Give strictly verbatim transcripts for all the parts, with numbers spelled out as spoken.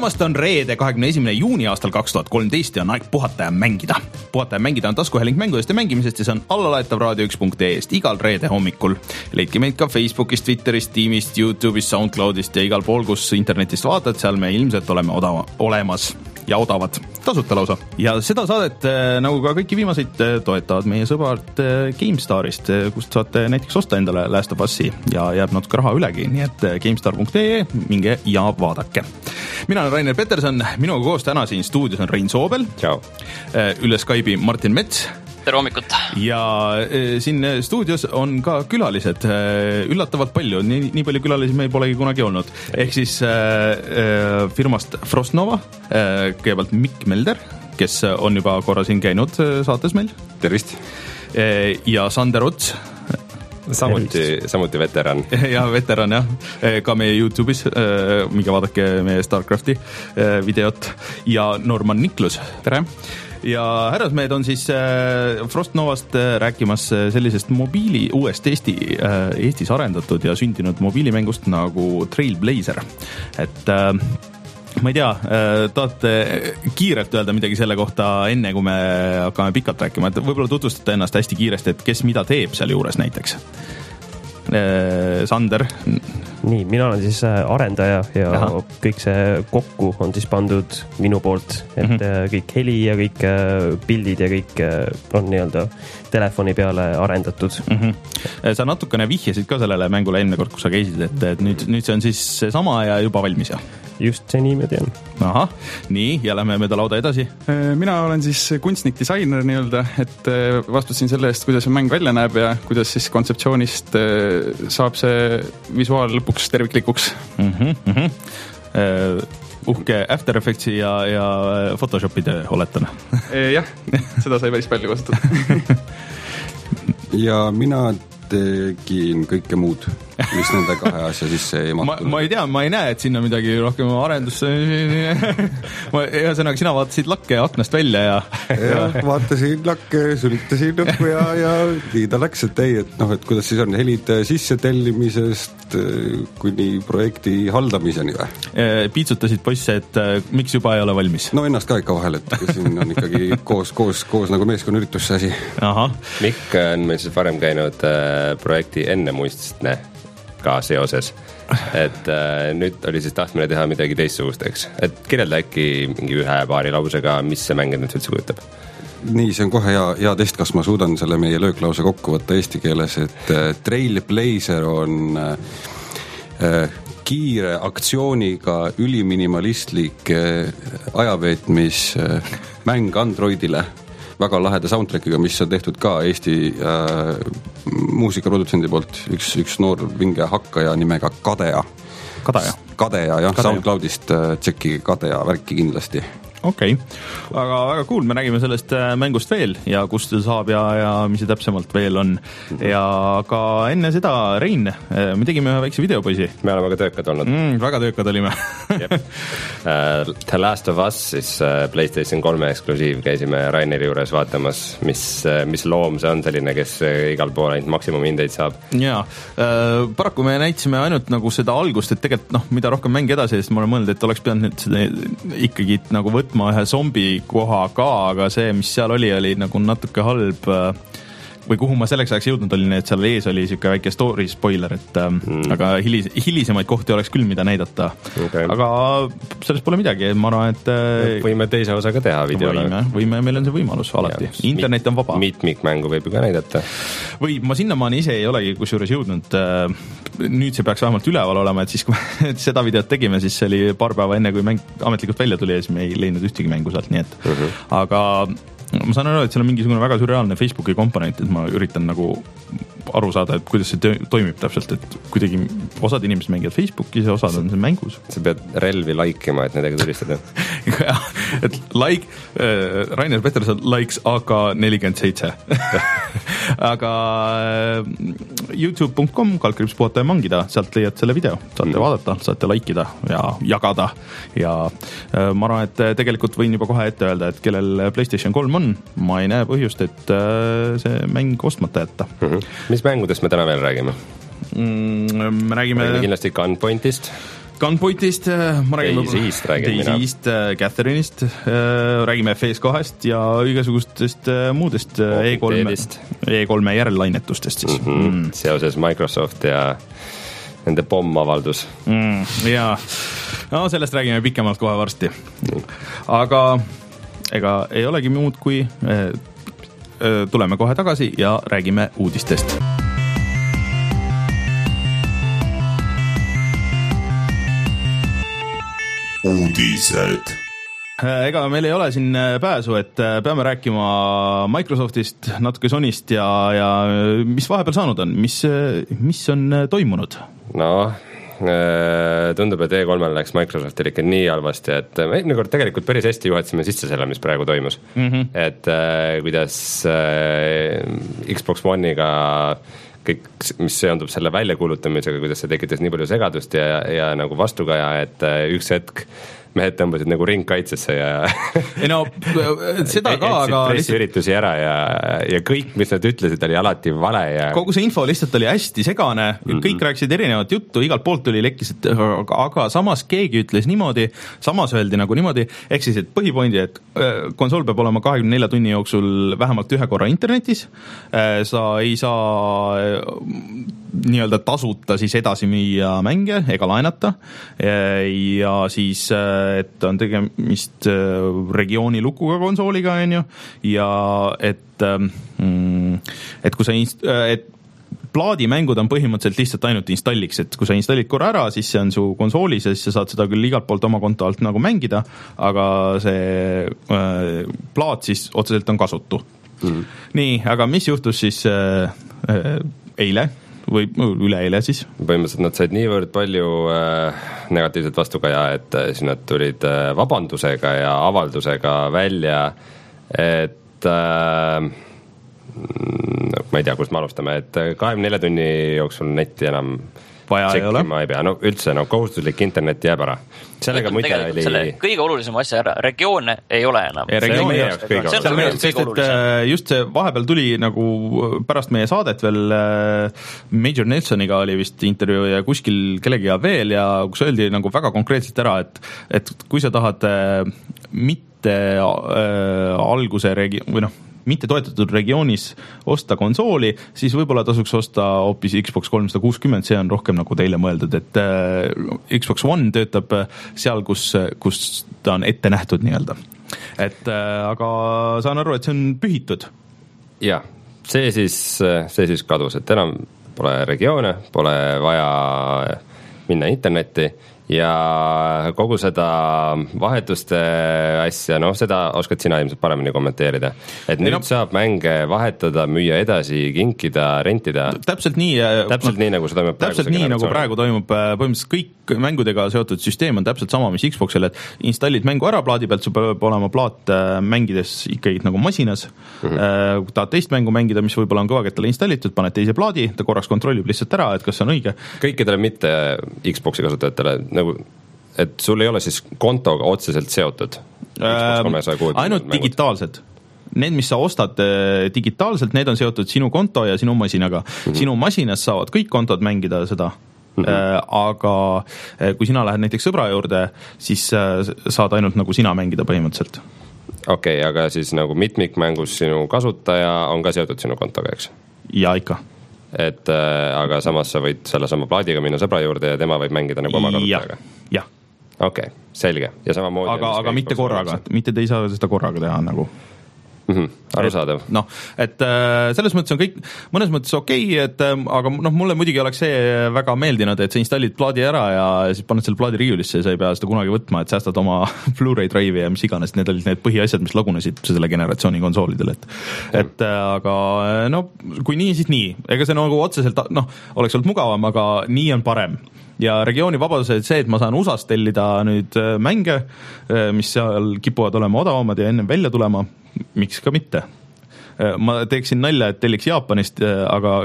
tulemast, on reede kahekümne esimene juuni aastal kaks tuhat kolmteist ja on aeg puhata ja mängida. Puhata ja mängida on taskuhääling mängudest ja mängimisest ja see on allalaetav raadio üks punkt ee-st igal reede hommikul. Leidke meid ka Facebookist, Twitterist, Teamist, YouTube'ist, SoundCloudist ja igal pool, kus internetist vaatad, seal me ilmselt oleme odava, olemas ja odavad, tasuta lausa. Ja seda saadet, nagu ka kõiki viimaseid, toetavad meie sõbrad GameStarist, kust saate näiteks osta endale Last of Us'i ja jääb natuke raha ülegi, nii et GameStar punkt ee, minge ja vaadake. Mina olen Rainer Peterson, minuga koos täna siin stuudios on Rein Soobel. Ciao. Üle Skype'i Martin Mets. Tere hommikut. Ja siin stuudios on ka külalised, üllatavalt palju, nii, nii palju külalisi meil polegi kunagi olnud. Ehk siis äh, firmast Frostnova, äh, kõigepealt Mikk Melder, kes on juba korra siin käinud saates meil. Tervist. Äh, ja Sander Ots. Samuti, samuti veteran. Ja veteran, jah. Ka meie YouTube'is, äh, minge vaadake meie StarCrafti äh, videot. Ja Norman Niklus. Tere. Ja härrasmehed on siis äh, Frostnovast äh, rääkimas sellisest mobiili, uuest Eesti, äh, Eestis arendatud ja sündinud mobiilimängust nagu Trailblazer. Et äh, ma ei tea, äh, tahate kiirelt öelda midagi selle kohta enne, kui me hakkame pikalt rääkima, et võib-olla tutvustate ennast hästi kiiresti, et kes mida teeb seal juures näiteks. Äh, Sander. Nii, mina olen siis arendaja ja Aha. kõik see kokku on siis pandud minu poolt, et mm-hmm. kõik heli ja kõik pildid ja kõik on nii-öelda telefoni peale arendatud. Mm-hmm. Sa natukene vihjasid ka sellele mängule enne kord, kui sa käisid, et, et nüüd, nüüd see on siis sama ja juba valmis, jah? Just see niimoodi on. Ahah, nii, ja lähme mööda lauda edasi. Mina olen siis kunstnik, disainer nii-öelda, et vastutasin selle eest, kuidas see mäng välja näeb ja kuidas siis kontseptsioonist saab see visuaal lõpuks terviklikuks. Mm-hmm, mm-hmm. Uhke After Effectsi ja, ja Photoshopi töö oletan. Jah, seda sai päris palju kasutada. Ja mina tegin kõike muud, mis nende kahe asja sisse ei mahtunud. Ma, ma ei tea, ma ei näe, et sinna midagi rohkem arendusse. Ühesõnaga, sina vaatasid lakke aknast välja ja... ja vaatasin lakke, sülitasin lõppu ja, ja nii ta läks, et ei, et noh, et kuidas siis on helid sisse tellimisest kuni projekti haldamiseni või? Piitsutasid poisse, et miks juba ei ole valmis? No ennast ka ikka vahel, et siin on ikkagi koos, koos, koos nagu meeskonna üritus see asi. Aha. Mikk on meil siis varem käinud projekti enne muistne ka seoses, et äh, nüüd oli siis tahtmine teha midagi teistsugust, eks, et kirjelda äkki mingi ühe paari lausega, mis see mäng nüüd üldse kujutab? Nii, see on kohe hea, hea test, kas ma suudan selle meie lööklause kokku võtta eesti keeles, et äh, Trailblazer on äh, kiire aktsiooniga üliminimalistlik äh, ajaveetmis äh, mäng Androidile, väga laheda soundtrackiga, mis on tehtud ka Eesti äh, muusikaprodutsendi poolt, üks, üks noor vinge hakkaja nimega Kadeja. Kadeja? Kadeja, jah, Kadeja. SoundCloudist äh, tšekki Kadeja värki kindlasti. Okei, okay. Aga väga cool, me räägime sellest mängust veel ja kust see saab ja, ja mis see täpsemalt veel on. Ja ka enne seda, Rein, me tegime ühe väikse videopoisi. Me oleme ka töökad olnud. Mm, väga töökad olime. uh, The Last of Us, siis uh, PlayStation kolme eksklusiiv, käisime Raineri juures vaatamas, mis, uh, mis loom see on selline, kes uh, igal pool ainult maksimumhindeid saab. Jaa, uh, paraku me näitasime ainult nagu seda algust, et tegelikult noh, mida rohkem mängi edasi, sest ma olen mõelnud, et oleks pidanud nüüd seda ikkagi nagu võtta ma ühe zombi koha ka, aga see, mis seal oli, oli nagu natuke halb või kuhu ma selleks ajaks jõudnud olin, et seal ees oli siuke väike story spoiler, et mm. aga hilis, hilisemaid kohti oleks küll mida näidata. Okay. Aga sellest pole midagi, ma arvan, et võime teise osa ka teha videole. Võime, võime, meil on see võimalus alati. Ja, internet on vaba. Mitmikmängu võib ju ka näidata. Või ma sinnamaani ise ei olegi kusjuures jõudnud. Nüüd see peaks vähemalt üleval olema, et siis kui me seda videot tegime, siis see oli paar päeva enne, kui mäng ametlikult välja tuli ja siis me ei leidnud ühtegi mängu sealt, nii et uh-huh. aga ma saan aru, et seal on mingisugune väga surreaalne Facebooki komponent, et ma üritan nagu aru saada, et kuidas see toimib täpselt, et kuidagi osad inimesed mängivad Facebookis ja osad on see mängus. Sa pead relvi laikima, et nendega tulistada. jah, et like, äh, Rainer Peterson likes A K nelikümmend seitse. aga äh, youtube punkt com kalkriips puhata ja mangida, sealt leiad selle video, saate mm. vaadata, saate laikida ja jagada ja äh, ma arvan, et tegelikult võin juba kohe ette öelda, et kellel PlayStation kolm on, ma ei näe põhjust, et äh, see mäng ostmata jätta. Mm-hmm. Mis mängudest me täna veel räägime? Mm, me räägime... räägime kindlasti Gunpointist. Gunpointist, ma räägin Daisy'st räägin mina. Daisy'st, Catherine'ist, räägime F S kahest ja igasugustest muudest E kolm, E kolm järellainetusest siis. Mm-hmm. Mm. Seoses Microsoft ja nende pommavaldus. Mm, jaa, no sellest räägime pikemalt kohe varsti. Aga ega ei olegi muud kui eh, tuleme kohe tagasi ja räägime uudistest. Uudised. Ega meil ei ole siin pääsu, et peame rääkima Microsoftist, natuke Sonyst ja, ja mis vahepeal saanud on, mis, mis on toimunud? No, tundub, et E kolmel läks Microsoftil ikka nii halvasti, et me eelmine kord tegelikult päris hästi juhatasime sisse selle, mis praegu toimus. Mm-hmm. Et äh, kuidas äh, Xbox One'iga kõik, mis seondub selle väljakuulutamisega, kuidas see tekitas nii palju segadust ja, ja nagu vastukaja, et üks hetk mehed tõmbasid nagu ringkaitsesse ja ei no seda ka, aga pressiüritusi ära ja, ja kõik, mis nad ütlesid, oli alati vale ja kogu see info lihtsalt oli hästi segane, kõik mm-hmm. rääkisid erinevat juttu, igalt poolt tuli lekkis, et aga, aga samas keegi ütles niimoodi, samas öeldi nagu niimoodi, ehk siis, et põhipoindi, et konsool peab olema kahekümne nelja tunni jooksul vähemalt ühe korra internetis, sa ei saa nii-öelda tasuta siis edasi müüa mänge ega laenata ja siis et on tegemist regiooni lukuga konsooliga, on ju, ja et, et kui sa inst-, et plaadimängud on põhimõtteliselt lihtsalt ainult installiks, et kui sa installid korra ära, siis see on su konsoolis ja siis sa saad seda küll igalt poolt oma konto alt nagu mängida, aga see äh, plaat siis otseselt on kasutu. Mm. Nii, aga mis juhtus siis äh, äh, eile? Või üleeile siis. Põhimõtteliselt nad said niivõrd palju äh, negatiivset vastukaja, et äh, siis nad tulid äh, vabandusega ja avaldusega välja, et äh, ma ei tea, kust me alustame, et kahekümne nelja tunni jooksul netti enam vaja ei ole. Ei pea, no üldse, no kohustuslik internet jääb ära. Sellega muide oli... Selle kõige olulisem asja ära, regioone ei ole enam. Ja regioone ei ole. See on kõige sest, et just see vahepeal tuli nagu pärast meie saadet veel Major Nelsoniga oli vist intervjuu ja kuskil kellegi veel ja kus öeldi nagu väga konkreetselt ära, et, et kui sa tahad mitte äh, alguse regi- või noh, mitte toetatud regioonis osta konsooli, siis võib-olla tasuks osta hoopis Xbox kolmsada kuuskümmend, see on rohkem nagu teile mõeldud, et äh, Xbox One töötab seal, kus, kus ta on ette nähtud nii-öelda. Et äh, aga saan aru, et see on pühitud. Ja, see siis, see siis kadus, et enam pole regioone, pole vaja minna internetti ja kogu seda vahetuste asja, noh, seda oskad sina ilmselt paremini kommenteerida. Et nüüd no, saab mänge vahetada, müüa edasi, kinkida, rentida. Täpselt nii. Täpselt no, nii, nagu see toimub praegu. Täpselt nii, nagu praegu toimub põhimõtteliselt kõik mängudega seotud süsteem on täpselt sama, mis Xboxil, et installid mängu ära plaadi pealt, sul peab olema plaat mängides ikkagi nagu masinas. Mm-hmm. Kui tahad teist mängu mängida, mis võib-olla on kõvakettale installitud, paned teise plaadi, ta korraks kontrollib lihtsalt ära, et kas see on õige. Kõikidele mitte Xboxi kasutajatele nagu, et sul ei ole siis kontoga otseselt seotud ähm, ainult digitaalsed. Need, mis sa ostad digitaalselt, need on seotud sinu konto ja sinu masinaga. Mm-hmm. Sinu masinas saavad kõik kontod mängida seda, mm-hmm. äh, aga kui sina lähed näiteks sõbra juurde, siis äh, saad ainult nagu sina mängida põhimõtteliselt. Okei, okay, aga siis nagu mitmikmängus sinu kasutaja on ka seotud sinu kontoga, eks? Ja ikka. Et äh, aga samas sa võid selle sama plaadiga minna sõbra juurde ja tema võib mängida nagu oma kasutajaga. Jah. Okei, okay, selge. Ja samamoodi aga, aga mitte korraga, mitte te ei saa seda korraga teha nagu. Mm-hmm, arusaadav. Noh, et selles mõttes on kõik mõnes mõttes okei, okay, et aga noh, mulle muidugi oleks see väga meeldinud, et sa installid plaadi ära ja siis paned selle plaadi riiulisse ja sa ei pea seda kunagi võtma, et säästad oma Blu-ray drive'i ja mis iganes, need olid need põhiasjad, mis lagunesid selle generatsiooni konsoolidel, et, et aga no, kui nii, siis nii. Ega see nagu otseselt, noh, oleks olnud mugavam, aga nii on parem. Ja regiooni vabadused see, et ma saan U S A-st tellida nüüd mänge, mis seal kipuvad olema odavamad ja ennem välja tulema, miks ka mitte. Ma teeksin nalja, et telliks Jaapanist, aga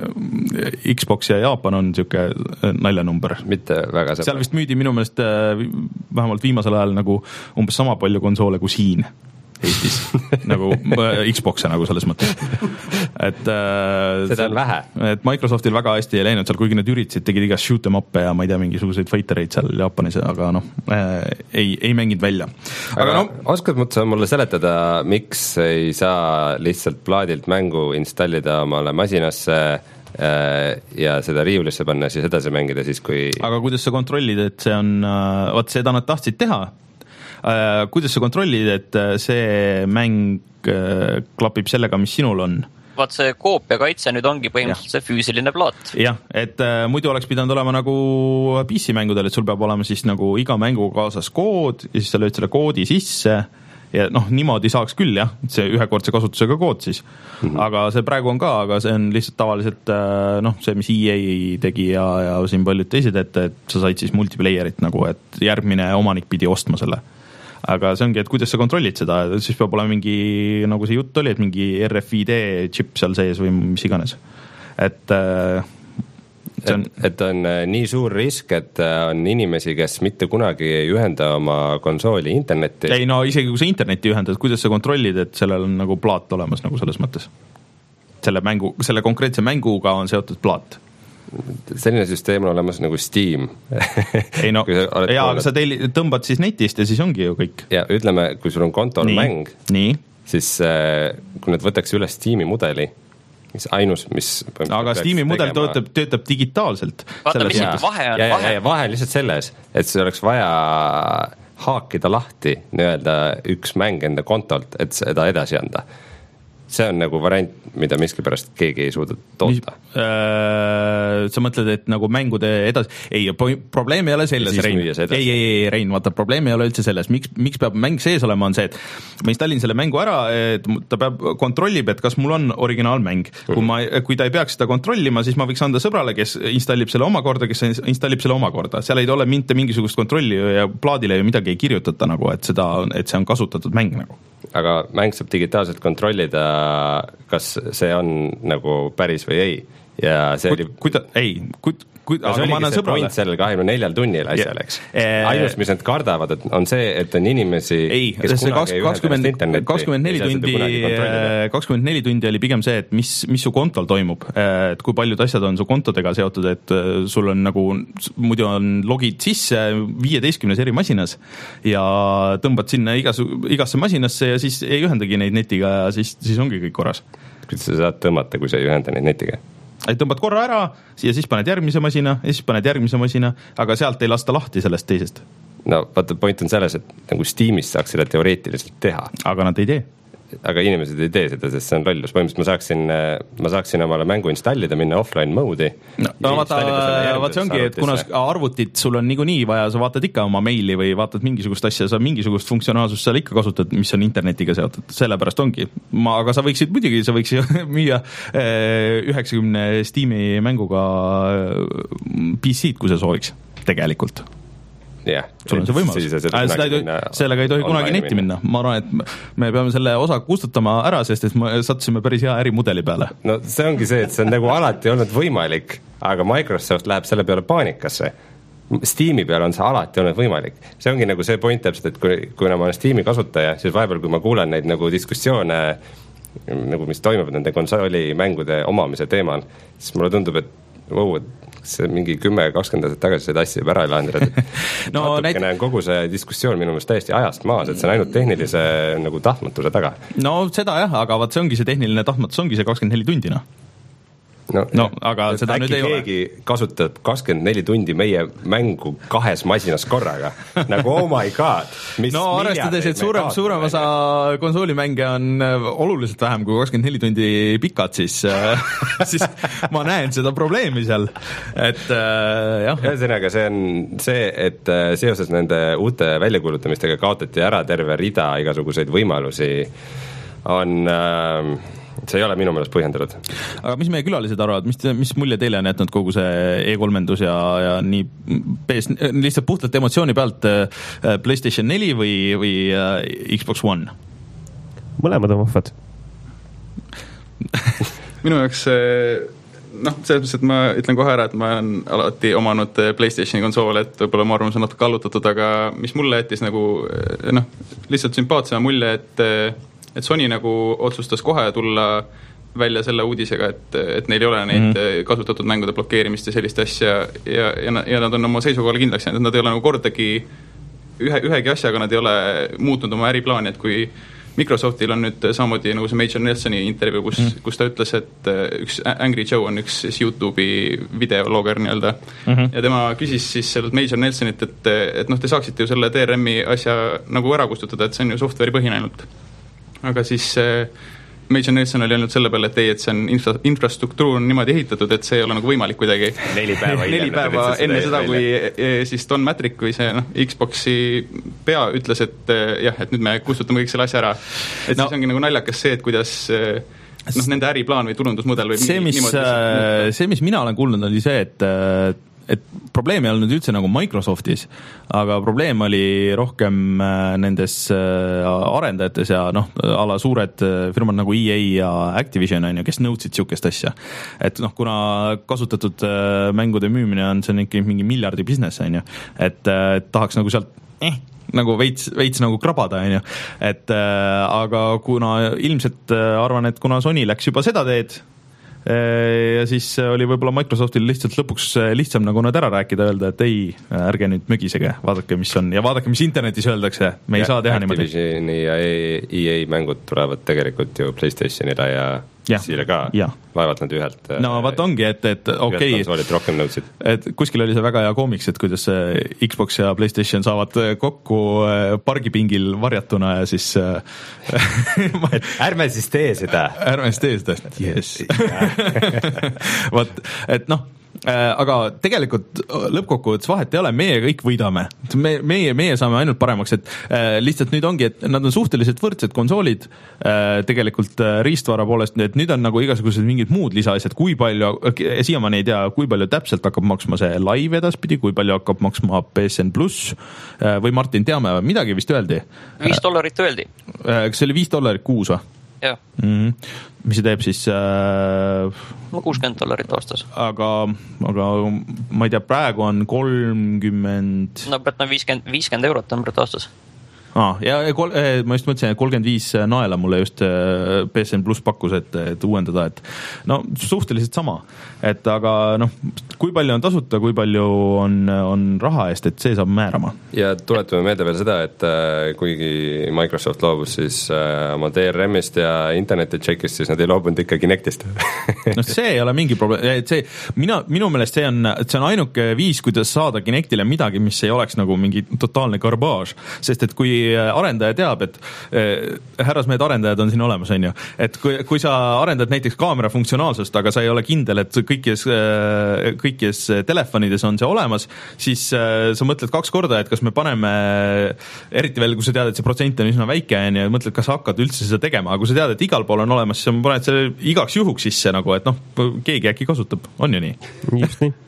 Xbox ja Jaapan on siuke naljanumber. Mitte väga sõbra. Seal vist müüdi minu meelest vähemalt viimasel ajal nagu umbes sama palju konsoole kui siin. Eestis nagu Xbox'e nagu selles mõttes. Et seda on vähe. Et Microsoftil väga hästi ei läinud seal, kuigi nad üritasid, tegid igast shoot em up'e ja ma ei tea, mingisuguseid fightereid seal Jaapanis, aga noh, ei, ei mänginud välja. Aga, aga no, oskad mõttes mulle seletada, miks ei saa lihtsalt plaadilt mängu installida omale masinasse ja seda riiulisse panna, siis edasi mängida siis, kui... Aga kuidas sa kontrollid, et see on, vaat seda nad tahtsid teha, kuidas sa kontrollid, et see mäng klapib sellega, mis sinul on? Vaat see koopia kaitse nüüd ongi põhimõtteliselt see füüsiline plaat. Jah, et muidu oleks pidanud olema nagu P C-mängudel, et sul peab olema siis nagu iga mängu kaasas kood ja siis sa lööd selle koodi sisse ja noh, niimoodi saaks küll jah, see ühekordse kasutusega kood siis, mm-hmm. aga see praegu on ka, aga see on lihtsalt tavaliselt noh, see mis E A tegi ja, ja siin paljud teised, et, et sa said siis multiplayerit nagu, et järgmine omanik pidi ostma selle. Aga see ongi, et kuidas sa kontrollid seda, siis peab olema mingi, nagu see jutt oli, et mingi R F I D chip seal sees või mis iganes. Et, see on... et, et on nii suur risk, et on inimesi, kes mitte kunagi ei ühenda oma konsooli internetti. Ei no isegi kui sa internetti ühendad, kuidas sa kontrollid, et sellel on nagu plaat olemas nagu selles mõttes? Selle, mängu, selle konkreetse mänguga on seotud plaat. Selline süsteem on olemas nagu Steam. Ei no, jaa, aga sa teil, tõmbad siis netist ja siis ongi ju kõik. Ja ütleme, kui sul on kontol nii, mäng, nii. siis kui nad võtaks üle Steam'i mudeli, mis ainus, mis... Aga Steam'i mudel töötab, töötab digitaalselt. Vaata, mis ja, vahe on? Ja, vahe. Ja, vahe on lihtsalt selles, et see oleks vaja haakida lahti nii-öelda üks mäng enda kontolt, et seda edasi anda. See on nagu variant, mida miskipärast keegi ei suuda toota. Äh, sa mõtled, et nagu mängude edasi... Ei, probleem ei ole selles, Rein. Ei, ei, ei, Rein, vaata, probleem ei ole üldse selles. Miks, miks peab mäng sees olema, on see, et ma installin selle mängu ära, et ta peab kontrollib, et kas mul on originaalmäng. Kui, ma, kui ta ei peaks seda kontrollima, siis ma võiks anda sõbrale, kes installib selle omakorda, kes installib selle omakorda. Seal ei ole mitte mingisugust kontrolli ja plaadile ju midagi ei kirjutata, nagu, et, seda, et see on kasutatud mäng. Nagu. Aga mäng saab digitaalselt kontrollida, kas see on nagu päris või ei. Ja see Kud, oli... Kuida, ei, kuid, kuid, aga ma annan sõbrale. Point sellel kahekümne neljal tunnil asjal, eks. Ainus, mis nad kardavad, et on see, et on inimesi, ei, kes kunagi ei ühendanud internetti. kakskümmend neli tundi, kakskümmend neli tundi oli pigem see, et mis, mis su kontol toimub, et kui paljud asjad on su kontodega seotud, et sul on nagu, muidu on logid sisse viieteistkümnes eri masinas ja tõmbad sinna igas, igasse masinasse ja siis ei ühendagi neid netiga ja siis, siis ongi kõik korras. Kuidas sa saad tõmmata, kui sa ei ühenda neid netiga? Tõmbad korra ära ja siis paned järgmise masina ja siis paned järgmise masina, aga sealt ei lasta lahti sellest teisest. No vaata, point on selles, et nagu Steamis saaks seda teoreetiliselt teha. Aga nad ei tee. Aga inimesed ei tee seda, sest see on lollus. Põhimõtteliselt ma saaksin, ma saaksin omale mängu installida, minna offline mode'i. No, no vaata, vaat see ongi, et kuna arvutit sul on niikuinii vaja, sa vaatad ikka oma meili või vaatad mingisugust asja, sa mingisugust funktsionaalsust seal ikka kasutad, mis on internetiga seotud. Sellepärast ongi. Ma, aga sa võiksid, muidugi sa võiksid müüa üheksakümne Steam'i mänguga P C-d, kui sa sooviks tegelikult. Yeah, sul on see võimalus. Seda ei tohi, sellega ei tohi kunagi netti minna. Ma arvan, et me peame selle osa kustutama ära, sest et me sattusime päris hea ärimudeli peale. No see ongi see, et see on nagu alati olnud võimalik, aga Microsoft läheb selle peale paanikasse. Steam'i peale on see alati olnud võimalik. See ongi nagu see point täpselt, et kui, kui ma olen Steam'i kasutaja, siis vahepeal, kui ma kuulen neid nagu diskussioone, nagu mis toimub nende konsooli mängude omamise teemal, siis mulle tundub, et wow, see mingi kümme kakskümmend aastat tagasi seda asja juba ära ei lahendada. no, natukene on kogu see diskussioon minu meelest täiesti ajast maas, et see on ainult tehnilise nagu tahtmatuse taga. No seda jah, aga vaat see ongi see tehniline tahtmatus, ongi see kakskümmend neli tundi, noh. No, no, aga seda nüüd ei ole. Keegi kasutab kakskümmend neli tundi meie mängu kahes masinas korraga. Nagu oh my god. Mis no arvestades, et suurem, suurem osa konsoolimänge on oluliselt vähem kui kakskümmend neli tundi pikad, siis, siis ma näen seda probleemi seal. Et jah. Ühesõnaga, see on see, et seoses nende uute väljakuulutamistega kaotati ära terve rida igasuguseid võimalusi on... see ei ole minu meelest põhjendatud. Aga mis meie külalised arvavad, mis, mis mulje teile on jätnud kogu see E kolmendus ja, ja nii P S, lihtsalt puhtalt emotsiooni pealt PlayStation neli või, või Xbox One? Mõlemad on vahvad. Minu jaoks noh, selles mõttes, et ma ütlen kohe ära, et ma olen alati omanud PlayStationi konsoole, et võib-olla mu arvamus on natuke kallutatud, aga mis mulle jättis nagu noh, lihtsalt sümpaatsema mulje, et, et Sony nagu otsustas kohe tulla välja selle uudisega, et, et neil ei ole neid mm-hmm. kasutatud mängude blokeerimist ja sellist asja ja, ja, ja nad on oma seisukohale kindlaks jäänud, et nad ei ole nagu kordagi ühe, ühegi asjaga nad ei ole muutnud oma äriplaani, et kui Microsoftil on nüüd samamoodi nagu see Major Nelsoni intervjuu, kus, mm. kus ta ütles, et üks Angry Joe on üks YouTube'i videolooger nii-öelda mm-hmm. ja tema küsis siis sellelt Major Nelsonit, et, et noh, te saaksite ju selle D R M-i asja nagu ära kustutada, et see on ju software'i põhine ainult. Aga siis Major Nelson oli öelnud selle peale, et ei, et see on infra, infrastruktuur on niimoodi ehitatud, et see ei ole nagu võimalik kuidagi. Neli päeva, Neli päeva enne seda, kui siis Don Matrick või see no, Xboxi pea ütles, et jah, et nüüd me kustutame kõik selle asja ära. Et no. Siis ongi nagu naljakas see, et kuidas noh, nende äriplaan või tulundusmudel võib see, mis, niimoodi see, mis mina olen kuulnud, oli see, et et probleem ei olnud üldse nagu Microsoftis, aga probleem oli rohkem nendes arendajates ja noh, ala suured firmad nagu E A ja Activision on ju, kes nõudsid siukest asja. Et noh, kuna kasutatud mängude müümine on, see on ikka mingi miljardi business on ju, et, et tahaks nagu sealt eh, nagu veits, veits nagu krabada on ju, et aga kuna ilmselt arvan, et kuna Sony läks juba seda teed, ja siis oli võib-olla Microsoftil lihtsalt lõpuks lihtsam nagu nad ära rääkida, öelda, et ei, ärge nüüd mögisege, vaadake, mis on ja vaadake, mis internetis öeldakse, me ei ja, saa teha niimoodi. Activisioni ja E A mängud tulevad tegelikult ju PlayStationile ja ja, siile ka, vaevalt nad ühelt no vaat ongi, et, et okei okay, et kuskil oli see väga hea koomiks, et kuidas Xbox ja PlayStation saavad kokku pargipingil varjatuna ja siis ärme siis tee seda ärme siis tee seda yes. Vaat, et noh aga tegelikult lõppkokkuvõttes vahet ei ole, meie kõik võidame. Me, meie, meie saame ainult paremaks, et äh, lihtsalt nüüd ongi, et nad on suhteliselt võrdsed konsoolid äh, tegelikult äh, riistvara poolest, et nüüd on nagu igasugused mingid muud lisaasjad, kui palju, siiamaani ei tea, kui palju täpselt hakkab maksma see live edaspidi, kui palju hakkab maksma P S N Plus äh, või Martin, teame, midagi vist öeldi? viis dollarit öeldi. Äh, kas see oli viis dollarit kuus või? Jah. Mm-hmm. Mis see teeb siis äh, no kuuskümmend dollarit aastas. Aga, aga ma ei tea, praegu on kolmkümmend no pead no viiskümmend eurot on praegu aastas. Ah, ja kol, ma just mõtlesin, et kolmkümmend viis naela mulle just P S N Plus pakkus, et, et uuendada, et no suhteliselt sama, et aga noh, kui palju on tasuta, kui palju on, on raha eest, et see saab määrama. Ja tuletame meelde veel seda, et äh, kuigi Microsoft loobus siis äh, oma D R M-ist ja interneti checkist, siis nad ei loobunud ikka Kinectist. No see ei ole mingi probleem, et see, mina, minu meelest see on, see on ainuke viis, kuidas saada Kinectile midagi, mis ei oleks nagu mingi totaalne garbage, sest et kui arendaja teab, et eh, härrasmehed arendajad on siin olemas, on ju, et kui, kui sa arendad näiteks kaamera funktsionaalsust, aga sa ei ole kindel, et kõikis, kõikis telefonides on see olemas, siis eh, sa mõtled kaks korda, et kas me paneme, eriti veel, kui sa tead, et see protsent on üsna väike, on ju, mõtled, kas hakkad üldse seda tegema, aga kui sa tead, et igal pool on olemas, siis sa paned selle igaks juhuks sisse nagu, et noh, keegi äkki kasutab, on ju nii? Just nii.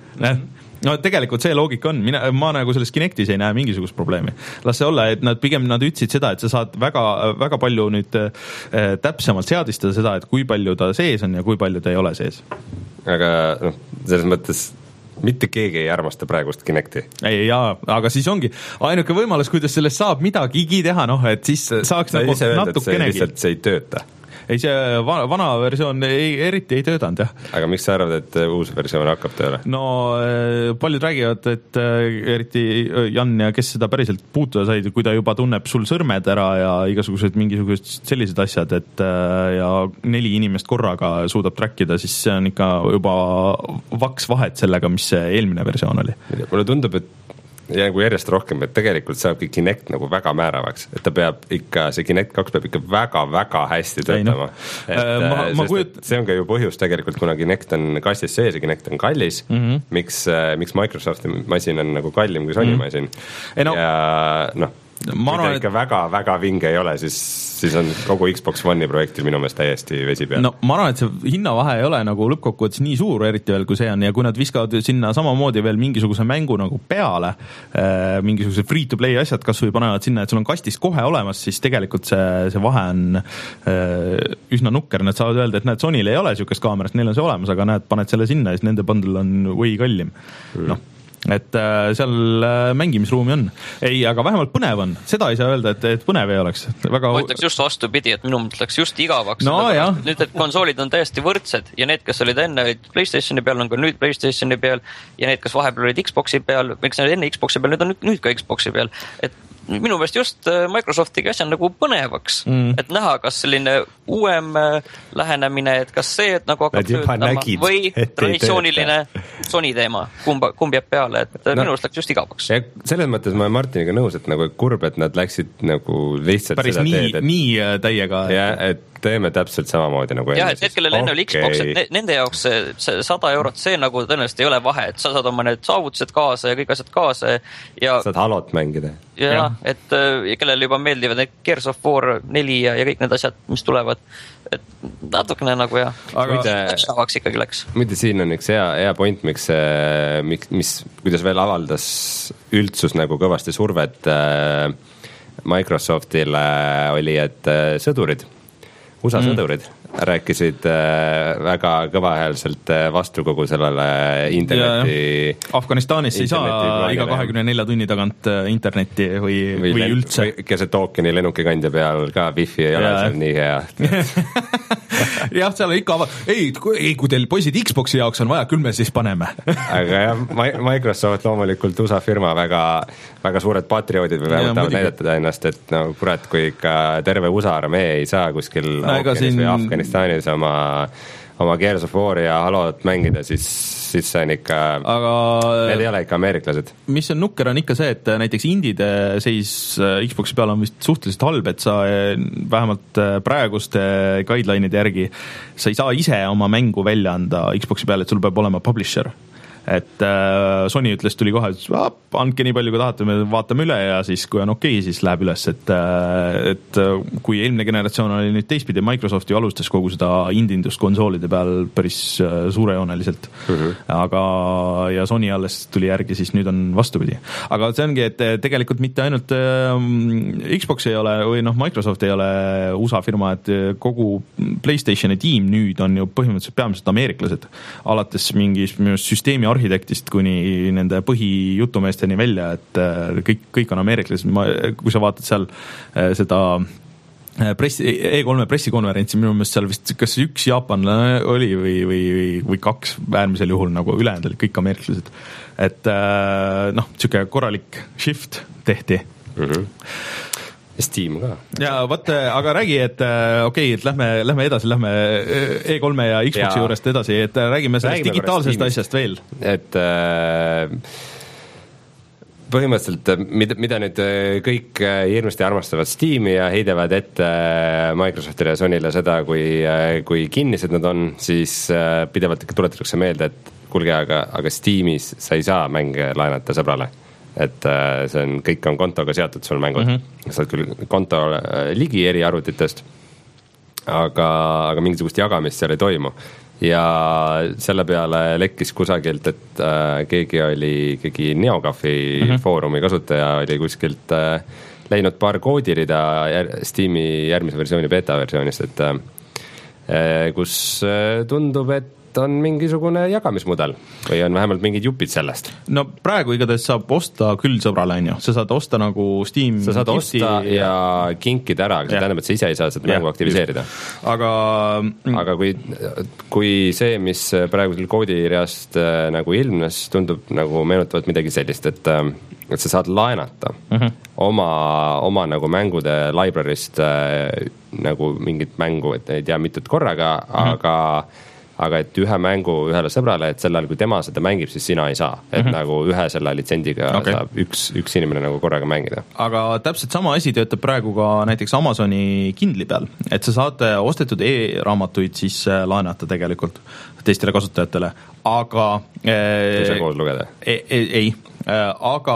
No tegelikult see loogika on, mina, ma nagu selles Kinectis ei näe mingisugust probleemi. Las see olla, et nad pigem nad ütlesid seda, et sa saad väga, väga palju nüüd äh, täpsemalt seadistada seda, et kui palju ta sees on ja kui palju ta ei ole sees. Aga noh, selles mõttes mitte keegi ei armasta praegust Kinecti. Ei, jaa, aga siis ongi ainuke võimalus, kuidas sellest saab midagigi teha, noh, et siis saaks nagu natukenegi. Lihtsalt see ei tööta. Ei, see vana, vana versioon ei, eriti ei töötanud, jah. Aga miks sa arvad, et uus versioon hakkab tööle? No paljud räägivad, et eriti Jan ja kes seda päriselt puutuda said, kui ta juba tunneb sul sõrmed ära ja igasugused mingisugused sellised asjad, et ja neli inimest korraga suudab trackida, siis see on ikka juba vaks vahet sellega, mis see eelmine versioon oli. Mulle tundub, et ja nagu järjest rohkem, et tegelikult saabki Kinect nagu väga määravaks, et ta peab ikka, see Kinect kaks peab ikka väga-väga hästi töötama. Et, äh, ma, ma kujut... see on ka ju põhjus tegelikult, kuna Kinect on kastis sees ja Kinect on kallis, mm-hmm. miks, miks Microsofti masin on nagu kallim kui Sony mm-hmm. masin. No. Ja noh, kui ta ikka et... väga-väga vinge ei ole, siis, siis on kogu Xbox One'i projektil minu meelest täiesti vesi peal. No ma arvan, et see hinnavahe ei ole nagu lõppkokkuvõttes nii suur, eriti veel kui see on, ja kui nad viskavad sinna samamoodi veel mingisuguse mängu nagu peale, äh, mingisuguse free-to-play asjad kas või panevad sinna, et sul on kastis kohe olemas, siis tegelikult see, see vahe on äh, üsna nukker, nad saavad öelda, et näed, Sonyl ei ole niisugust kaamerast, neil on see olemas, aga näed, paned selle sinna ja siis nende bundle on või kallim. Mm. Noh, et äh, seal äh, mängimisruumi on. Ei, aga vähemalt põnev on. Seda ei saa öelda, et, et põnev ei oleks. Väga... Ma ütleks just vastupidi, et minu mõttes läks just igavaks. No, nüüd, et konsoolid on täiesti võrdsed ja need, kes olid enne olid PlayStationi peal, on ka nüüd PlayStationi peal ja need, kes vahepeal olid Xboxi peal, miks need enne Xboxi peal, nüüd on nüüd ka Xboxi peal. Et minu meelest just Microsofti asja on nagu põnevaks, mm. et näha, kas selline uuem lähenemine, et kas see, et nagu hakkab töötama või traditsiooniline Sony teema, kumb, kumb jääb peale, et no, minu meelest läks just igavaks. Selles mõttes ma olen Martiniga nõus, et nagu kurb, et nad läksid nagu lihtsalt päris seda nii, teed. Et... nii täiega. Ja, et teeme täpselt samamoodi nagu jah, et need, kellel enne oli Xbox, et ne, nende jaoks see, see sada eurot, see nagu tõenäoliselt ei ole vahe, et sa saad oma need saavutused kaasa ja kõik asjad kaasa ja saad Halot mängida. Ja, ja. et ja kellel juba meeldivad need Gears of War neli ja, ja kõik need asjad, mis tulevad, et natukene nagu jah, täpsavaks ikkagi läks. Muide, siin on üks hea, hea point, miks, mis, mis, kuidas veel avaldas üldsus nagu kõvasti survet Microsoftile oli, et sõdurid U S A mm. sõdurid rääkisid äh, väga kõvahäälselt vastu kogu sellele interneti... Afganistanis ei saa iga kahekümne nelja tunni tagant internetti või, või, või üldse. Keset ookeani lennukikandja peal ka wifi ei ole seal nii hea. jah, seal ikka... Ei, ei, kui teil poisid Xboxi jaoks on vaja, küll me siis paneme. aga jah, Microsoft loomulikult U S A firma väga, väga suured patrioodid või vähemalt tahavad näidatada ennast, et no kurat, kui ikka terve U S A armee ei saa kuskil no, ookeanis siin... või Afganistanis oma, oma Gears of War ja Halot mängida, siis, siis see on ikka, aga need ei ole ikka ameeriklased. Mis on nukker, on ikka see, et näiteks indide seis Xboxi peal on vist suhteliselt halb, et sa vähemalt praeguste guideline'ide järgi sa ei saa ise oma mängu välja anda Xboxi peal, et sul peab olema publisher. Et äh, Sony ütles, tuli kohe, et andke nii palju, kui tahate, me vaatame üle ja siis, kui on okei, okay, siis läheb üles, et, et kui eelmine generatsioon oli nüüd teistpidi, Microsoft ju alustas kogu seda indindust konsoolide peal päris suurejooneliselt, mm-hmm. aga ja Sony alles tuli järgi, siis nüüd on vastupidi. Aga see ongi, et tegelikult mitte ainult äh, Xbox ei ole või noh, Microsoft ei ole U S A firma, et kogu PlayStationi tiim nüüd on ju põhimõtteliselt peamiselt ameeriklased, alates mingis süsteemi arhitektist kuni nende põhijutumeesteni välja, et kõik, kõik on ameeriklased. Ma, kui sa vaatad seal seda pressi, E kolme pressikonverentsi, minu meelest seal vist kas üks jaapanlane oli või, või, või kaks äärmisel juhul, nagu ülejäänud olid kõik ameeriklased. Et noh, niisugune korralik shift tehti. Mm-hmm. Steam ka. Ja võt, aga räägi, et okei, okay, et lähme, lähme edasi, lähme E kolme ja Xboxi ja. Juurest edasi, et räägime sellest räägime digitaalsest asjast veel. Et äh, põhimõtteliselt, mida, mida nüüd kõik hirmasti armastavad Steam'i ja heidavad ette Microsoftile ja Sonyle seda, kui, kui kinnised nad on, siis pidevalt tuletatakse meelde, et kuulge, aga, aga Steamis sa ei saa mänge laenata sõbrale. Et see on, kõik on kontoga seatud sul mängud. Mm-hmm. Saad küll konto ligi eri arvutitest, aga, aga mingisugust jagamist seal ei toimu. Ja selle peale lekkis kusagilt, et äh, keegi oli keegi NeoGAFi mm-hmm. foorumi kasutaja oli kuskilt äh, läinud paar koodirida Steam'i järgmise versiooni beta versioonist, et äh, kus äh, tundub, et on mingisugune jagamismudel või on vähemalt mingid jupid sellest. No praegu igatahes saab osta küll sõbrale, on ju. Sa saad osta nagu Steam sa saad gifti osta ja, ja kinkida ära, aga see tähendab, et sa ise ei saa seda mängu aktiviseerida. Aga, aga kui, kui see, mis praegu selle koodireast äh, nagu ilmnes, tundub nagu meenutavat midagi sellist, et, äh, et sa saad laenata uh-huh. oma, oma nagu mängude library'st äh, nagu mingit mängu, et ei tea mitut korraga, uh-huh. aga aga et ühe mängu ühele sõbrale, et sel ajal, kui tema seda mängib, siis sina ei saa. Et mm-hmm. nagu ühe selle litsendiga okay. saab üks, üks inimene nagu korraga mängida. Aga täpselt sama asi töötab praegu ka näiteks Amazoni Kindli peal, et sa saad ostetud e-raamatuid siis laenata tegelikult teistele kasutajatele, aga kui sa kood lugeda? Ei, ei, ei, aga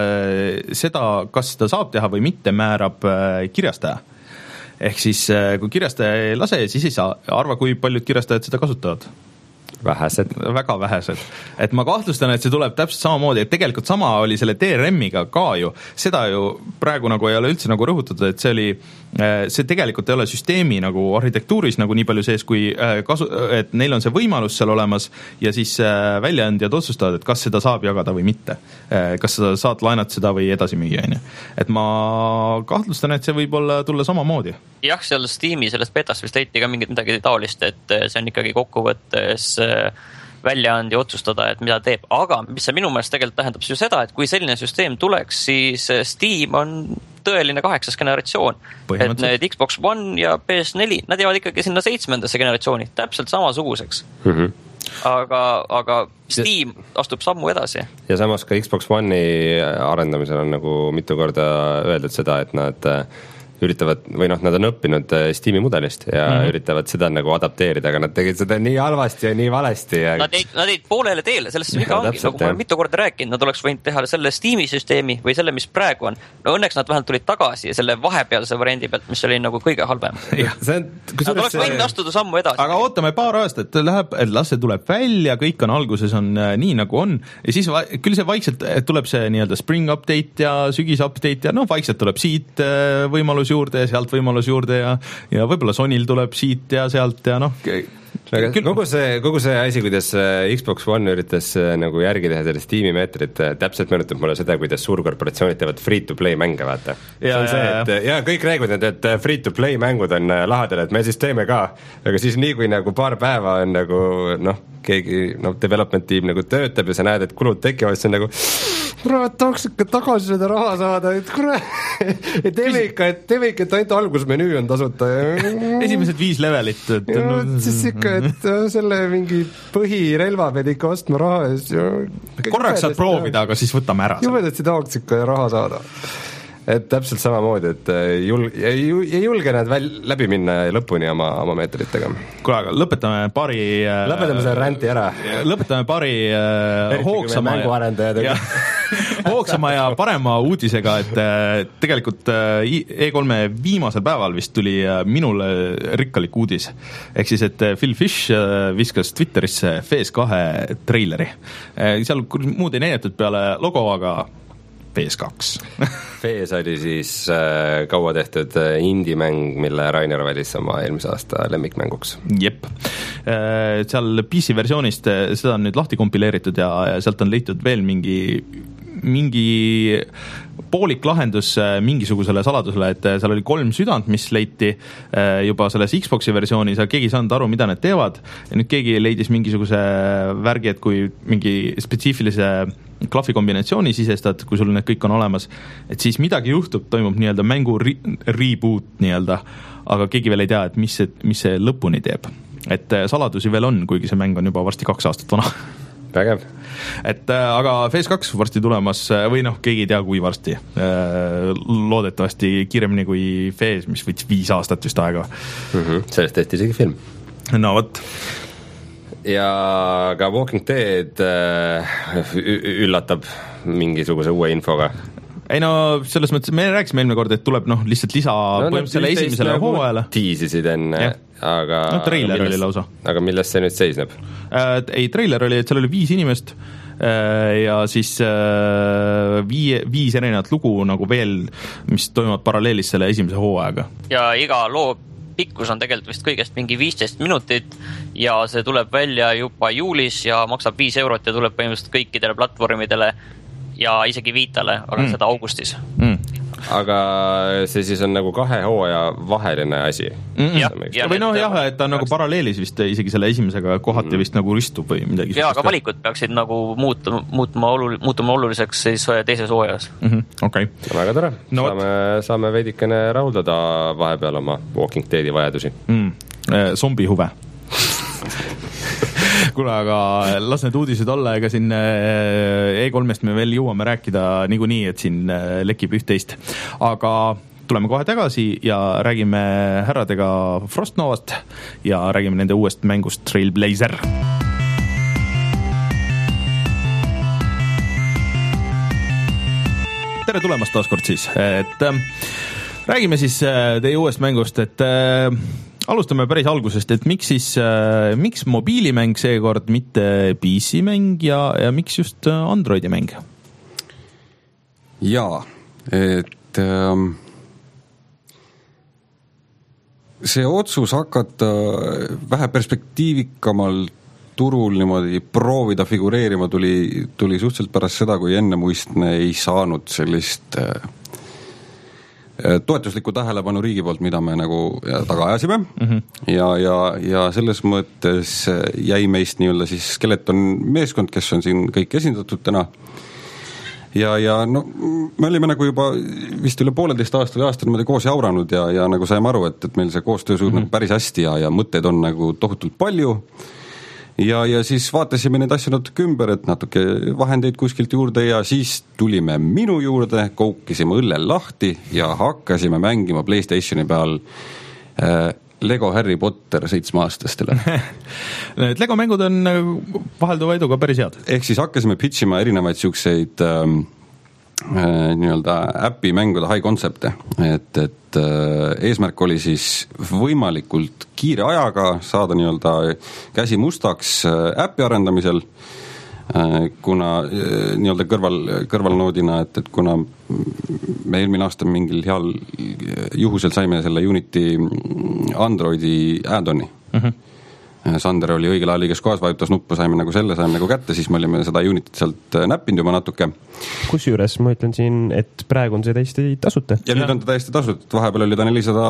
seda, kas seda saab teha või mitte, määrab kirjastaja. Ehk siis kui kirjastaja ei lase, siis ei saa. Arva, kui paljud kirjastajad seda kasutavad? Vähesed. Väga vähesed. Et ma kahtlustan, et see tuleb täpselt samamoodi, et tegelikult sama oli selle D R M-iga ka ju. Seda ju praegu nagu ei ole üldse nagu rõhutatud, et see oli, see tegelikult ei ole süsteemi nagu arhitektuuris nagu nii palju sees, kui kasu, et neil on see võimalus seal olemas ja siis väljaandjad otsustavad, et kas seda saab jagada või mitte. Kas sa saad laenata seda või edasi müüa. Et ma kahtlustan, et see võib olla tulla samamoodi. Jah, seal Steam'i sellest betast vist leiti ka mingit midagi taolist, et see on ikkagi kokkuvõttes väljaandi otsustada, et mida teeb. Aga mis see minu meelest tegelikult tähendab ju seda, et kui selline süsteem tuleks, siis Steam on tõeline kaheksas generatsioon. Et need Xbox One ja P S neli, nad jäävad ikkagi sinna seitsmendasse generatsiooni, täpselt samasuguseks. Mm-hmm. Aga, aga Steam astub sammu edasi. Ja samas ka Xbox One'i arendamisel on nagu mitu korda öeldud seda, et nad üritavad, või noh, nad on õppinud Steam'i mudelist ja mm-hmm. üritavad seda nagu adapteerida, aga nad tegid seda nii halvasti ja nii valesti. Ja... Nad jäid, nad jäid poolele teele, sellest viga ongi, nagu ma olen mitu korda rääkinud, nad oleks võinud teha selle Steam'i süsteemi või selle, mis praegu on. No õnneks nad vähemalt tulid tagasi selle vahepealse variandi pealt, mis oli nagu kõige halvem. See on, nad oleks võinud astuda sammu edasi. Aga ootame paar aastat, et läheb, et las see tuleb välja, kõik on alguses on nii nagu on ja siis va- küll see vaikselt tuleb see nii-öelda spring update ja sügis update ja no vaikselt tuleb siit võimalus juurde ja sealt võimalus juurde ja, ja võib-olla Sonyl tuleb siit ja sealt ja noh. Kogu see, kogu see asi, kuidas Xbox One üritas nagu järgi teha sellest tiimimeetrit, täpselt meenutab mulle seda, kuidas suurkorporatsioonid teevad free-to-play mänge, vaata. Ja, see on see, et ja kõik räägivad, et free-to-play mängud on lahadel, et me siis teeme ka, aga siis nii kui nagu paar päeva on nagu noh, keegi noh, development tiim nagu töötab ja sa näed, et kulud tekivad, see on nagu kurat, tahaks ikka tagasi seda raha saada, et kurat, et teeme ikka, et teeme ikka, et ainult algusmenüü on tasuta. Esimesed viis levelit. Et, ja no, siis ikka, et selle mingi põhirelva pead ikka ostma raha ja korraks saad proovida, aga siis võtame ära. Jubedasti tahaks ikka raha saada. Et täpselt samamoodi, et jul, ei, ei julge nad väl, läbi minna lõpuni oma, oma meetritega. Kuule, aga lõpetame paari... Lõpetame selle ränti ära. Lõpetame paari hoogsama ja, hoogsama ja parema uudisega, et tegelikult E kolme viimasel päeval vist tuli minule rikkalik uudis. Ehk siis, et Phil Fish viskas Twitterisse F S kahe treileri. Seal muud ei näidatud peale logo, aga P S kaks. F S oli siis äh, kaua tehtud indie-mäng, mille Rainer valis oma eelmise aasta lemmikmänguks. Jep. Äh, seal P C versioonist seda on nüüd lahti kompileeritud ja, ja sealt on leitud veel mingi mingi poolik lahendus mingisugusele saladusele, et seal oli kolm südant, mis leiti juba selles Xboxi versioonis ja keegi ei saanud aru, mida need teevad ja nüüd keegi leidis mingisuguse värgi, et kui mingi spetsiifilise klahvi kombinatsiooni sisestad, kui sul need kõik on olemas, et siis midagi juhtub, toimub nii-öelda mängu re- reboot nii-öelda, aga keegi veel ei tea, et mis see, mis see lõpuni teeb. Et saladusi veel on, kuigi see mäng on juba varsti kaks aastat vana. Vägev. Et aga F S kaks varsti tulemas või noh, keegi ei tea, kui varsti. Loodetavasti kiiremini kui F S, mis võttis viis aastat vist aega. Mm-hmm. Sellest tehti isegi film. No võt. Ja ka Walking Dead üllatab mingisuguse uue infoga. Ei no, selles mõttes, me rääkisime eelmine kord, et tuleb noh, lihtsalt lisa no, põhimõttele esimesele nagu hooajale. Tiisisid enne, ja. aga... No treiler milles, oli lausa. Aga millest see nüüd seisneb? Äh, ei, treiler oli, et seal oli viis inimest äh, ja siis äh, vii, viis erinevat lugu nagu veel, mis toimuvad paralleelis selle esimese hooajaga. Ja iga loo pikkus on tegelikult vist kõigest mingi viisteist minutit ja see tuleb välja juba juulis ja maksab viis eurot ja tuleb põhimõtteliselt kõikidele platvormidele ja isegi Vitale, aga mm. seda augustis. Mm. Aga see siis on nagu kahe hooaja vaheline asi. Mm. Ja, ja või noh jah, et ta on nagu paralleelis vist isegi selle esimesega kohati mm. vist nagu ristub või midagi. Ja, aga valikud peaksid nagu muutuma, muutuma, olul, muutuma oluliseks siis teises hooajas. Mm-hmm. Okay. Väga tore. No, saame, saame veidikene rahuldada vahepeal oma Walking Deadi vajadusi. Mm. Zombi huve. kuule, aga las need uudised olla, ega siin E kolmest me veel jõuame rääkida niikuinii, et siin lekib üht-teist. Aga tuleme kohe tagasi ja räägime härradega Frostnovast ja räägime nende uuest mängust Trailblazer. Tere tulemast taas kord siis, et äh, räägime siis äh, teie uuest mängust, et äh, alustame päris algusest, et miks siis, äh, miks mobiilimäng seekord, mitte P C-mäng ja, ja miks just Androidi mäng? Jaa, et ähm, see otsus hakata vähe perspektiivikamal turul niimoodi proovida figureerima tuli, tuli suhteliselt pärast seda, kui ennemuistne ei saanud sellist äh, toetuslikku tähelepanu riigi poolt, mida me nagu taga ajasime mm-hmm. ja, ja, ja selles mõttes jäi meist nii-öelda siis Skeleton meeskond, kes on siin kõik esindatud täna ja, ja no me olime nagu juba vist üle pooleteist aasta või aasta niimoodi koos jauranud ja, ja nagu saime aru, et, et meil see koostöö suud mm-hmm. nagu päris hästi ja, ja mõtteid on nagu tohutult palju ja, ja siis vaatasime neid asju natuke ümber, et natuke vahendeid kuskilt juurde ja siis tulime minu juurde, koukisime õllel lahti ja hakkasime mängima PlayStationi peal äh, Lego Harry Potter seitsmeaastastele. Need Lego mängud on vahelduva eduga päris head. Ehk siis hakkasime pitchima erinevaid siukseid ähm, äh, nii-öelda äpi mängude high concept'e, et, et äh, eesmärk oli siis võimalikult kiire ajaga saada nii-öelda käsi mustaks äh, äpi arendamisel, äh, kuna äh, nii-öelda kõrval, kõrvalnoodina, et, et kuna me eelmine aasta mingil heal juhusel saime selle Unity Androidi add-oni. Mm-hmm. Sander oli õigel ajal õiges kohas, vajutas nuppu, saime nagu selle, saime nagu kätte, siis me olime seda Unityt sealt näppinud juba natuke. Kusjuures ma ütlen siin, et praegu on see täiesti tasuta. Ja, ja nüüd on ta täiesti tasuta, vahepeal oli ta nelisada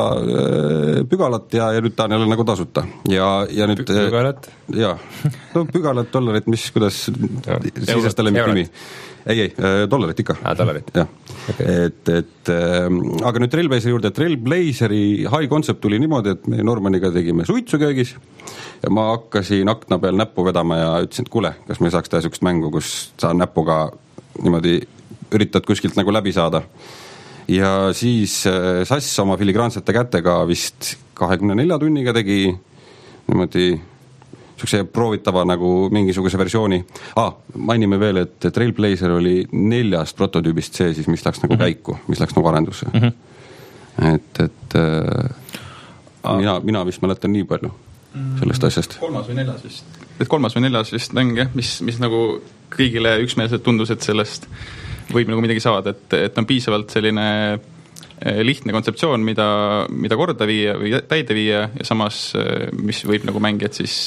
pügalat ja, ja nüüd ta on jälle nagu tasuta. Ja, ja nüüd... Pügalat? Jaa, no pügalat, dollarit, mis, kuidas siisestale nimi. Ei, ei, dollarit ikka. Ah, dollarit. Jah. Okay. Et, et, äh, aga nüüd Trailblazeri juurde, Trailblazeri high concept tuli niimoodi, et me Normaniga tegime suitsu köögis ja ma hakkasin akna peal näppu vedama ja ütlesin, et kuule, kas me saaks teha sükst mängu, kus sa näpuga niimoodi üritad kuskilt nagu läbi saada. Ja siis äh, Sass oma filigraansete kätega vist kahekümne nelja tunniga tegi niimoodi sükse proovitava nagu mingisuguse versiooni. Ah, mainime veel, et Trailblazer oli neljast prototüübist see siis, mis läks nagu mm-hmm. käiku, mis läks nagu arendusse. Mm-hmm. Et, et äh, ah. mina, mina vist mäletan nii palju sellest asjast. Kolmas või neljas vist. Et kolmas või neljas vist mäng, mis, mis nagu kõigile üksmeelselt tundus, et sellest võib nagu midagi saada, et, et on piisavalt selline lihtne kontseptsioon, mida, mida korda viia või täide viia ja samas, mis võib nagu mängijad siis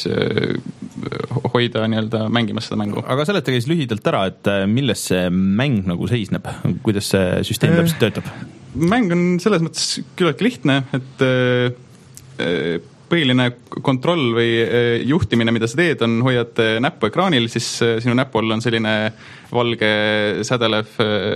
hoida nii-öelda mängimas seda mängu. Aga seletage siis lühidalt ära, et milles see mäng nagu seisneb, kuidas see süsteem täpselt töötab? Mäng on selles mõttes küllalt lihtne, et põhiline kontroll või juhtimine, mida sa teed, on hoiad näppu ekraanil, siis sinu näpu all on selline valge sädelev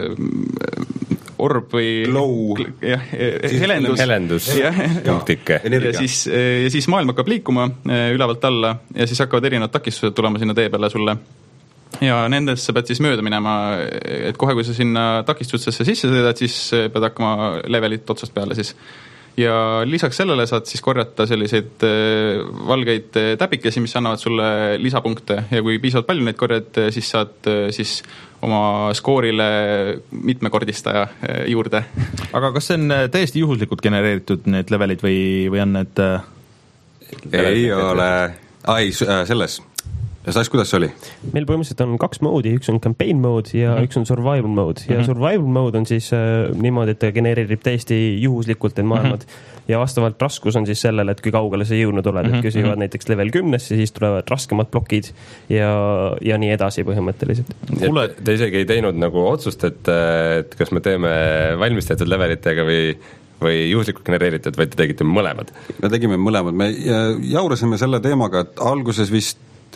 orb või glow, jah, helendus, helendus ja, punktike. Ja siis, ja siis maailm hakkab liikuma ülevalt alla ja siis hakkavad erinevad takistused tulema sinna tee peale sulle. Ja nendest sa pead siis mööda minema, et kohe, kui sa sinna takistustesse sisse sõidad, siis pead hakkama levelit otsast peale siis. Ja lisaks sellele saad siis korjata selliseid valgeid täpikesi, mis annavad sulle lisapunkte ja kui piisavalt palju neid korjad, siis saad siis oma skoorile mitmekordistaja juurde. Aga kas see on täiesti juhuslikult genereeritud need levelid või, või on need... Ei ole... Ai, selles... Ja saas, kuidas see oli? Meil põhimõtteliselt on kaks moodi, üks on campaign mode ja mm-hmm. üks on survival mode. Ja mm-hmm. survival mode on siis äh, niimoodi, et ta genereerib täiesti juhuslikult need maailmad. Mm-hmm. Ja vastavalt raskus on siis sellele, et kui kaugele sa jõudnud oled. Mm-hmm. Et kui sa jõuad näiteks level kümnesse, siis tulevad raskemad plokid ja, ja nii edasi põhimõtteliselt. Kuule, te isegi ei teinud nagu otsust, et, et kas me teeme valmistatud levelitega või või juhuslikult genereeritud, vaid te tegite mõlemad? Me tegime mõlemad. Me jaurasime selle teemaga, et alguses vist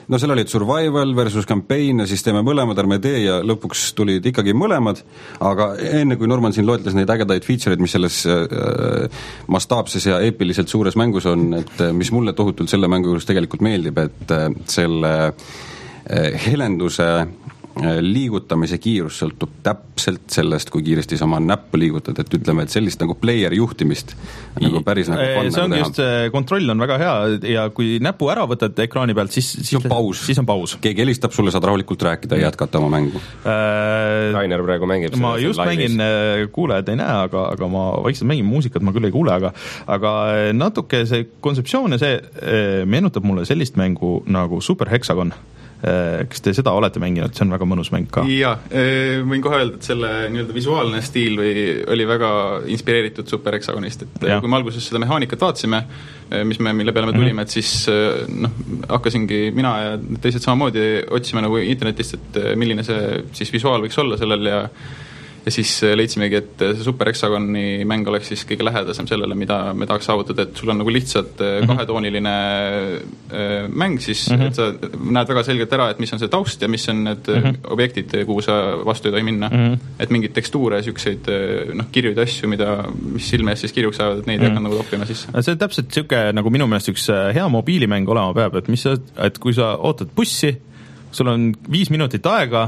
no seal olid survival versus campaign ja siis teeme mõlemad, ärme tee ja lõpuks tulid ikkagi mõlemad, aga enne kui Norman siin loetles neid ägedaid feature'id, mis selles äh, mastaapses ja eepiliselt suures mängus on, et mis mulle tohutult selle mängu juures tegelikult meeldib, et äh, selle äh, helenduse liigutamise kiirus sõltub täpselt sellest, kui kiiresti sa oma näppu liigutad, et ütleme, et sellist nagu player juhtimist nagu päris nagu fun see ongi nagu just, see kontroll on väga hea ja kui näpu ära võtad ekraani pealt, siis, siis on paus. Siis on paus. Keegi helistab sulle, saad rahulikult rääkida ja jätkata oma mängu. Äh, Rainer praegu mängib. Ma just mängin, kuulejad ei näe, aga, aga ma vaikselt mängin muusikat, ma küll ei kuule, aga, aga natuke see kontseptsioon ja see meenutab mulle sellist mängu nagu Super Hexagon. Kas te seda olete mänginud, see on väga mõnus mäng ka? Jaa, võin kohe öelda, et selle nii-öelda visuaalne stiil või oli väga inspireeritud Super Hexagonist, et ja. Kui me alguses seda mehaanikat vaatasime, mis me, mille peale me tulime, et siis noh, hakkasingi mina ja teised samamoodi otsime nagu internetist, et milline see siis visuaal võiks olla sellel ja ja siis leidsimegi, et see Super Hexagoni mäng oleks siis kõige lähedasem sellele, mida me tahaks saavutada, et sul on nagu lihtsalt kahetooniline mäng siis, mm-hmm. et sa näed väga selgelt ära, et mis on see taust ja mis on need mm-hmm. objektid, kuhu sa vastu ei tohi minna. Mm-hmm. Et mingid tekstuure, sükseid noh, kirjuid asju, mida, mis silme eest siis kirjuks saavad, et neid mm-hmm. ei hakka nagu toppima sisse. See on täpselt siuke, nagu minu meelest üks hea mobiilimäng olema peab, et, mis, et kui sa ootad bussi, sul on viis minutit aega,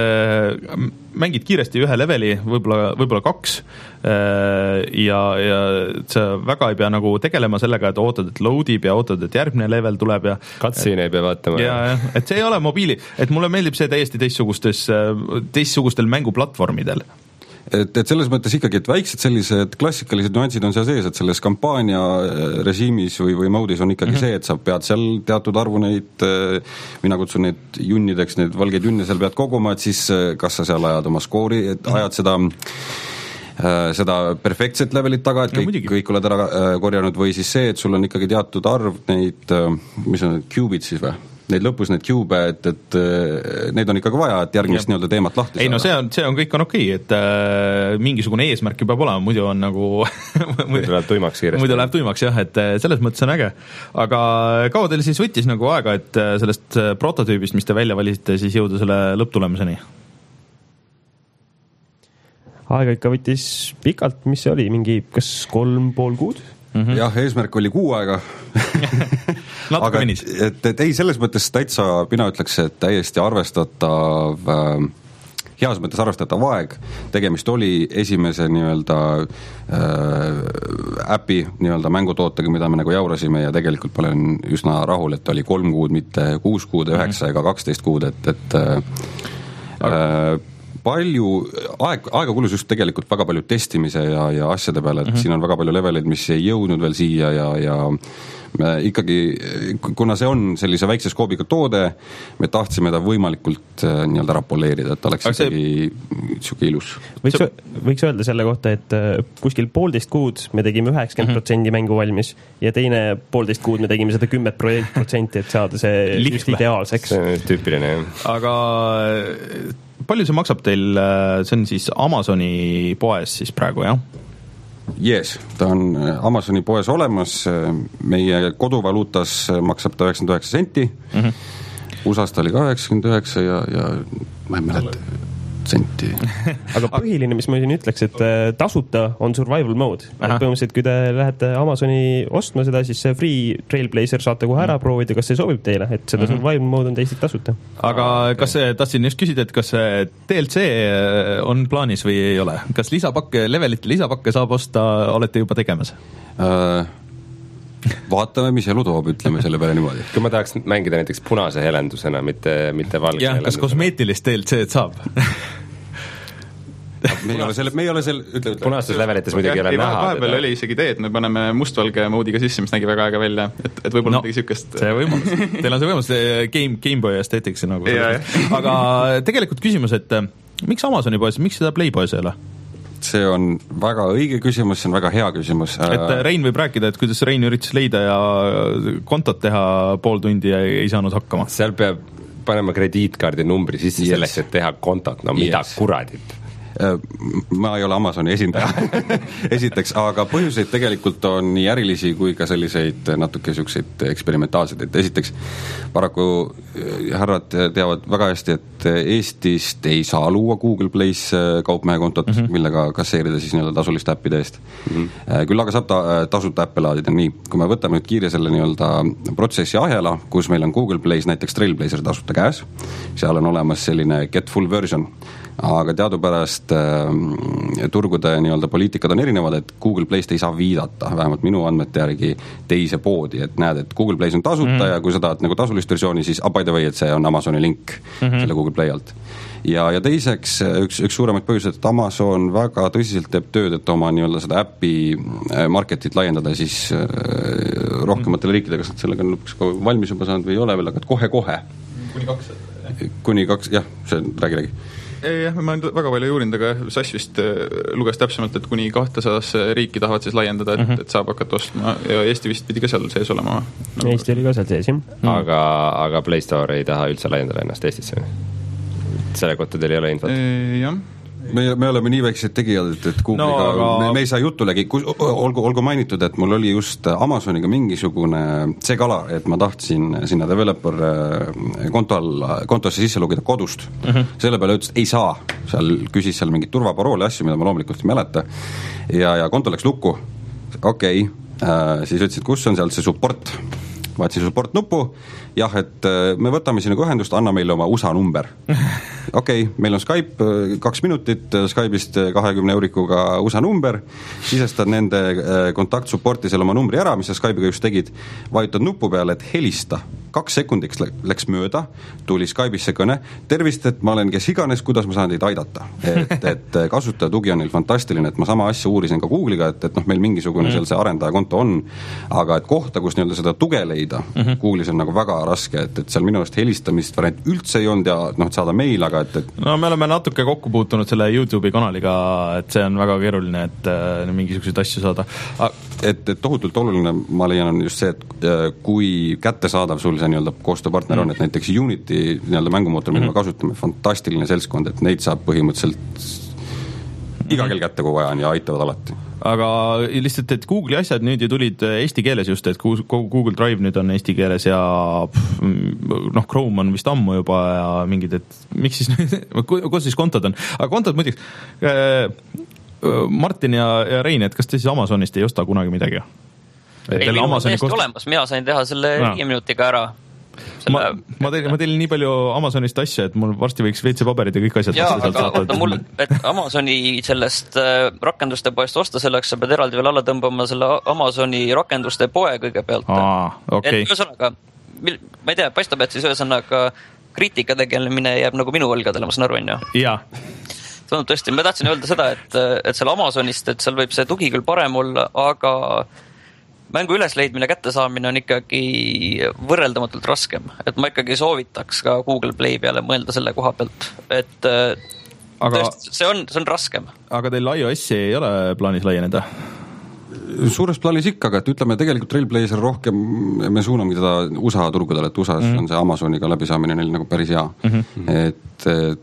mängid kiiresti ühe leveli, võib-olla, võib-olla kaks ja, ja sa väga ei pea nagu tegelema sellega, et ootad, et loadib ja ootad, et järgmine level tuleb ja Cutscene ei pea vaatama. Ja, ja, et see ei ole mobiili, et mulle meeldib see täiesti teistsugustes, teistsugustel mänguplatvormidel. Et, et selles mõttes ikkagi, et väiksed sellised klassikalised nüansid on seal sees, et selles kampaania režiimis või, või moodis on ikkagi mm-hmm. see, et sa pead seal teatud arvu neid, mina kutsun neid junnideks, neid valgeid junne seal pead koguma, et siis kas sa seal ajad oma skoori, et ajad seda seda perfektset levelit taga, et kõik, kõik oled ära korjanud või siis see, et sul on ikkagi teatud arv neid, mis on need cubid siis või? Neid lõpus need cube, et, et neid on ikkagi vaja, et järgmist nii-öelda teemat lahti ei, saada. No see on, see on kõik on okei, et äh, mingisugune eesmärk peab olema, muidu on nagu muidu läheb tuimaks kiiresti. Muidu läheb tuimaks jah, et selles mõttes on äge. Aga kaua teil siis võttis nagu aega, et sellest prototüübist, mis te välja valisite, siis jõuda selle lõpptulemuseni? Aega ikka võttis pikalt, mis see oli, mingi kas kolm pool kuud? Mm-hmm. Jah, eesmärk oli kuu aega aga et, et, et ei, selles mõttes täitsa, mina ütleks, et täiesti arvestatav äh, heas mõttes arvestatav aeg, tegemist oli esimese nii-öelda äh, äpi nii-öelda mängutootega, mida me nagu jaurasime ja tegelikult olen üsna rahul, et oli kolm kuud, mitte kuus kuud, üheksa ega kaksteist kuud, et, et äh, äh, palju, aeg, aega kulus just tegelikult väga palju testimise ja, ja asjade peale, et mm-hmm. siin on väga palju leveleid, mis ei jõudnud veel siia ja, ja me ikkagi, kuna see on sellise väikse skoobiga toode, me tahtsime ta võimalikult nii-öelda ära poleerida, et oleks see... ikkagi siuke ilus. Võiks, võiks öelda selle kohta, et kuskil poolteist kuud me tegime üheksakümmend protsenti mm-hmm. mängu valmis ja teine poolteist kuud me tegime seda kümme protsenti, et saada see just ideaalseks. See on tüüpiline, jah. Aga palju see maksab teil, see on siis Amazoni poes siis praegu, jah? Yes, ta on Amazoni poes olemas, meie koduvaluutas maksab ta üheksakümmend üheksa senti, mm-hmm. U S A-st oli ka üheksakümmend üheksa ja, ja ma ei mäleta senti. Aga põhiline, mis ma siin ütleks, et tasuta on survival mode. Põhimõtteliselt, kui te lähete Amazoni ostma seda, siis see free Trailblazer saate kohe ära proovida, kas see sobib teile, et seda mm-hmm. survival mode on teised tasuta. Aga kas, tahtsin just küsida, et kas D L C on plaanis või ei ole? Kas lisapakke, levelite lisapakke saab osta, olete juba tegemas? Uh... vaatame, mis elu toob, ütleme selle peale niimoodi. Kui ma tahaks mängida näiteks punase helendusena, mitte, mitte valge jah, helendusena. Kas kosmeetilist D L C-d saab? me ei ole selle, me ei ole selle, ütle, ütle. Punastes levelites muidugi ei ole näha. Vahepeal oli isegi tee, et me paneme mustvalge moodiga sisse, mis nägi väga aega välja, et, et võib-olla no, midagi sükest. See võimalus. Teil on see võimalus, Game, Gameboy Aesthetics nagu. Aga tegelikult küsimus, et miks Amazoni poes, miks seda Playboys ei ole? See on väga õige küsimus, see on väga hea küsimus. Et Rein võib rääkida, et kuidas Rein üritas leida ja kontot teha pool tundi ja ei saanud hakkama. Seal peab panema krediitkaardi numbri sisse yes. selleks, et teha kontot, no mida yes. kuradit. ma ei ole Amazoni esindaja esiteks, aga põhjuseid tegelikult on nii ärilisi kui ka selliseid natuke siukseid eksperimentaalseid, et esiteks paraku härrad teavad väga hästi, et Eestist ei saa luua Google Play's kaupmehekontot, mm -hmm. millega kasseerida siis nii-öelda tasulist äppide eest. Mm -hmm. küll aga saab ta tasuta äppe laadida nii, kui me võtame nüüd kiire selle nii-öelda protsessi ahela, kus meil on Google Play's näiteks Trailblazer tasuta käes, seal on olemas selline get full version, aga teadupärast äh, turgude nii-öelda poliitikad on erinevad, et Google Play'st ei saa viidata, vähemalt minu andmete järgi teise poodi, et näed, et Google Play's on tasuta mm -hmm. ja kui sa tahad nagu tasulist versiooni, siis by the way, et see on Amazoni link mm -hmm. selle Google Play alt. Ja, ja teiseks üks, üks suuremaid põhjuseid, et Amazon väga tõsiselt teeb tööd, et oma nii-öelda seda äppi marketit laiendada siis äh, rohkematele riikidele, kas nad sellega on lõpuks valmis juba saanud või ei ole veel, aga kohe-kohe. Kuni kaks. Kuni kaks, jah, see räägi, räägi. Jah, ma olen väga palju juurinud, aga Sass vist luges täpsemalt, et kuni kahtesadasse riiki tahavad siis laiendada, et, mm -hmm. et saab hakata ostma ja Eesti vist pidi ka seal sees olema no,. Eesti oli ka seal sees, jah. Aga, aga Play Store ei taha üldse laiendada ennast Eestisse. Selle kohta teil ei ole infot? E, jah. Me, me oleme nii väiksed tegijad, et, et Google'iga no, aga... me, me ei saa jutulegi, olgu, olgu mainitud, et mul oli just Amazoniga mingisugune see kala, et ma tahtsin sinna developer konto alla, kontosse sisse lugida kodust. Mm -hmm. Selle peale ütles, et ei saa, seal küsis seal mingit turvaparooli asju, mida ma loomulikult ei mäleta ja, ja konto läks lukku. Okei, okay. äh, siis ütlesid, kus on seal see support, vaatasin support nuppu, jah, et me võtame sinuga ühendust, anna meile oma U S A number. Okei, okay, meil on Skype, kaks minutit, Skype'ist kahekümne eurikuga U S A number, sisestad nende kontakt supporti selle oma numbri ära, mis sa Skype'iga just tegid, vajutad nupu peale, et helista. Kaks sekundiks läks mööda, tuli Skype'isse kõne, tervist, et ma olen kes iganes, kuidas ma saan teid aidata. Et, et kasutaja tugi on neil fantastiline, et ma sama asja uurisin ka Google'iga, et, et noh, meil mingisugune seal see arendajakonto on, aga et kohta, kus nii-öelda seda tuge leida, mm-hmm. Google'is on nagu väga raske, et, et seal minu arust helistamist variant üldse ei olnud ja noh, et saada meil, aga et, et no me oleme natuke kokku puutunud selle YouTube'i kanaliga, et see on väga keeruline, et äh, mingisuguseid asju saada. Et, et tohutult oluline, ma leian, on just see, et äh, kui kättesaadav sul see nii-öelda koostööpartner mm. on, et näiteks Unity nii-öelda mängumootor, mida mm. me kasutame, fantastiline seltskond, et neid saab põhimõtteliselt iga kell kätte kogu ajan ja aitavad alati. Aga lihtsalt, et Google'i asjad nüüd ju tulid eesti keeles just, et Google Drive nüüd on eesti keeles ja noh, Chrome on vist ammu juba ja mingid, et miks siis kuidas siis kontod on, aga kontod muidugi äh, Martin ja, ja Rein, et kas te siis Amazonist ei osta kunagi midagi? Ei, minu on täiesti kost... olemas, mina sain teha selle no. viie minutiga ära. Selle... ma, ma teil, ma teil nii palju Amazonist asju, et mul varsti võiks W C paberid ja kõik asjad jaa, aga oota, mul, et Amazoni sellest äh, rakenduste poest osta selleks, sa pead eraldi veel alla tõmbama selle Amazoni rakenduste poe kõigepealt. Aa, okay. Et ühesõnaga, ma ei tea, paistab, et siis ühesõnaga kriitika tegelemine jääb nagu minu õlgadele, ma saan aru, on ju? Jaa. Tundub tõesti, ma tahtsin öelda seda, et, et seal Amazonist, et seal võib see tugi küll parem olla, aga mängu ülesleidmine, kättesaamine on ikkagi võrreldamatult raskem. Et ma ikkagi soovitaks ka Google Play peale mõelda selle koha pealt. Et aga, tõesti, see on, see on raskem. Aga teil iOS-i ei ole plaanis laieneda? Suures plaanis ikka, aga et ütleme tegelikult Trailblazer rohkem, me suunamegi teda U S A turgudele, et U S A-s mm-hmm. on see Amazoniga läbisaamine neil nagu päris hea. Mm-hmm. Et, et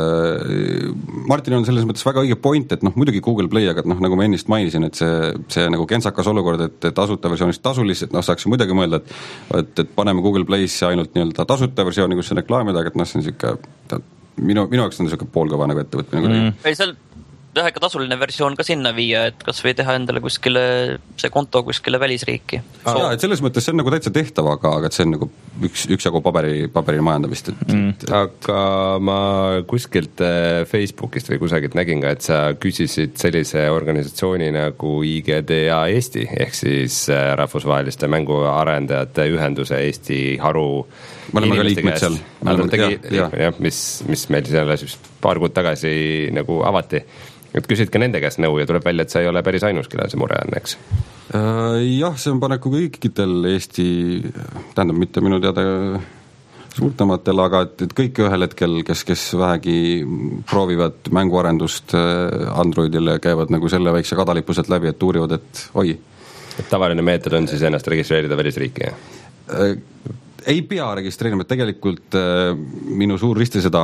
Martin on selles mõttes väga õige point, et noh, muidugi Google Play, aga noh, nagu ma ennist mainisin, et see, see nagu kentsakas olukord, et tasuta versioonist tasulis, et noh, saaks muidugi mõelda, et, et, et paneme Google Play'sse ainult nii-öelda tasuta versiooni, kus see reklaamida, aga et noh, see on siuke, minu, minu jaoks on siuke poolkõva nagu ettevõtmine mm.. ei, seal jah, ikka tasuline versioon ka sinna viia, et kas või teha endale kuskile see konto kuskile välisriiki. Jaa, et selles mõttes see on nagu täitsa tehtav, aga, aga et see on nagu üks, üks jagu paberi, paberi majandamist. Et, mm. et... Aga ma kuskilt Facebookist või kusagilt nägin ka, et sa küsisid sellise organisatsiooni nagu I G D A Eesti, ehk siis rahvusvaheliste mänguarendajate ühenduse Eesti haru me oleme ka liikmed seal. Tegi, ja, ja. Ja, mis, mis meil seal paar kuud tagasi nagu avati. Et küsid ka nende käest nõu ja tuleb välja, et sa ei ole päris ainus, kelle see mure on, eks? Jah, see on paneku kõikitel Eesti, tähendab mitte minu teada suurtematel, aga et, et kõik ühel hetkel, kes, kes vähegi proovivad mänguarendust Androidile, käivad nagu selle väikse kadalipuselt läbi, et uurivad, et oi. Et tavaline meetod on siis ennast registreerida välisriiki, jah? Ei pea registreerima, et tegelikult minu suur ristisõda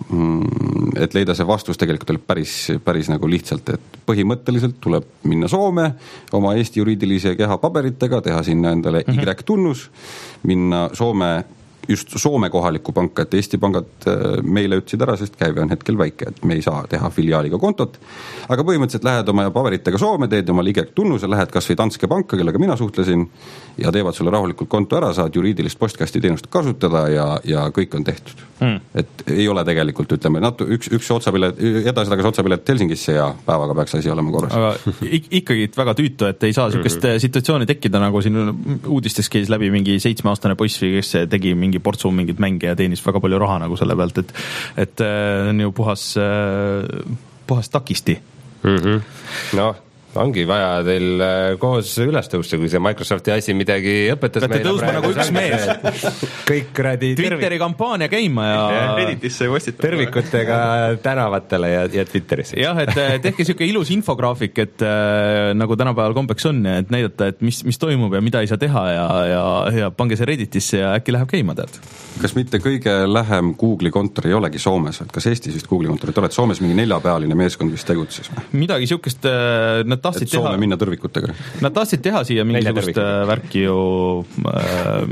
et leida see vastus tegelikult oli päris, päris nagu lihtsalt, et põhimõtteliselt tuleb minna Soome oma Eesti juriidilise keha paberitega, teha sinna endale mm-hmm. Y-tunnus, minna Soome just Soome kohalikku panka, et Eesti pangad meile ütlesid ära, sest käive on hetkel väike, et me ei saa teha filiaaliga kontot. Aga põhimõtteliselt lähed oma paberitega Soome, teed oma Y-tunnuse, lähed kas või Danske panka, kellega mina suhtlesin ja teevad sulle rahulikult konto ära, saad juriidilist postkasti teenust kasutada ja, ja kõik on tehtud. Mm. Et ei ole tegelikult, ütleme, natu, üks, üks otsapilet, edasi-tagas otsapilet Helsingisse ja päevaga peaks asi olema korras. Aga ikkagi väga tüütu, et ei saa sihukest mm-hmm. situatsiooni tekkida, nagu siin uudistes käis läbi mingi seitsmeaastane poiss, kes tegi mingi portsu mingit mänge ja teenis väga palju raha nagu selle pealt, et, et on ju puhas, puhas takisti. Mm-hmm. Noh, ongi vaja teil koos üles tõusta, kui see Microsofti asi midagi õpetas meile. Peate tõusma nagu üks mees. Kõik kuradi Twitteri kampaania käima ja Redditisse vastid tõrvikutega tänavatele ja, ja Twitterisse. Jah, et tehke siuke ilus infograafik, et nagu tänapäeval kombeks on, et näidata, et mis, mis toimub ja mida ei saa teha ja, ja, ja pange see Redditisse ja äkki läheb käima, tead. Kas mitte kõige lähem Google'i kontor ei olegi Soomes? Kas Eestis vist Google'i kontorit oled? Soomes mingi neljapealine meeskond vist tegutses? Midagi siukest, nad tahtsid et Soome teha, minna tõrvikutega. Nad tahtsid teha siia mingisugust värki ju äh,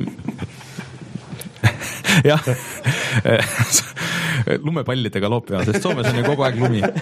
jah lumepallidega loopima, sest Soomes on ju kogu aeg lumi.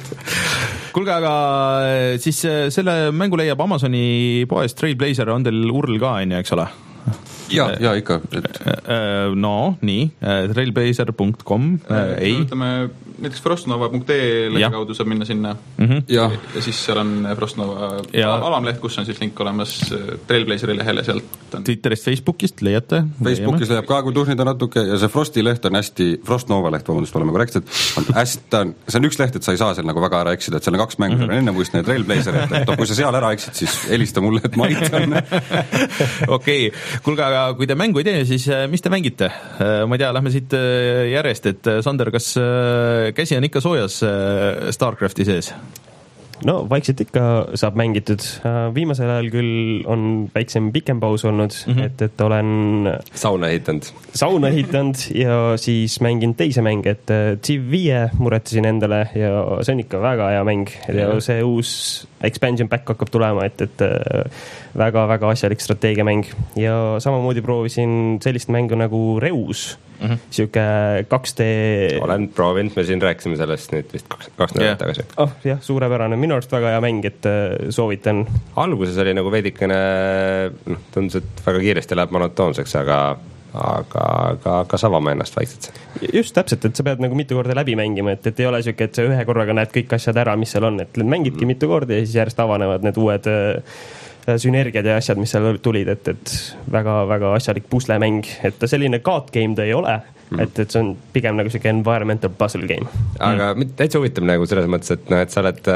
Kuulge, aga siis selle mängu leiab Amazoni poes Trailblazer, on teil U R L ka, on ju, eks ole? Ja, ja ikka. Et... No, nii, trailblazer punkt com, ei. Ütleme, näiteks frostnova punkt ee lehe kaudu saab minna sinna mm-hmm. ja. ja siis seal on Frostnova ja. alamleht, kus on siis link olemas Trailblazeri lehele sealt. On... Twitterist, Facebookist leiate? Facebookis leiab ka, kui tuhnida natuke ja see Frosti leht on hästi, Frostnova leht, vabandust, oleme korrektsed, on hästi, see on üks leht, et sa ei saa seal nagu väga ära eksida, et seal on kaks mängu, mm-hmm. enne muist need Trailblazer, et, et kui sa seal ära eksid, siis helista mulle, et ma aitan. Okei, kuulge, aga kui te mängu ei tee, siis mis te mängite? Ma ei tea, lähme siit järjest, et Sander, kas käsi on ikka soojas Starcrafti sees? No vaikselt ikka saab mängitud. Viimasel ajal küll on väiksem pikem paus olnud, mm-hmm. et, et olen sauna ehitanud. Sauna ehitanud ja siis mängin teise mänge, et Civ viie muretasin endale ja see on ikka väga hea mäng ja see uus expansion pack hakkab tulema, et, et väga-väga asjalik strateegiamäng ja samamoodi proovisin sellist mängu nagu Reus. Mm-hmm. Siuke kaks D olen proovinud, me siin rääkisime sellest nüüd vist kaks, kaks nädalat yeah. tagasi. Oh, jah, suurepärane, minu arust väga hea mäng, et soovitan. Alguses oli nagu veidikene, noh, tundus, et väga kiiresti läheb monotoonseks, aga aga ka, ka savama ennast vaikselt. Just täpselt, et sa pead nagu mitu korda läbi mängima, et, et ei ole siuke, et sa ühe korraga näed kõik asjad ära, mis seal on, et mängidki mm. mitu korda ja siis järjest avanevad need uued sünergiad ja asjad, mis seal tulid, et, et väga-väga asjalik puslemäng, et selline card game ta ei ole, mm. et, et see on pigem nagu siuke environmental puzzle game. Aga mm. täitsa huvitav nagu selles mõttes, et, no, et sa oled,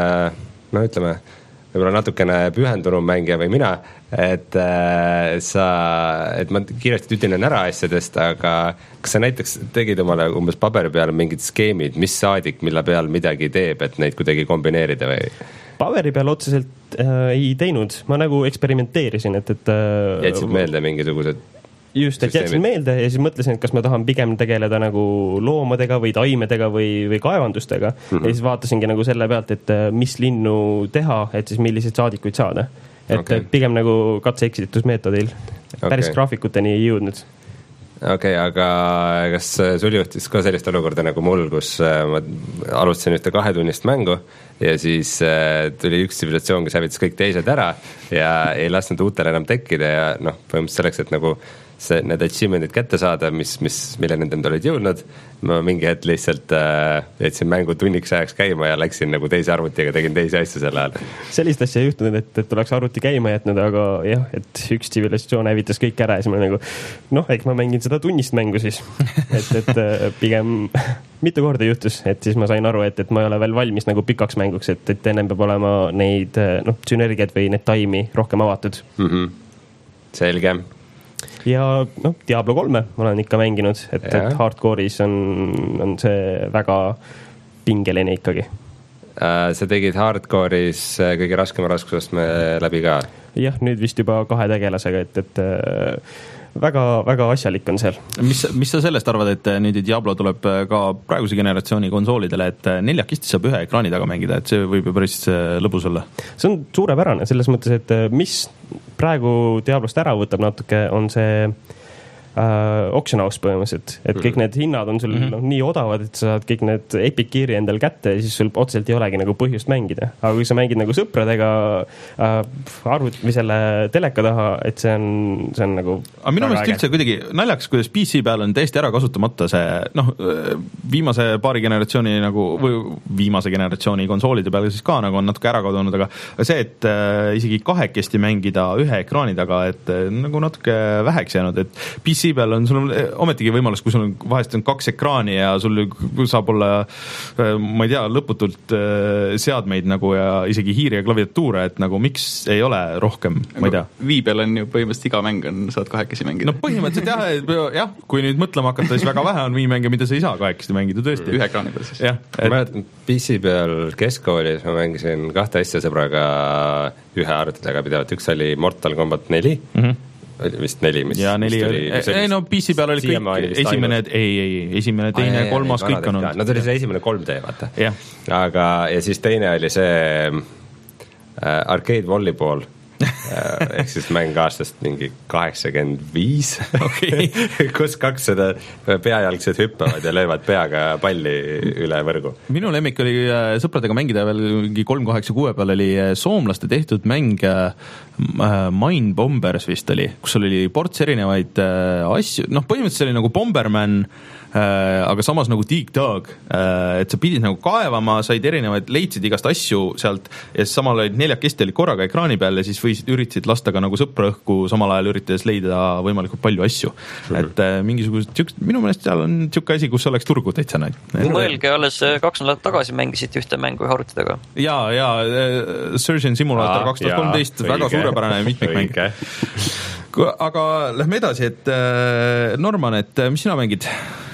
no ütleme, võib-olla natukene pühendunum mängija või mina, et äh, sa, et ma kiiresti tütinen ära asjadest, aga kas sa näiteks tegid omale umbes paberi peal mingid skeemid, mis saadik, mille peal midagi teeb, et neid kuidagi kombineerida või? Paberi peal otseselt äh, ei teinud, ma nagu eksperimenteerisin, et, et äh, jätsid meelde mingisugused just, et jätsin meelde ja siis mõtlesin, et kas ma tahan pigem tegeleda nagu loomadega või taimedega või, või kaevandustega mm-hmm. ja siis vaatasingi nagu selle pealt, et mis linnu teha, et siis milliseid saadikuid saada. Et okay. pigem nagu katse-eksitusmeetodil. Okay. Päris graafikuteni ei jõudnud. Okei, okay, aga kas sul juhtis ka sellist olukorda nagu mul, kus ma alustasin ühte kahetunnist mängu ja siis tuli üks tsivilisatsioon, kes hävitas kõik teised ära ja ei lasknud uutel enam tekkida ja noh, põhimõtteliselt selleks, et nagu see, need achievement'id kätte saada, mis, mis, mille nendem olid jõudnud, ma mingi hetk lihtsalt äh, jätsin mängu tunniks ajaks käima ja läksin nagu teise arvutiga, tegin teisi asju selle ajal. Sellist asja ei juhtunud, et, et oleks arvuti käima jätnud, aga jah, et üks tsivilisatsioon hävitas kõik ära ja siis ma nagu, noh, eks ma mängin seda tunnist mängu siis. Et, et pigem mitu korda juhtus, et siis ma sain aru, et, et ma ei ole veel valmis nagu pikaks mänguks, et, et ennem peab olema neid, noh, sünergiad või need taimi rohkem avatud. Mm-hmm. Selge. Ja noh, Diablo kolme olen ikka mänginud, et, et hardcore'is on, on see väga pingeline ikkagi. Sa tegid hardcore'is kõige raskema raskusest me läbi ka? jah, nüüd vist juba kahe tegelasega, et, et väga, väga asjalik on seal. Mis, mis sa sellest arvad, et nüüd Diablo tuleb ka praeguse generatsiooni konsoolidele, et neljakesti saab ühe ekraani taga mängida, et see võib ju päris lõbus olla? See on suurepärane selles mõttes, et mis praegu Diablost ära võtab natuke, on see Uh, auction house põhimõtteliselt, et kõik need hinnad on sul mm -hmm. no, nii odavad, et sa saad kõik need Epic Gear'i endal kätte ja siis sul otseselt ei olegi nagu põhjust mängida. Aga kui sa mängid nagu sõpradega uh, arvut või selle teleka taha, et see on, see on nagu aga minu meelest üldse kuidagi naljakas, kuidas P C peal on täiesti ära kasutamata see noh, viimase paari generatsiooni nagu või viimase generatsiooni konsoolide peal siis ka nagu on natuke ära kadunud, aga see, et äh, isegi kahekesti mängida ühe ekraani taga, et äh, nagu natuke väheks jäänud, et P C peal on sul on ometigi võimalus, kui sul on vahest on kaks ekraani ja sul saab olla, ma ei tea, lõputult seadmeid nagu ja isegi hiiri ja klaviatuure, et nagu miks ei ole rohkem, ma ei tea. Wii peal on ju põhimõtteliselt iga mäng on, saad kahekesi mängida. No põhimõtteliselt jah, jah, kui nüüd mõtlema hakata, siis väga vähe on Wii mänge, mida sa ei saa kahekesti mängida, tõesti. Ühe ekraani peal siis. Jah, et... ma mäletan, P C peal keskkoolis ma mängisin kahte asja sõbraga ühe arvutiga pidevalt, üks oli Mortal Combat neli mm-hmm. vist neli, mis ja neli oli, ei no P C peal oli kõik esimene, ei, ei, esimene, teine, kolmas, kõik on olnud. No ta oli see esimene kolm D, vaata. Aga, ja siis teine oli see äh, Arcade Volleyball ehk siis mäng aastast mingi kaheksakümmend viis, kus kaks seda peajalgsed hüppavad ja löövad peaga palli üle võrgu. Minu lemmik oli sõpradega mängida veel mingi kolm kaheksa kuue peal oli soomlaste tehtud mäng Mind Bombers vist oli, kus oli ports erinevaid asju, noh põhimõtteliselt oli nagu Bomberman, aga samas nagu Dig Dug, et sa pidid nagu kaevama, said erinevaid, leidsid igast asju sealt ja siis samal olid neljakesti olid korraga ekraani peal ja siis võisid, üritasid lasta ka nagu sõpra õhku, samal ajal üritades leida võimalikult palju asju. Mm-hmm. Et äh, mingisugused, minu meelest seal on niisugune asi, kus oleks turgu täitsa näid. Mõelge, alles kaks nädalat tagasi mängisite ühte mängu arvutidega. Jaa, jaa, Surgeon Simulator kaks tuhat kolmteist, väga suurepärane mitmikmäng. Aga lähme edasi, et äh, Norman, et mis sina mängid?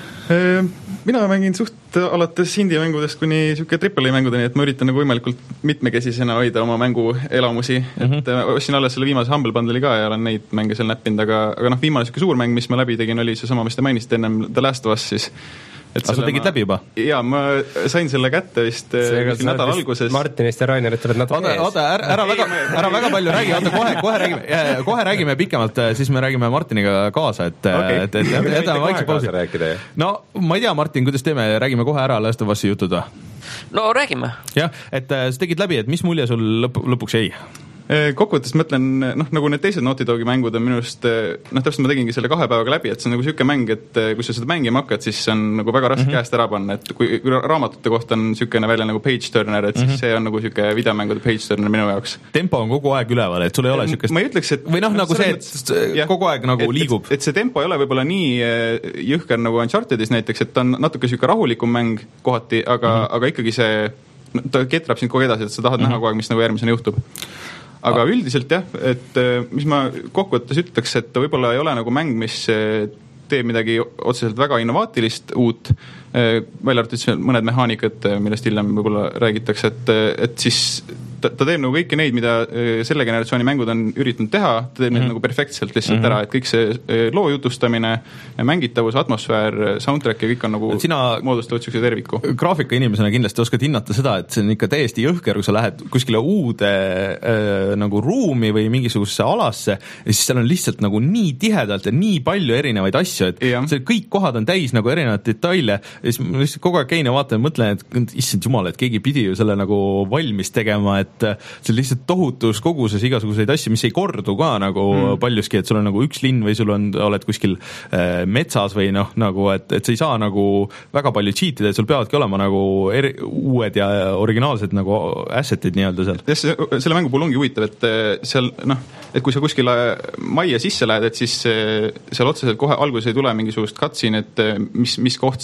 Mina mängin suht alates indie-mängudest kuni siuke triple A mängudeni, et ma üritan nagu võimalikult mitmekesisena hoida oma mängu elamusi, mm-hmm. et ostsin alles selle viimase Humble Bundle'i ka ja olen neid mänge seal näppinud, aga, aga noh, viimane siuke suur mäng, mis ma läbi tegin, oli see sama, mis te mainisite ennem The Last of Us siis. Aga sa tegid ma, läbi juba? Jaa, ma sain selle kätte vist nädala alguses. Martinist ja Rainerit oled natuke ees. Oota, ära, ära, väga, ära väga palju räägi, oota, kohe, kohe, räägime, kohe räägime pikemalt, siis me räägime Martiniga kaasa, et, okay. et, et, et jätame vaikse pausi. No, ma ei tea, Martin, kuidas teeme, räägime kohe ära Last of Us'i jutud või? No, räägime. Jah, et sa tegid läbi, et mis mulje sul lõp, lõpuks jäi? Kokkuvõttes mõtlen, noh, nagu need teised Naughty Dogi mängud on minust, noh, täpselt ma tegingi selle kahe päevaga läbi, et see on nagu siuke mäng, et kui sa seda mängima hakkad, siis see on nagu väga raske mm-hmm. käest ära panna, et kui, kui raamatute kohta on siukene välja nagu page turner, et siis mm-hmm. see on nagu siuke videomängude page turner minu jaoks. Tempo on kogu aeg üleval, et sul ei ole siukest... Ma ei ütleks, et... Või noh, nagu see, et jah, kogu aeg nagu et, liigub. Et, et see tempo ei ole võib-olla nii jõhker nagu Unchartedis näiteks, et ta on natuke siuke rahulikum mäng kohati, aga, mm-hmm. aga ikkagi see, ta ketrab sind kogu edasi, et sa tahad mm-hmm. näha kogu aeg, mis nagu järgmisena juhtub. Aga ah. üldiselt jah, et mis ma kokkuvõttes ütleks, et ta võib-olla ei ole nagu mäng, mis teeb midagi otseselt väga innovaatilist uut, välja arvatud mõned mehaanikad, millest hiljem võib-olla räägitakse, et, et siis ta, ta teeb nagu kõiki neid, mida selle generatsiooni mängud on üritanud teha, ta teeb mm-hmm. neid nagu perfektselt lihtsalt mm-hmm. ära, et kõik see loo jutustamine, mängitavus, atmosfäär, soundtrack ja kõik on nagu sina moodustavad siukse terviku. Graafika inimesena kindlasti oskad hinnata seda, et see on ikka täiesti jõhker, kui sa lähed kuskile uude äh, nagu ruumi või mingisugusesse alasse ja siis seal on lihtsalt nagu nii tihedalt ja nii palju erinevaid asju, et ja. See kõik kohad on täis nagu erinevaid detaile ja siis ma lihtsalt kogu aeg käin ja vaatan ja mõtlen, et issand jumal, et keegi pidi ju selle nagu valmis tegema, et see on lihtsalt tohutus koguses igasuguseid asju, mis ei kordu ka nagu mm. paljuski, et sul on nagu üks linn või sul on, oled kuskil äh, metsas või noh, nagu, et, et sa ei saa nagu väga palju cheatida, et sul peavadki olema nagu eri, uued ja originaalsed nagu assetid nii-öelda seal. Yes, selle mängu puhul ongi huvitav, et seal noh, et kui sa kuskile majja sisse lähed, et siis seal otseselt kohe alguses ei tule mingisugust cutscene, et mis, mis koht see on või midagi,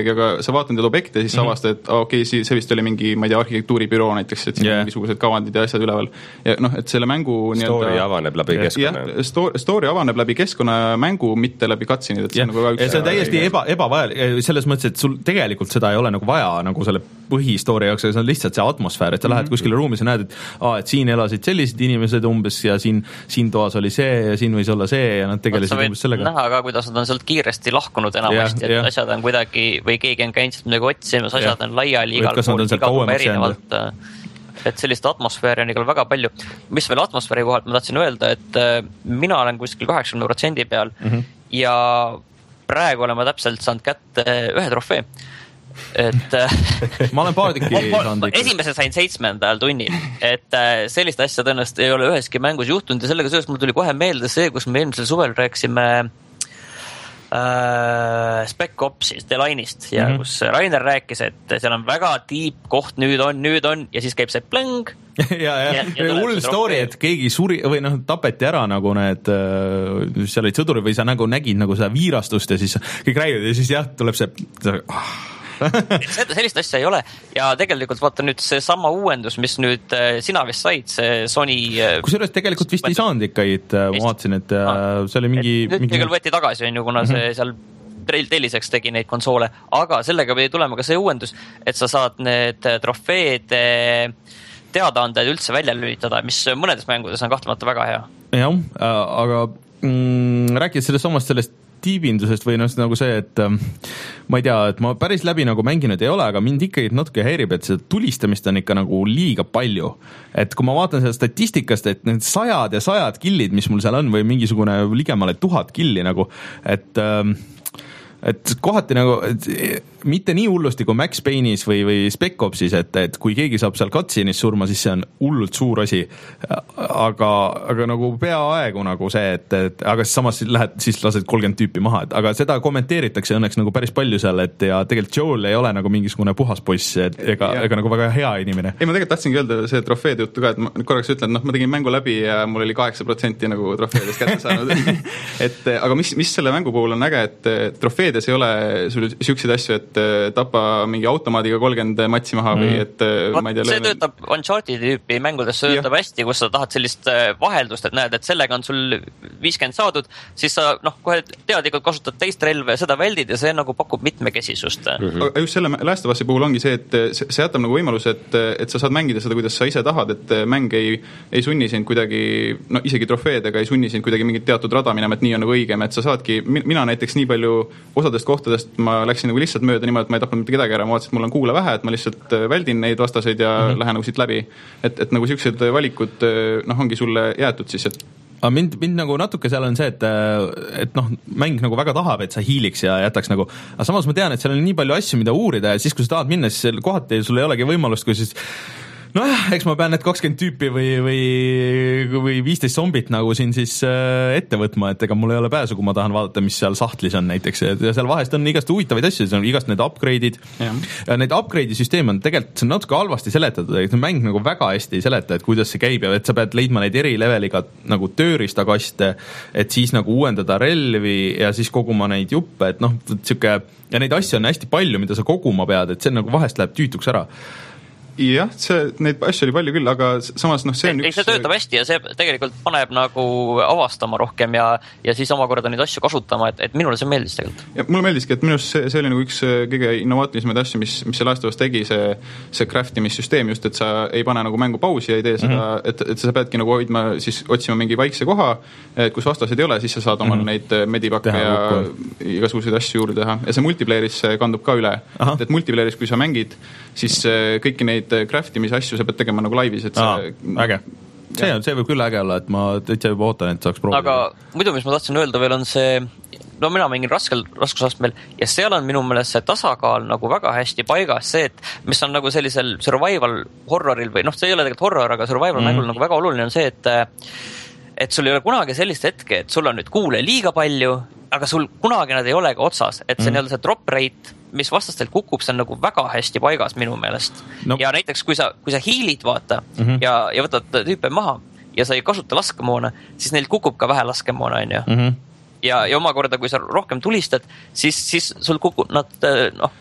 midagi, aga sa vaatad neid objekte ja siis sa mm-hmm. avastad, et okei okay,, see vist oli mingi, ma ei tea, arhitektuuribüroo näiteks, et siin yeah. mingisugused kavandid ja asjad üleval. Ja noh, et selle mängu story nii-öelda, avaneb läbi keskkonna. Jah, story, story avaneb läbi keskkonna mängu, mitte läbi cutscene'id, et see yeah. on nagu ja see on täiesti eba, ebavajal, selles mõttes, et sul tegelikult seda ei ole nagu vaja nagu selle põhistoori jaoks, see on lihtsalt see atmosfäär, et sa mm-hmm. lähed kuskile ruumi, sa näed, et, aa, et siin elasid sellised inimesed umbes ja siin, siin toas oli see ja siin võis olla see ja nad tegelesid umbes sellega. Näha ka, kuidas nad on sealt kiiresti lahkunud enamasti, yeah, et yeah. asjad on kuidagi või keegi on käinud sealt midagi otsimas, asjad yeah. on laiali igal pool, igal pool erinevalt. Et sellist atmosfääri on igal väga palju. Mis veel atmosfääri kohalt ma tahtsin öelda, et mina olen kuskil kaheksakümne protsendi peal mm-hmm. ja praegu olen ma täpselt saanud kätte ühe trofee. Et ma olen paar tükki saanud. Esimese sain seitsmendal tunnil, et sellist asja tõenäoliselt ei ole üheski mängus juhtunud ja sellega seoses mul tuli kohe meelde see, kus me eelmisel suvel rääkisime äh, Spec Opsist, Delainist ja mm-hmm. kus Rainer rääkis, et seal on väga tiip koht, nüüd on, nüüd on ja siis käib see plõng. ja, ja, ja hull story, et keegi suri või noh, tapeti ära nagu need, seal olid sõdurid või sa nagu nägid nagu seda viirastust ja siis kõik räägivad ja siis jah, tuleb see seda, sellist asja ei ole ja tegelikult vaata nüüd see sama uuendus, mis nüüd sina vist said, see Sony kusjuures tegelikult vist ei saanud ikka, et ma vaatasin, et ah. see oli mingi nüüd mingi... tegelikult võeti tagasi, on ju, kuna see seal telliseks tegi neid konsoole, aga sellega pidi tulema ka see uuendus, et sa saad need trofeed teadaanded üldse välja lülitada, mis mõnedes mängudes on kahtlemata väga hea. Jah, aga mm, rääkides sellest omast sellest tiibindusest või noh, nagu see, et ma ei tea, et ma päris läbi nagu mänginud ei ole, aga mind ikkagi natuke häirib, et seda tulistamist on ikka nagu liiga palju. Et kui ma vaatan seda statistikast, et need sajad ja sajad killid, mis mul seal on või mingisugune ligemale tuhat killi nagu, et et kohati nagu et, mitte nii hullusti kui Max Payne'is või, või Spec Opsis, et, et kui keegi saab seal cutscene'is surma, siis see on hullult suur asi, aga, aga nagu peaaegu nagu see, et, et aga samas lähed, siis lased kolmkümmend tüüpi maha, et aga seda kommenteeritakse õnneks nagu päris palju seal, et ja tegelikult Joel ei ole nagu mingisugune puhas poiss, et ega, ega nagu väga hea inimene. Ei, ma tegelikult tahtsingi öelda see trofeed juttu ka, et ma korraks ütlen, noh, ma tegin mängu läbi ja mul oli kaheksa protsenti nagu trofeedest kätte saanud et aga mis, mis selle mängu puhul on äge, et trofeedes ei ole sul siukseid asju, et tapa mingi automaadiga kolmkümmend matsi maha või et Vat, ma ei tea. See lööme... töötab Uncharted tüüpi mängudes, see töötab ja. hästi, kus sa tahad sellist vaheldust, et näed, et sellega on sul viiskümmend saadud, siis sa noh, kohe teadlikult kasutad teist relva ja seda väldid ja see nagu pakub mitmekesisust. Mm-hmm. Aga just selle Last of Us'i puhul ongi see, et see jätab nagu võimalus, et, et sa saad mängida seda, kuidas sa ise tahad, et mäng ei, ei sunni sind kuidagi, no isegi trofeedega ei sunni sind kuidagi mingit teatud rada minema, et nii on nagu õigem, et sa saadki, mina näiteks nii palju osadest kohtadest ma läksin nagu lihtsalt mööda niimoodi, et ma ei tapnud mitte kedagi ära, ma vaatasin, et mul on kuule vähe, et ma lihtsalt väldin neid vastaseid ja mm-hmm. lähen nagu siit läbi. Et, et nagu siuksed valikud, noh, ongi sulle jäetud siis, et aga mind, mind nagu natuke seal on see, et, et noh, mäng nagu väga tahab, et sa hiiliks ja jätaks nagu, aga samas ma tean, et seal on nii palju asju, mida uurida ja siis, kui sa tahad minna, siis kohati sul ei olegi võimalust, kui siis nojah, eks ma pean need kakskümmend tüüpi või, või, või viisteist zombit nagu siin siis ette võtma, et ega mul ei ole pääsu, kui ma tahan vaadata, mis seal sahtlis on näiteks. Ja seal vahest on igast huvitavaid asju, seal on igast need upgrade'id. Ja. Ja need upgrade'i süsteem on tegelikult, see on natuke halvasti seletatud, et mäng nagu väga hästi ei seleta, et kuidas see käib ja et sa pead leidma neid eri leveliga nagu tööriistakaste, et siis nagu uuendada relvi ja siis koguma neid juppe, et noh, siuke, ja neid asju on hästi palju, mida sa koguma pead, et see nagu vahest läheb tüütuks ära. Jah, see, neid asju oli palju küll, aga samas noh, see on ei, üks... see töötab hästi ja see tegelikult paneb nagu avastama rohkem ja, ja siis omakorda neid asju kasutama, et, et minule see meeldis tegelikult. Ja mulle meeldiski, et minust see, see oli nagu üks kõige innovaatilisemaid asju, mis, mis see Last of Us tegi, see, see craftimissüsteem just, et sa ei pane nagu mängu pausi ja ei tee seda, mm-hmm. et, et sa peadki nagu hoidma, siis otsima mingi vaikse koha, et kus vastaseid ei ole, siis sa saad omal mm-hmm. neid medipakke ja ukku. Igasuguseid asju juurde teha. Ja see multiplayeris kandub ka üle. Aha. Et multiplayeris, kui sa mängid, siis kõiki neid craftimise asju sa pead tegema nagu laivis, et see... Aa, äge. See, on, see võib küll äge olla, et ma täitsa juba ootan, et saaks proovida. Aga muidu, mis ma tahtsin öelda veel, on see, no mina mängin raskel raskusastmel ja seal on minu meelest see tasakaal nagu väga hästi paigas, see, et mis on nagu sellisel survival horroril või noh, see ei ole tegelikult horror, aga survival mm. mängul nagu väga oluline on see, et et sul ei ole kunagi sellist hetke, et sul on nüüd kuule liiga palju, aga sul kunagi nad ei ole ka otsas, et see mm. nii-öelda see drop rate, mis vastastelt kukub, see on nagu väga hästi paigas minu meelest. No. Ja näiteks, kui sa, kui sa hiilid, vaata, mm-hmm. ja, ja võtad tüüpe maha ja sa ei kasuta laskemoona, siis neil kukub ka vähe laskemoona, on ju. Mm-hmm. Ja, ja omakorda, kui sa rohkem tulistad, siis, siis sul kukub nad, noh,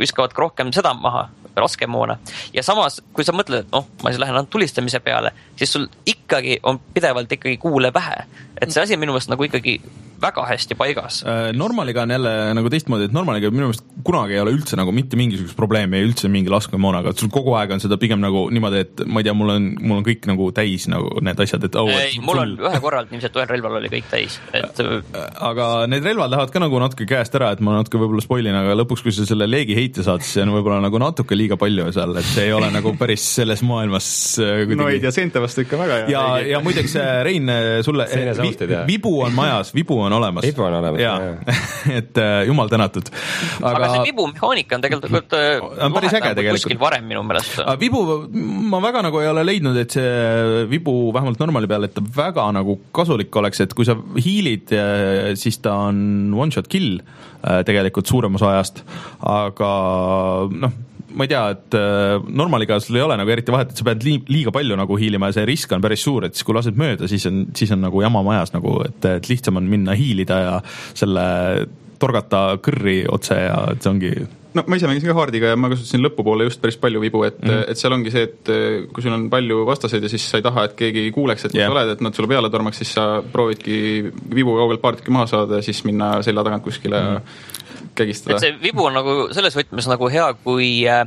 viskavad ka rohkem seda maha, raskemoona. Ja samas, kui sa mõtled, et noh, ma siis lähen ainult tulistamise peale, siis sul ikkagi on pidevalt ikkagi kuule vähe. Et see asi minu meelest nagu ikkagi väga hästi paigas. Normaliga on jälle nagu teistmoodi, et normaliga minu meelest kunagi ei ole üldse nagu mitte mingisugust probleemi ja üldse mingi laskemoonaga, et sul kogu aeg on seda pigem nagu niimoodi, et ma ei tea, mul on, mul on kõik nagu täis nagu need asjad, et oh, ei, mul on sul... ühe korral ilmselt ühel relval oli kõik täis et... aga need relvad lähevad ka nagu natuke käest ära, et ma natuke võib-olla spoilin, aga lõpuks, kui sa selle leegi heite saad, siis see on võib-olla nagu natuke liiga palju seal, et see ei ole nagu päris selles maailmas kuidagi... no ei tea, seente vastu ikka väga ja, ja muideks Rein, sulle vi, vibu on majas, vibu on olemas. Vibu on olemas, ja, et uh, jumal tänatud. Aga, aga see vibu mehaanika on tegelikult on päris äge tegelikult. Kuskil varem minu meelest. Vibu, ma väga nagu ei ole leidnud, et see vibu vähemalt normali peal, et ta väga nagu kasulik oleks, et kui sa hiilid, siis ta on one shot kill tegelikult suuremas ajast, aga noh, ma ei tea, et normaliga sul ei ole nagu eriti vahet, et sa pead liiga palju nagu hiilima ja see risk on päris suur, et siis kui lased mööda, siis on, siis on nagu jama majas nagu, et, et lihtsam on minna hiilida ja selle torgata kõrri otse ja et see ongi... No ma ise mängisin ka haardiga ja ma kasutasin lõpupoole just päris palju vibu, et, mm. et seal ongi see, et kui sul on palju vastaseid ja siis sa ei taha, et keegi kuuleks, et kus yeah. oled, et nad sulle peale tormaks, siis sa proovidki vibu kaugelt paar tükki maha saada ja siis minna selja tagant kuskile mm. kägistada. Et see vibu on nagu selles võtmes nagu hea, kui äh,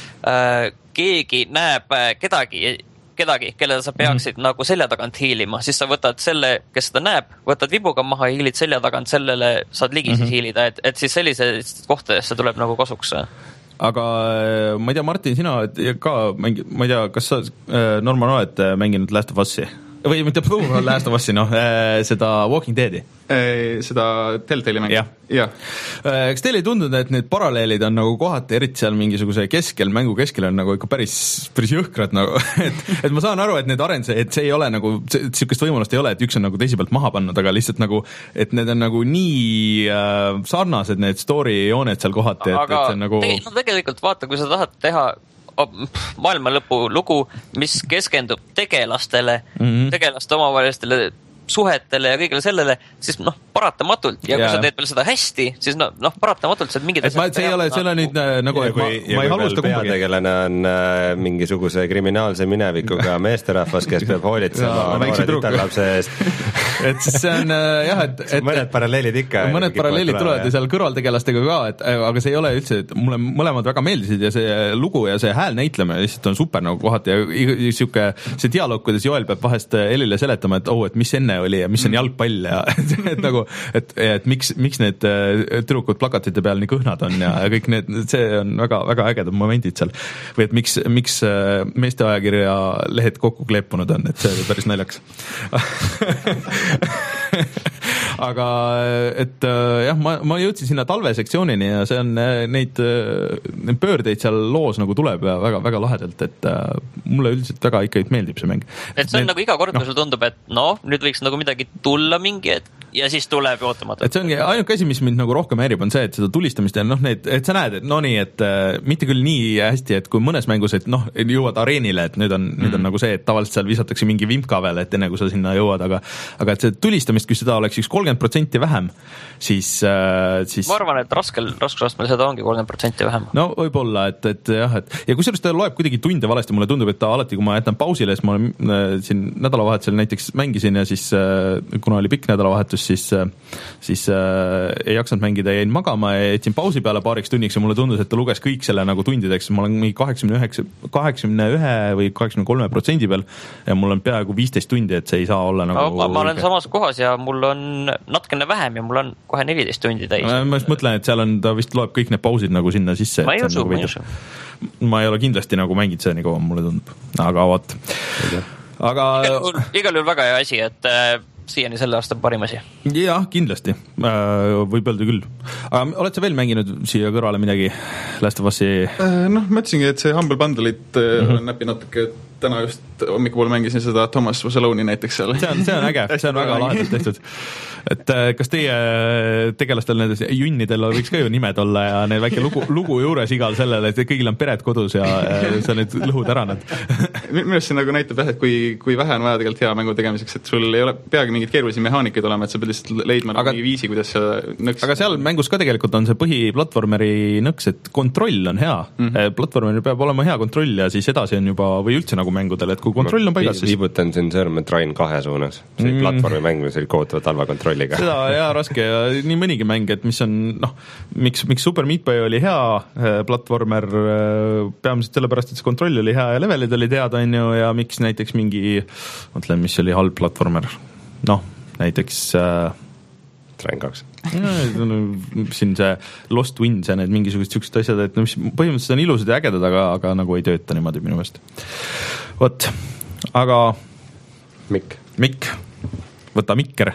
keegi näeb kedagi, kedagi, kellele sa peaksid mm-hmm. nagu selja tagant hiilima, siis sa võtad selle, kes seda näeb, võtad vibuga maha ja hiilid selja tagant, sellele saad ligi mm-hmm. siis hiilida, et, et siis sellisest kohtadest see tuleb nagu kasuks. Aga ma ei tea, Martin, sina ka mängi, ma ei tea, kas sa Norman oled mänginud Last of Us'i? Või mitte Last of Us'i, noh, seda Walking Deadi? Seda Telltale'i mängi. jah ja. Kas teile ei tundunud, et need paralleelid on nagu kohati, eriti seal mingisuguse keskel, mängu keskel on nagu ikka päris, päris jõhkrad nagu, et, et ma saan aru, et need arenduse, et see ei ole nagu, sihukest võimalust ei ole, et üks on nagu teisi pealt maha pannud, aga lihtsalt nagu, et need on nagu nii äh, sarnased, need story jooned seal kohati, et, aga et see on nagu... Te, no, tegelikult vaata, kui sa tahad teha maailma lõpu lugu, mis keskendub tegelastele, mm-hmm. tegelaste omavahelistele suhetele ja kõigele sellele, siis noh, paratamatult ja yeah. kui sa teed veel seda hästi, siis noh, no, paratamatult saad mingid asjad see ei ole, see ei ole nüüd nagu, et ma, ma ei halusta kumbagi. Peategelane on äh, mingisuguse kriminaalse minevikuga meesterahvas, kes peab hoolitsema noore tütarlapse eest. et siis see on äh, jah, et, et mõned paralleelid ikka. Mõned paralleelid tulevad ja seal kõrvaltegelastega ka, et aga see ei ole üldse, et mulle mõlemad väga meeldisid ja see lugu ja see hääl näitleme lihtsalt on super nagu kohati ja siuke, see dialoog, kuidas Joel peab vahest Elile seletama, et oh, et mis enne oli ja mis on jalgpall ja et nagu, et, et miks, miks need tüdrukud plakatite peal nii kõhnad on ja, ja kõik need, see on väga, väga ägedad momendid seal. Või et miks, miks meeste ajakirja lehed kokku kleepunud on, et see oli päris naljaks. aga et jah, ma, ma jõudsin sinna talvesektsioonini ja see on neid, neid pöördeid seal loos nagu tuleb ja väga, väga lahedalt, et mulle üldiselt väga ikkagi meeldib see mäng. Et see on need, nagu iga kord, kui no. sul tundub, et noh, nüüd võiks nagu midagi tulla mingi, et ja siis tuleb ootamatult. Et see ongi ainuke asi, mis mind nagu rohkem häirib, on see, et seda tulistamist ja noh, need, et sa näed, et no nii, et äh, mitte küll nii hästi, et kui mõnes mängus, et noh, jõuad areenile, et nüüd on, mm. nüüd on nagu see, et tavaliselt seal visatakse mingi vimka veel, et enne kui sa sinna jõuad, aga, aga et see tulistamist, kui seda oleks üks kolmkümmend protsenti vähem, siis, äh, siis... Ma arvan, et raskel, raskusastmel seda ongi kolmkümmend protsenti vähem. No võib-olla, et, et jah, et ja kusjuures ta loeb kuidagi tunde valesti, mulle tundub, et ta alati, kui ma jätan pausile, siis ma äh, siin nädalavahetusel näiteks mängisin ja siis äh, kuna oli pikk nädalavahetus, siis äh, siis äh, ei jaksanud mängida ja jäin magama ja jätsin pausi peale paariks tunniks ja mulle tundus, et ta luges kõik selle nagu tundideks, ma olen mingi kaheksakümne üheksa, kaheksakümne ühe või kaheksakümne kolme protsendi peal ja mul on peaaegu viisteist tundi, et see ei saa olla nagu... Ma, ma olen samas kohas ja mul on natukene vähem ja mul on kohe neliteist tundi täis. Ma, ma just mõtlen, et seal on, ta vist loeb kõik need pausid nagu sinna sisse. Ma ei usu, nagu ma ei usu. Ma ei ole kindlasti nagu mängid see nii kaua, mulle tundub. Aga vaat. Aga... Igal juhul väga hea asi, et siiani selle aasta parim asi. Jah, kindlasti. Võib öelda küll. Aga oled sa veel mänginud siia kõrvale midagi Last of Us'i? Noh, ma ütlesingi, et see Humble Bundle'it mm-hmm. näpi natuke, täna just hommikupool mängisin seda Thomas Wasaloni näiteks seal. See on, see on äge, see on väga lahedalt tehtud. Et kas teie tegelastel nendes junnidel võiks ka ju nimed olla ja need väike lugu, lugu juures igal sellele, et kõigil on pered kodus ja sa nüüd lõhud ära nad. Minu arust see nagu näitab jah, et kui, kui vähe on vaja tegelikult hea mängu tegemiseks, et sul ei ole peagi mingid keerulisi mehaanikaid olema, et sa pead lihtsalt leidma aga, mingi viisi, kuidas sa nõks. Aga seal mängus ka tegelikult on see põhiplatvormeri nõks, et kontroll on hea. Mm-hmm. Platvormeri peab olema hea kontroll ja siis edasi on juba, või üldse nagu mängudel, et kui kontroll on paigas, siis viibutan siin sõrme Train kahe suunas. See mm. platvormi mäng, mis oli kohutavalt halva kontrolliga. Seda jaa, raske ja nii mõnigi mäng, et mis on, noh, miks, miks Super Meat Boy oli hea platvormer, peamiselt sellepärast, et see kontroll oli hea ja levelid olid head, on ju, ja miks näiteks mingi, mõtlen, mis oli halb platvormer, noh, näiteks äh, Train kaks. siin see Lost Winds ja need mingisugused siuksed asjad, et mis põhimõtteliselt on ilusad ja ägedad, aga, aga nagu ei tööta niimoodi minu meelest. Vot, aga Mikk, Mikk, võta mikker.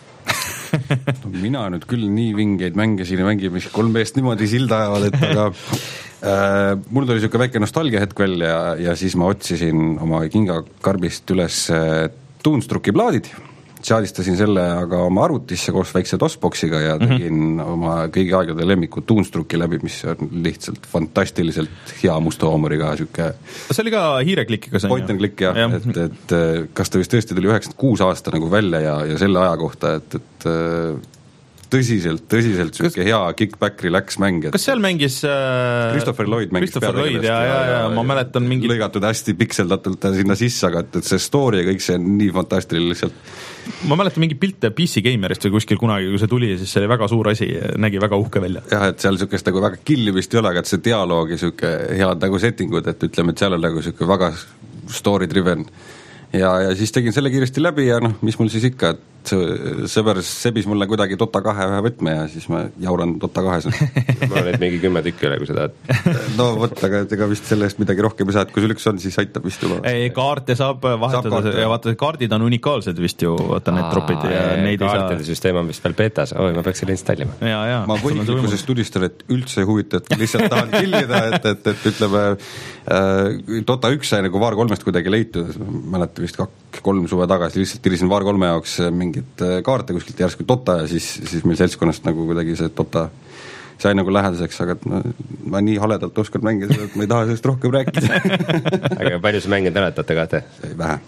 No, mina nüüd küll nii vingeid mänge siin ei mängi, mis kolm B-st niimoodi silda ajavad, et aga äh, mul tuli niisugune väike nostalgia hetk veel ja, ja siis ma otsisin oma kingakarbist üles Toonstrucki plaadid, seadistasin selle aga oma arvutisse koos väikse DOS-boksiga ja tegin mm-hmm. oma kõigi aegade lemmiku Toonstrucki läbi, mis on lihtsalt fantastiliselt hea musta huumoriga siuke. See oli ka hiireklikkiga see? Point and click jah, ja. et, et kas ta vist tõesti tuli üheksakümmend kuus aasta nagu välja ja, ja selle aja kohta, et, et tõsiselt, tõsiselt siuke hea kickback relax mäng. Kas seal mängis äh... Christopher Lloyd mängis Christopher Lloyd ja, ja, ja, ja ma mäletan mingi lõigatud hästi pikseldatult sinna sisse, aga et, et see story ja kõik see on nii fantastiline lihtsalt. Ma mäletan mingi pilte P C Gamerist või kuskil kunagi, kui see tuli, siis see oli väga suur asi, nägi väga uhke välja. Jah, et seal siukest nagu väga killivist ei ole, aga et see dialoogi siuke head nagu settingud, et ütleme, et seal on nagu siuke väga story driven. Ja, ja siis tegin selle kiiresti läbi ja noh, mis mul siis ikka, et sõber sebis mulle kuidagi Dota kahe ühe võtme ja siis ma jauran Dota kahes. Ma olen mingi kümme tükki üle, kui seda no vot, aga ega vist selle eest midagi rohkem ei saa, et kui sul üks on, siis aitab vist juba. Ei, kaarte saab vahetada saab ja vaata, kaardid on unikaalsed vist ju, vaata need tropid ja neid ei saa. Kaartide süsteem on vist veel betas, oi, ma peaks selle installima. Ja, ja, ma võiklikkuses tudistan, et üldse ei huvita, et lihtsalt tahan killida, et, et, et ütleme äh, Dota üks sai nagu Var kolmest kuidagi leitud, mäleta vist kaks, kolm suve tagasi, lihtsalt tirisin Var kolme jaoks mingit kaarte kuskilt järsku Dota ja siis, siis meil seltskonnast nagu kuidagi see Dota sai nagu lähedaseks, aga ma, ma nii haledalt oskan mängida, et ma ei taha sellest rohkem rääkida. Aga palju sa mänginud oled Dota kahte? Vähe.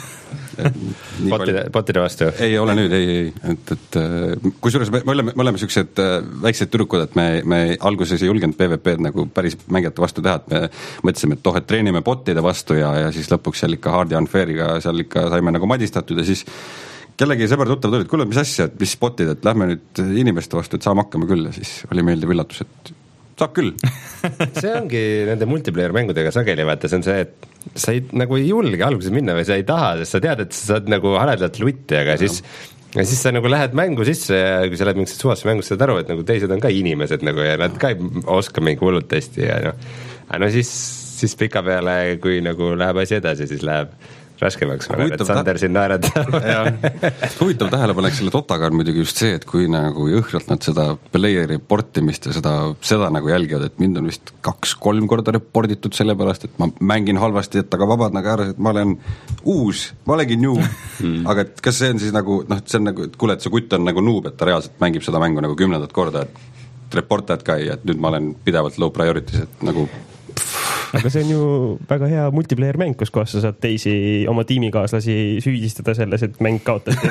Botide, botide vastu? Ei ole nüüd, ei, ei, et, et kusjuures me, me oleme, me oleme siuksed väiksed tüdrukud, et me, me alguses ei julgenud P V P-d nagu päris mängijate vastu teha, et me mõtlesime, et toh, et treenime botide vastu ja, ja siis lõpuks seal ikka hard ja unfairiga seal ikka saime nagu madistatud ja siis kellegi sõber tuttav tuli, et kuule, mis asja, et mis botid, et lähme nüüd inimeste vastu, et saame hakkama küll ja siis oli meeldiv üllatus, et saab küll. See ongi nende multiplayer mängudega sageli, vaata, see on see, et sa ei, nagu ei julge alguses minna või sa ei taha, sest sa tead, et sa saad nagu haledalt lutti, aga siis ja siis sa nagu lähed mängu sisse ja kui sa lähed mingisse suvasse mängust, saad aru, et nagu teised on ka inimesed nagu ja nad ka ei oska mingi hullult hästi ja noh, no siis, siis pika peale, kui nagu läheb asi edasi, siis läheb raskemaks, ma näen, et Sander siin naeretab. Huvitav tähelepanek selle Dotaga on muidugi just see, et kui nagu jõhkralt nad seda playeri portimist ja seda, seda nagu jälgivad, et mind on vist kaks-kolm korda reporditud selle pärast, et ma mängin halvasti, et aga vabandage ära, et ma olen uus, ma olengi new mm. aga et kas see on siis nagu, noh, see on nagu, et kuule, et see kutt on nagu noob, et ta reaalselt mängib seda mängu nagu kümnendat korda, et reportajad ka ei, et nüüd ma olen pidevalt low priorities, et nagu aga see on ju väga hea multiplayer mäng, kus kohas sa saad teisi oma tiimikaaslasi süüdistada selles, et mäng kaotati.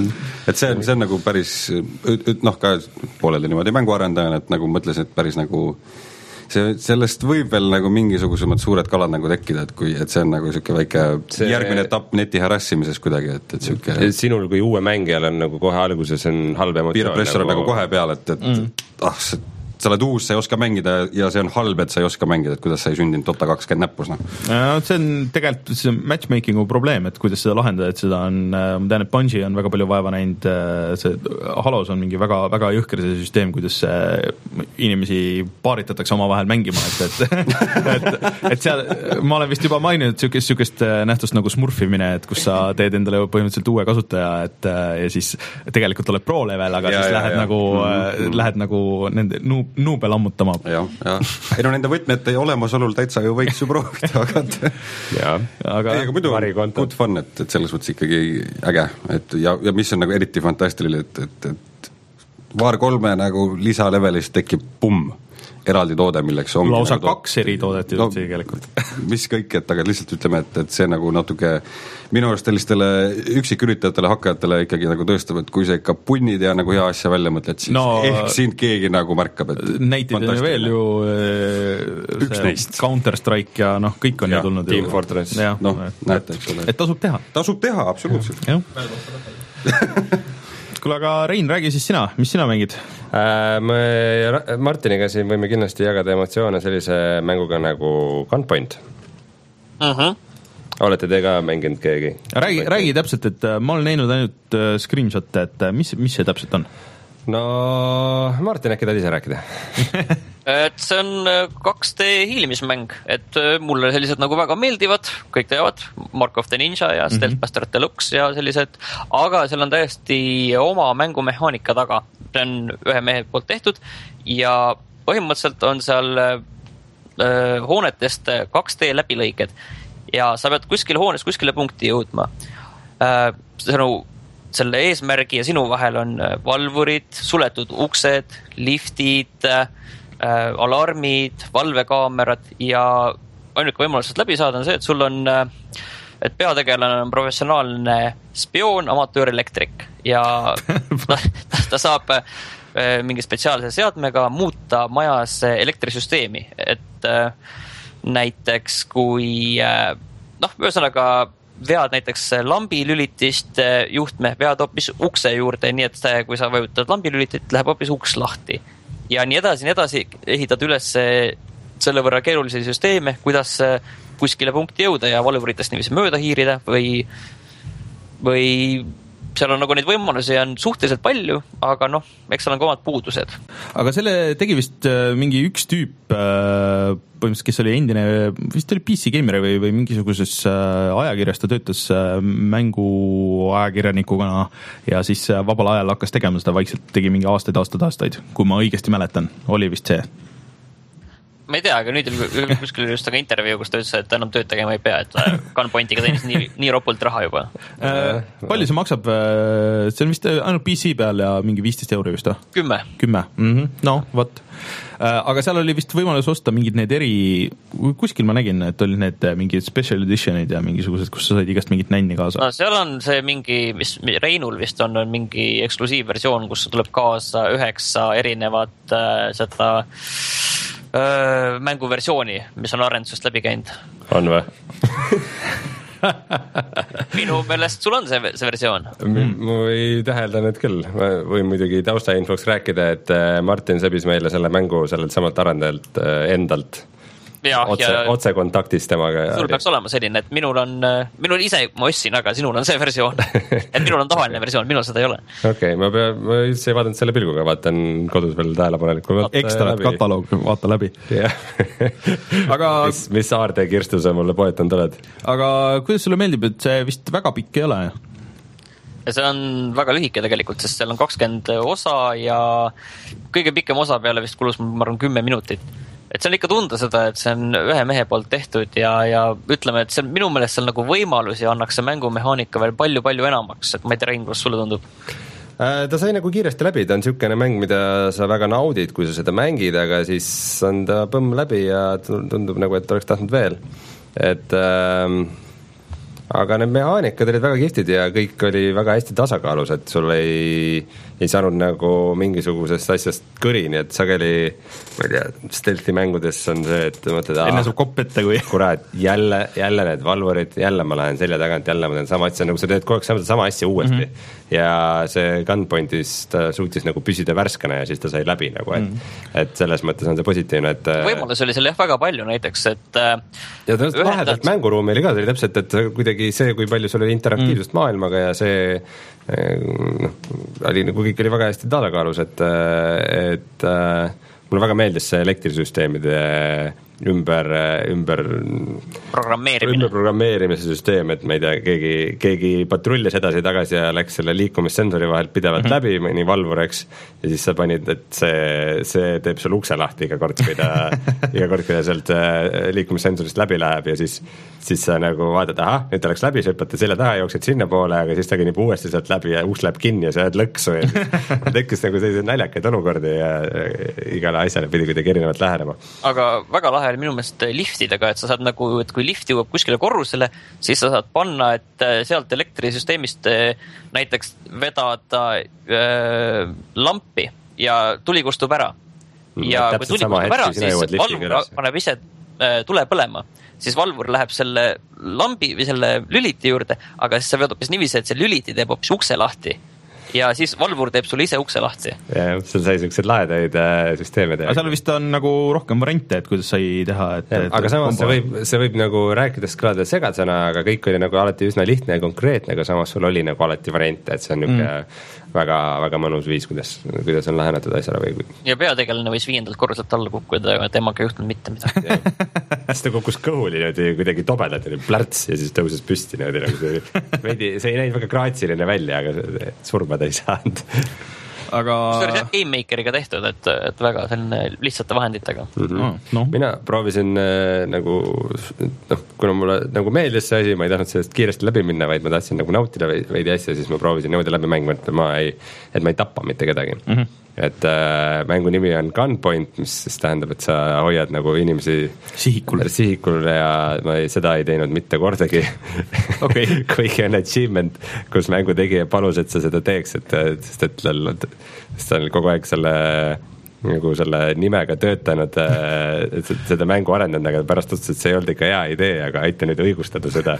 et see on, see on nagu päris, noh, ka pooleldi niimoodi mänguarendajana, et nagu mõtlesin, et päris nagu see, sellest võib veel nagu mingisugusemad suured kalad nagu tekkida, et kui, et see on nagu siuke väike see... järgmine etapp neti harassimises kuidagi, et, et siuke sinul kui uue mängijal on nagu kohe alguses on halb emotsioon. Piirapressor nagu... nagu kohe peal, et, et mm. ah, see sa oled uus, sa ei oska mängida ja see on halb, et sa ei oska mängida, et kuidas sa ei sündinud Dota kakskümmend näppus, noh. See on tegelikult see matchmakingu probleem, et kuidas seda lahendada, et seda on, ma tean, et Bungie on väga palju vaeva näinud, see Halos on mingi väga, väga jõhker see süsteem, kuidas inimesi paaritatakse oma vahel mängima, et, et, et, et seal, ma olen vist juba maininud sükest, sükest nähtust nagu smurfimine, et kus sa teed endale põhimõtteliselt uue kasutaja, et ja siis tegelikult oled pro level, aga ja, siis ja, lähed, ja. Nagu, mm-hmm. lähed nagu nende noob nuube lammutama. jah, jah. Ei no nende võtmete olemasolul täitsa ju võiks ju proovida, aga jaa, aga, aga muidu on good fun, et, et selles mõttes ikkagi äge, et ja, ja mis on nagu eriti fantastiline, et, et, et Var kolme nagu lisalevelis tekib pumm, eraldi toode, milleks ongi lausa nagu kaks eri toodet no, tegelikult. mis kõik, et aga lihtsalt ütleme, et, et see nagu natuke minu arust sellistele üksiküritajatele, hakkajatele ikkagi nagu tõestab, et kui sa ikka punnid ja nagu hea asja välja mõtled, siis no, ehk sind keegi nagu märkab, et näiteid on veel ju üks neist. Counter-Strike ja noh, kõik on ja, ju tulnud Team ju. Fortress. noh, näete, eks ole. Et tasub teha. Tasub teha, absoluutselt. Kuule, aga Rein, räägi siis sina, mis sina mängid? Äh, me Martiniga siin võime kindlasti jagada emotsioone sellise mänguga nagu Gunpoint. Uh-huh. Olete te ka mänginud keegi? Räägi, räägi täpselt, et ma olen näinud ainult screenshot'e, et mis, mis see täpselt on? No Martin, äkki tahad ise rääkida? Et see on kaks D hiilimismäng, et mulle sellised nagu väga meeldivad, kõik teavad, Mark of the Ninja ja Stealth mm-hmm. Buster Deluxe ja sellised, aga seal on täiesti oma mängumehaanika taga. See on ühe mehe poolt tehtud ja põhimõtteliselt on seal äh, hoonetest kaks D läbilõiked ja sa pead kuskil hoones kuskile punkti jõudma. Äh, sõnu, selle eesmärgi ja sinu vahel on valvurid, suletud uksed, liftid, äh, alarmid, valvekaamerad ja ainuke võimalus läbi saada on see, et sul on, et peategelane on professionaalne spioon, amatöörelektrik ja ta, ta saab mingi spetsiaalse seadmega muuta majas elektrisüsteemi, et näiteks kui noh, ühesõnaga vead näiteks lambilülitist juhtme, vead hoopis ukse juurde, nii et see, kui sa vajutad lambilülitit, läheb hoopis uks lahti. Ja nii edasi, nii edasi ehitad üles selle võrra keerulisi süsteeme, kuidas kuskile punkti jõuda ja valvuritest niiviisi mööda hiirida või, või seal on nagu neid võimalusi on suhteliselt palju, aga noh, eks seal on ka omad puudused. Aga selle tegi vist mingi üks tüüp, põhimõtteliselt, kes oli endine, vist oli P C Gamer või, või mingisuguses ajakirjas, ta töötas mängu ajakirjanikuna ja siis vabal ajal hakkas tegema seda vaikselt, tegi mingi aastaid, aastaid, aastaid, kui ma õigesti mäletan, oli vist see. Ma ei tea, aga nüüd kuskil just aga intervjuu, kus ta ütles, et enam tööd tegema ei pea, et Gunpointiga teenis nii, nii ropult raha juba. Äh, palju see maksab? See on vist ainult P C peal ja mingi viisteist euri vist? Kümme. Kümme, mm-hmm. No, võt. Aga seal oli vist võimalus osta mingid need eri, kuskil ma nägin, et oli need mingid special editionid ja mingisugused, kus sa said igast mingit nänni kaasa. No seal on see mingi, mis Reinul vist on, on mingi eksklusiivversioon, kus tuleb kaasa üheksa erinevat äh, seda Öö, mänguversiooni, mis on arendusest läbi käinud. On või? Minu meelest sul on see, see versioon. M- ma ei tähelda nüüd küll. Ma võin muidugi taustainfoks rääkida, et Martin sebis meile selle mängu sellelt samalt arendajalt endalt. Ja, otse, ja otse kontaktis temaga. Sul peaks olema selline, et minul on, minul ise ma ostsin, aga sinul on see versioon. Et minul on tavaline versioon, minul seda ei ole. Okei, okay, ma, pea, ma üldse ei vaadanud selle pilguga, vaatan kodus veel tähelepanelikult. Ekstra kataloog, vaata läbi. aga mis, mis Aarde Kirstu sa mulle poetanud oled? Aga kuidas sulle meeldib, et see vist väga pikk ei ole? Ja see on väga lühike tegelikult, sest seal on kakskümmend osa ja kõige pikem osa peale vist kulus, ma arvan, kümme minutit. Et see on ikka tunda seda, et see on ühe mehe poolt tehtud ja, ja ütleme, et see on minu meelest seal nagu võimalusi annaks see mängumehaanika veel palju-palju enamaks, et ma ei tea, Rein, kuidas sulle tundub? Ta sai nagu kiiresti läbi, ta on niisugune mäng, mida sa väga naudid, kui sa seda mängid, aga siis on ta põmm läbi ja tundub nagu, et oleks tahtnud veel. Et ähm, aga need mehaanikad olid väga kihvtid ja kõik oli väga hästi tasakaalus, et sul ei, ei saanud nagu mingisugusest asjast kõrini, et sageli, ma ei tea, stealthi mängudes on see, et mõtled, enne saab kopp ette, kui kurat, jälle, jälle need valvurid, jälle ma lähen selja tagant, jälle ma teen sama asja, nagu sa teed kogu aeg sama asja uuesti. Mm-hmm. Ja see Gunpointis ta suutis nagu püsida värskena ja siis ta sai läbi nagu, et, mm-hmm. et selles mõttes on see positiivne, et võimalus oli seal jah väga palju näiteks, et ja ta lahedalt mänguruumi oli ka, see oli täpselt, et kuidagi see, kui palju sul oli interaktiivsust mm. maailmaga ja see noh, oli nagu kõik oli väga hästi tasakaalus, et, et mulle väga meeldis see elektrisüsteemide ümber, ümber programmeerimine. ümber programmeerimise süsteem, et ma ei tea, keegi, keegi patrullis edasi-tagasi ja läks selle liikumissensori vahelt pidevalt mm-hmm. läbi, mõni valvur, eks, ja siis sa panid, et see, see teeb sul ukse lahti iga kord, kui ta iga kord, kui ta sealt liikumissensorist läbi läheb ja siis, siis sa nagu vaatad, ahah, nüüd ta läks läbi, sa hüppad selja taha, jooksed sinna poole, aga siis ta kõnnib uuesti sealt läbi ja uks läheb kinni ja sa jääd lõksu ja tekkis nagu selliseid naljakaid olukordi ja igale asjale pidi kuidagi erinevalt lähenema. Aga väga lahe oli minu meelest liftidega, et sa saad nagu, et kui lift jõuab kuskile korrusele, siis sa saad panna, et sealt elektrisüsteemist näiteks vedada äh, lampi ja tuli kustub ära. Ja mm, kui tuli kustub ära, siis valvur paneb ise äh, tule põlema, siis valvur läheb selle lambi või selle lüliti juurde, aga siis sa vead hoopis niiviisi, et see lüliti teeb hoopis ukse lahti. Ja siis valvur teeb sulle ise ukse lahti. Ja seal sai sellised laedaid äh, süsteeme teha. Aga seal vist on nagu rohkem variante, et kuidas sai teha. Et, ja, et aga samas see võib, see võib nagu rääkides kõlada segadsõna, aga kõik oli nagu alati üsna lihtne ja konkreetne, aga samas sul oli nagu alati variante, et see on niisugune mm. väga, väga mõnus viis, kuidas, kuidas on lähenetud asjale. Või... Ja peategelane võis viiendalt korruselt alla kukkuda ja temaga ei juhtunud mitte midagi. Siis ta kukkus kõhuli kuidagi tobedalt, plärts ja siis tõuses püsti. See, veidi, see ei näinud väga graatsiline välja, aga surma ei saanud. Aga... See oli Game Makeriga tehtud, et, et väga selline lihtsate vahenditega. Mm-hmm. No. Mina proovisin äh, nagu, noh, kuna mulle nagu meeldis see asi, ma ei tahtnud sellest kiiresti läbi minna, vaid ma tahtsin nagu nautida veidi asja, siis ma proovisin niimoodi läbi mängu, et ma ei, et ma ei tappa mitte kedagi. Mm-hmm. Et äh, mängu nimi on Gunpoint, mis siis tähendab, et sa hoiad nagu inimesi sihikul, sihikul ja ma ei, seda ei teinud mitte kordagi. Okay. Kuigi on achievement, kus mängu tegija palus, et sa seda teeks, et, sest et ta on kogu aeg selle nagu selle nimega töötanud, et seda mängu arendanud, aga pärast otsus, et see ei olnud ikka hea idee, aga aita nüüd õigustada seda.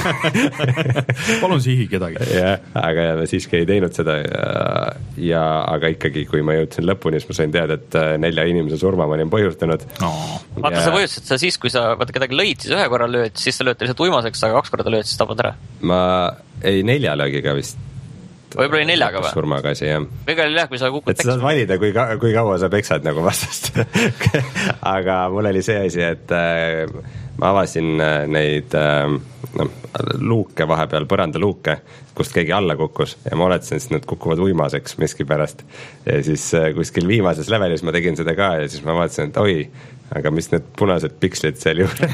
Palun sihi kedagi. Ja, aga ma siiski ei teinud seda ja, ja aga ikkagi, kui ma jõudsin lõpuni, siis ma sain teada, et nelja inimese surma ma olin põhjustanud. No. Vaata, ja... sa põhjustad seda siis, kui sa vaata kedagi lõid, siis ühe korra lööd, siis sa lööd lihtsalt uimaseks, aga kaks korda lööd, siis tabad ära. Ma ei nelja löögiga vist. Võib-olla oli neljaga või? Surmagasi, jah. Võib-olla oli jah, kui sa kukud et sa saad valida, kui, ka, kui kaua sa peksad nagu vastast. Aga mul oli see asi, et äh, ma avasin neid äh, no, luuke vahepeal, põrandaluuke, kust keegi alla kukkus ja ma oletasin, et nad kukuvad uimaseks miski pärast. Ja siis äh, kuskil viimases levelis ma tegin seda ka ja siis ma vaatasin, et oi, aga mis need punased pikslid seal juurde.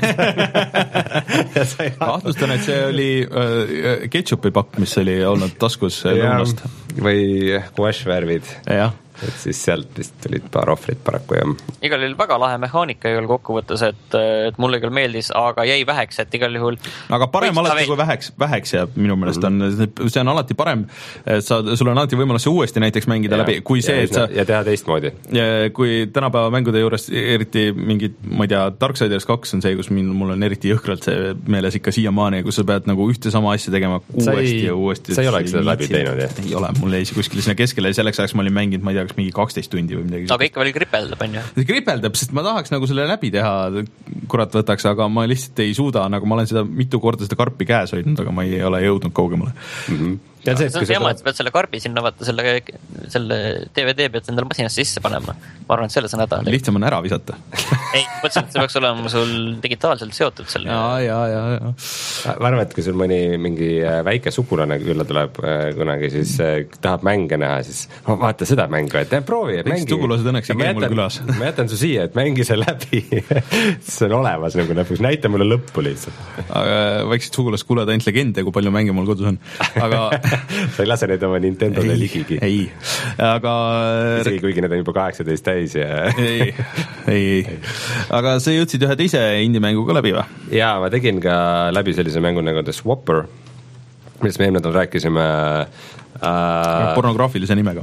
Kahtlustan, et see oli äh, ketšupi pakk, mis oli olnud taskus lõunast. Või guašvärvid. Jah. Et siis sealt vist tulid paar ohvrit paraku ja... Igal juhul väga lahe mehaanika juhul kokkuvõttes, et, et mulle küll meeldis, aga jäi väheks, et igal juhul... Aga parem alati, kui väheks, väheks jääb minu meelest on, see on alati parem, sa, sul on alati võimalus see uuesti näiteks mängida ja, läbi, kui see, ja, et sa... Ja teha teistmoodi. Kui tänapäeva mängude juures eriti mingid, ma ei tea, Darksiders kaks on see, kus mul on eriti jõhkralt see meeles ikka siiamaani, kus sa pead nagu ühte sama asja tegema uuesti ei, ja uuesti. Sa ei oleks seda läbi teinud, jah? Ei ole, mul jäi kuskil sinna keskele ja selleks ajaks ma olin mänginud, ma ei tea, kas mingi kaksteist tundi või midagi. Aga ikka veel kripeldab, on ju? Kripeldab, sest ma tahaks nagu selle läbi teha, kurat võtaks, aga ma lihtsalt ei suuda, nagu ma olen seda mitu korda seda karpi käes hoidnud, aga ma ei ole jõudnud kaugemale. Mm-hmm. Ja see, see on teema, et sa pead selle karbi sinna vaata selle, selle D V D pead endale masinasse sisse panema. Ma arvan, et selle sa näda. Lihtsam on ära visata. Ei, mõtlesin, et see peaks olema sul digitaalselt seotud selle. Ja, ja, ja, ja. Ma arvan, et kui sul mõni mingi väike sukulane külla tuleb kunagi, siis tahab mänge näha, siis oh, vaata seda mängu, et proovi, et mängi. Sugulased õnneks ei käi mul külas. Ma jätan su siia, et mängi see läbi. See on olemas nagu lõpuks. Näita mulle lõppu lihtsalt. Vaikselt sugulast kuuleda ainult legende, kui palju mänge mul kodus on. Aga sa ei lase neid oma Nintendole ligigi. Ei, aga... Isegi kuigi need on juba kaheksateist täis ja... ei, ei, ei. Aga sa jõudsid ühe teise indie-mänguga läbi või? Jaa, ma tegin ka läbi sellise mängu nagu The Swapper, millest me eelmine nädal rääkisime... Äh... pornograafilise nimega.